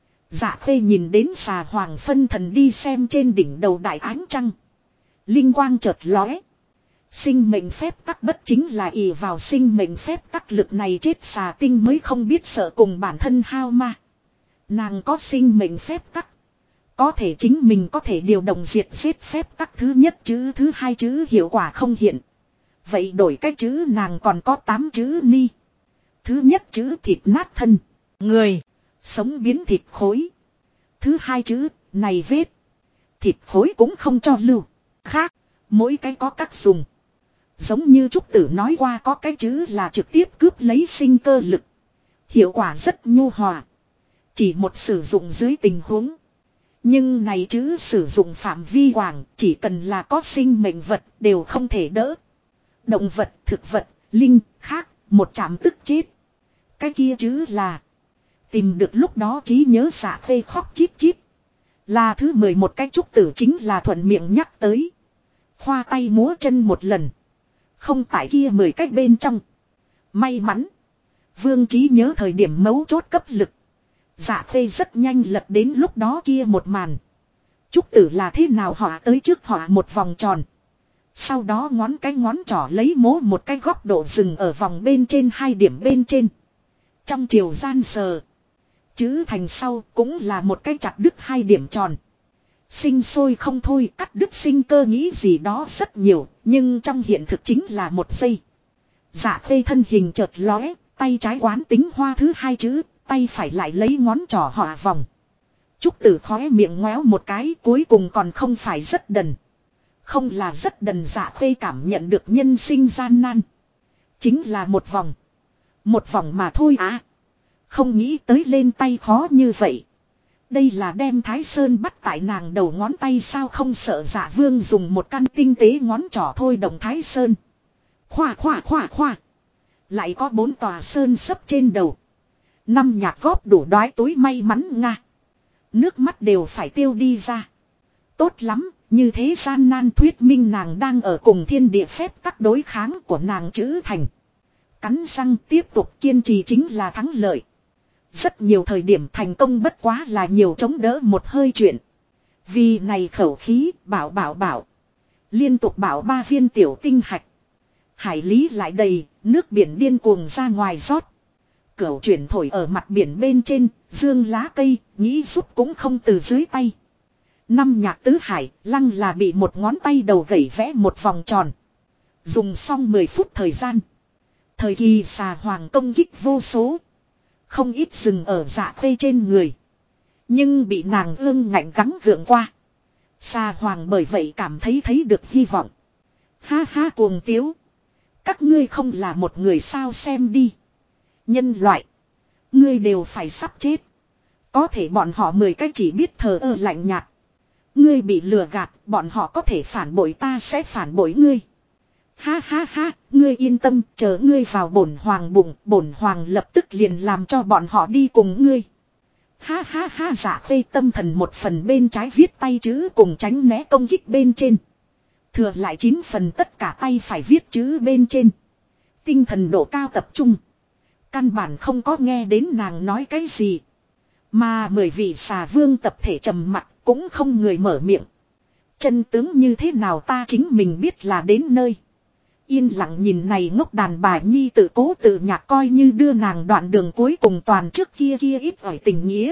Dạ Khê nhìn đến xà hoàng phân thần đi xem trên đỉnh đầu đại ánh trăng. Linh quang chợt lóe. Sinh mệnh phép tắc bất chính là ỷ vào sinh mệnh phép tắc lực này chết xà tinh mới không biết sợ cùng bản thân hao ma. Nàng có sinh mệnh phép tắc. Có thể chính mình có thể điều động diệt giết phép tắc thứ nhất chữ thứ hai chữ hiệu quả không hiện. Vậy đổi cái chữ nàng còn có 8 chữ ni. Thứ nhất chữ thịt nát thân. Người. Sống biến thịt khối. Thứ hai chữ này vết. Thịt khối cũng không cho lưu. Khác. Mỗi cái có các dùng. Giống như Trúc Tử nói qua có cái chữ là trực tiếp cướp lấy sinh cơ lực. Hiệu quả rất nhu hòa. Chỉ một sử dụng dưới tình huống. Nhưng này chữ sử dụng phạm vi quảng, chỉ cần là có sinh mệnh vật đều không thể đỡ. Động vật, thực vật, linh, khác, một chạm tức chết. Cái kia chữ là tìm được lúc đó trí nhớ Dạ Khê khóc chít chít. Là thứ 11 cái Trúc Tử chính là thuận miệng nhắc tới. Khoa tay múa chân một lần. Không tại kia 10 cách bên trong. May mắn. Vương trí nhớ thời điểm mấu chốt cấp lực. Dạ Khê rất nhanh lật đến lúc đó kia một màn. Trúc Tử là thế nào họa tới trước họa một vòng tròn. Sau đó ngón trỏ lấy mố một cái góc độ dừng ở vòng bên trên 2 điểm bên trên. Trong chiều gian sờ. Chữ thành sau cũng là một cái chặt đứt 2 điểm tròn. Sinh sôi không thôi, cắt đứt sinh cơ nghĩ gì đó rất nhiều, nhưng trong hiện thực chính là một giây. Dạ Khê thân hình chợt lóe, tay trái quán tính hoa thứ 2 chữ, tay phải lại lấy ngón trỏ họa vòng. Trúc Tử khóe miệng ngoéo một cái, cuối cùng còn không phải rất đần. Không là rất đần Dạ Khê cảm nhận được nhân sinh gian nan. Chính là một vòng. Một vòng mà thôi à. Không nghĩ tới lên tay khó như vậy. Đây là đem Thái Sơn bắt tại nàng đầu ngón tay sao không sợ Dạ Vương dùng một căn tinh tế ngón trỏ thôi động Thái Sơn. Khoa khoa khoa khoa. Lại có 4 tòa sơn sấp trên đầu. 5 nhạc góp đủ đói túi may mắn nga. Nước mắt đều phải tiêu đi ra. Tốt lắm, như thế gian nan thuyết minh nàng đang ở cùng thiên địa phép tắc đối kháng của nàng chữ thành. Cắn răng tiếp tục kiên trì chính là thắng lợi. Rất nhiều thời điểm thành công bất quá là nhiều chống đỡ một hơi chuyện. Vì này khẩu khí bảo. Liên tục bảo 3 viên tiểu tinh hạch. Hải lý lại đầy, nước biển điên cuồng ra ngoài rót. Cửu chuyển thổi ở mặt biển bên trên, dương lá cây, nghĩ giúp cũng không từ dưới tay. 5 nhạc tứ hải, lăng là bị một ngón tay đầu gẩy vẽ một vòng tròn. Dùng xong 10 phút thời gian. Thời kỳ xà hoàng công kích vô số. Không ít dừng ở Dạ Khê trên người. Nhưng bị nàng ương ngạnh gắng gượng qua. Xà hoàng bởi vậy cảm thấy được hy vọng. Ha ha cuồng tiếu. Các ngươi không là một người sao xem đi. Nhân loại. Ngươi đều phải sắp chết. Có thể bọn họ 10 cái chỉ biết thờ ơ lạnh nhạt. Ngươi bị lừa gạt, bọn họ có thể phản bội ta sẽ phản bội ngươi. Ha ha ha, ngươi yên tâm, chờ ngươi vào bổn hoàng bụng, bổn hoàng lập tức liền làm cho bọn họ đi cùng ngươi. Ha ha ha Dạ Khê tâm thần một phần bên trái viết tay chữ cùng tránh né công kích bên trên. Thừa lại 9 phần tất cả tay phải viết chữ bên trên. Tinh thần độ cao tập trung. Căn bản không có nghe đến nàng nói cái gì. Mà 10 vị xà vương tập thể trầm mặc cũng không người mở miệng. Chân tướng như thế nào ta chính mình biết là đến nơi. Yên lặng nhìn này ngốc đàn bà nhi tự cố tự nhạc coi như đưa nàng đoạn đường cuối cùng toàn trước kia ít ỏi tình nghĩa.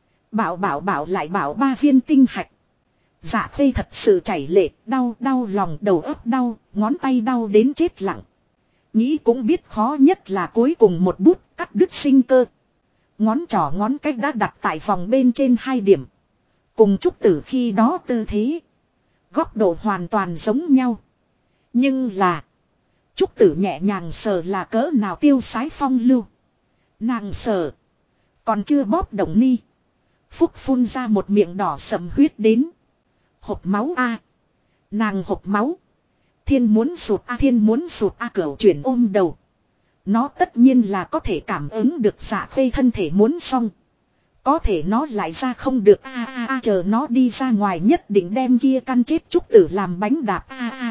Bảo lại bảo 3 viên tinh hạch. Dạ Khê thật sự chảy lệ, đau lòng đầu óc đau, ngón tay đau đến chết lặng. Nghĩ cũng biết khó nhất là cuối cùng một bút cắt đứt sinh cơ. Ngón trỏ ngón cách đã đặt tại vòng bên trên 2 điểm. Cùng Trúc Tử khi đó tư thế. Góc độ hoàn toàn giống nhau. Nhưng là. Trúc Tử nhẹ nhàng sờ là cỡ nào tiêu sái phong lưu. Nàng sờ. Còn chưa bóp động ni. Phúc phun ra một miệng đỏ sầm huyết đến. Hộp máu a. Nàng hộp máu. Thiên muốn sụt a cửu chuyển ôm đầu. Nó tất nhiên là có thể cảm ứng được Dạ Khê thân thể muốn xong. Có thể nó lại ra không được chờ nó đi ra ngoài nhất định đem kia căn chết Trúc Tử làm bánh đạp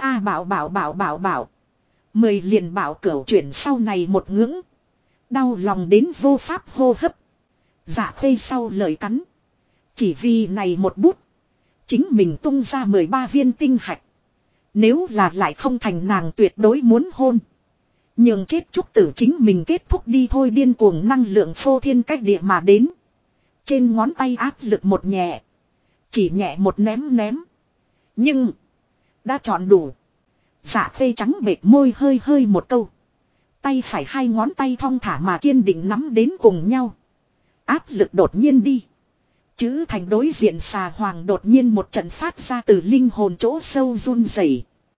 bảo. 10 liền bảo cửu chuyển sau này một ngưỡng. Đau lòng đến vô pháp hô hấp. Dạ Khê sau lời cắn. Chỉ vì này một bút. Chính mình tung ra 13 viên tinh hạch. Nếu là lại không thành nàng tuyệt đối muốn hôn. Nhường chết Trúc Tử chính mình kết thúc đi thôi điên cuồng năng lượng phô thiên cách địa mà đến. Trên ngón tay áp lực một nhẹ. Chỉ nhẹ một ném. Nhưng. Đã chọn đủ. Dạ Khê trắng bệt môi hơi một câu. Tay phải 2 ngón tay thong thả mà kiên định nắm đến cùng nhau. Áp lực đột nhiên đi. Chữ thành đối diện xà hoàng đột nhiên một trận phát ra từ linh hồn chỗ sâu run rẩy.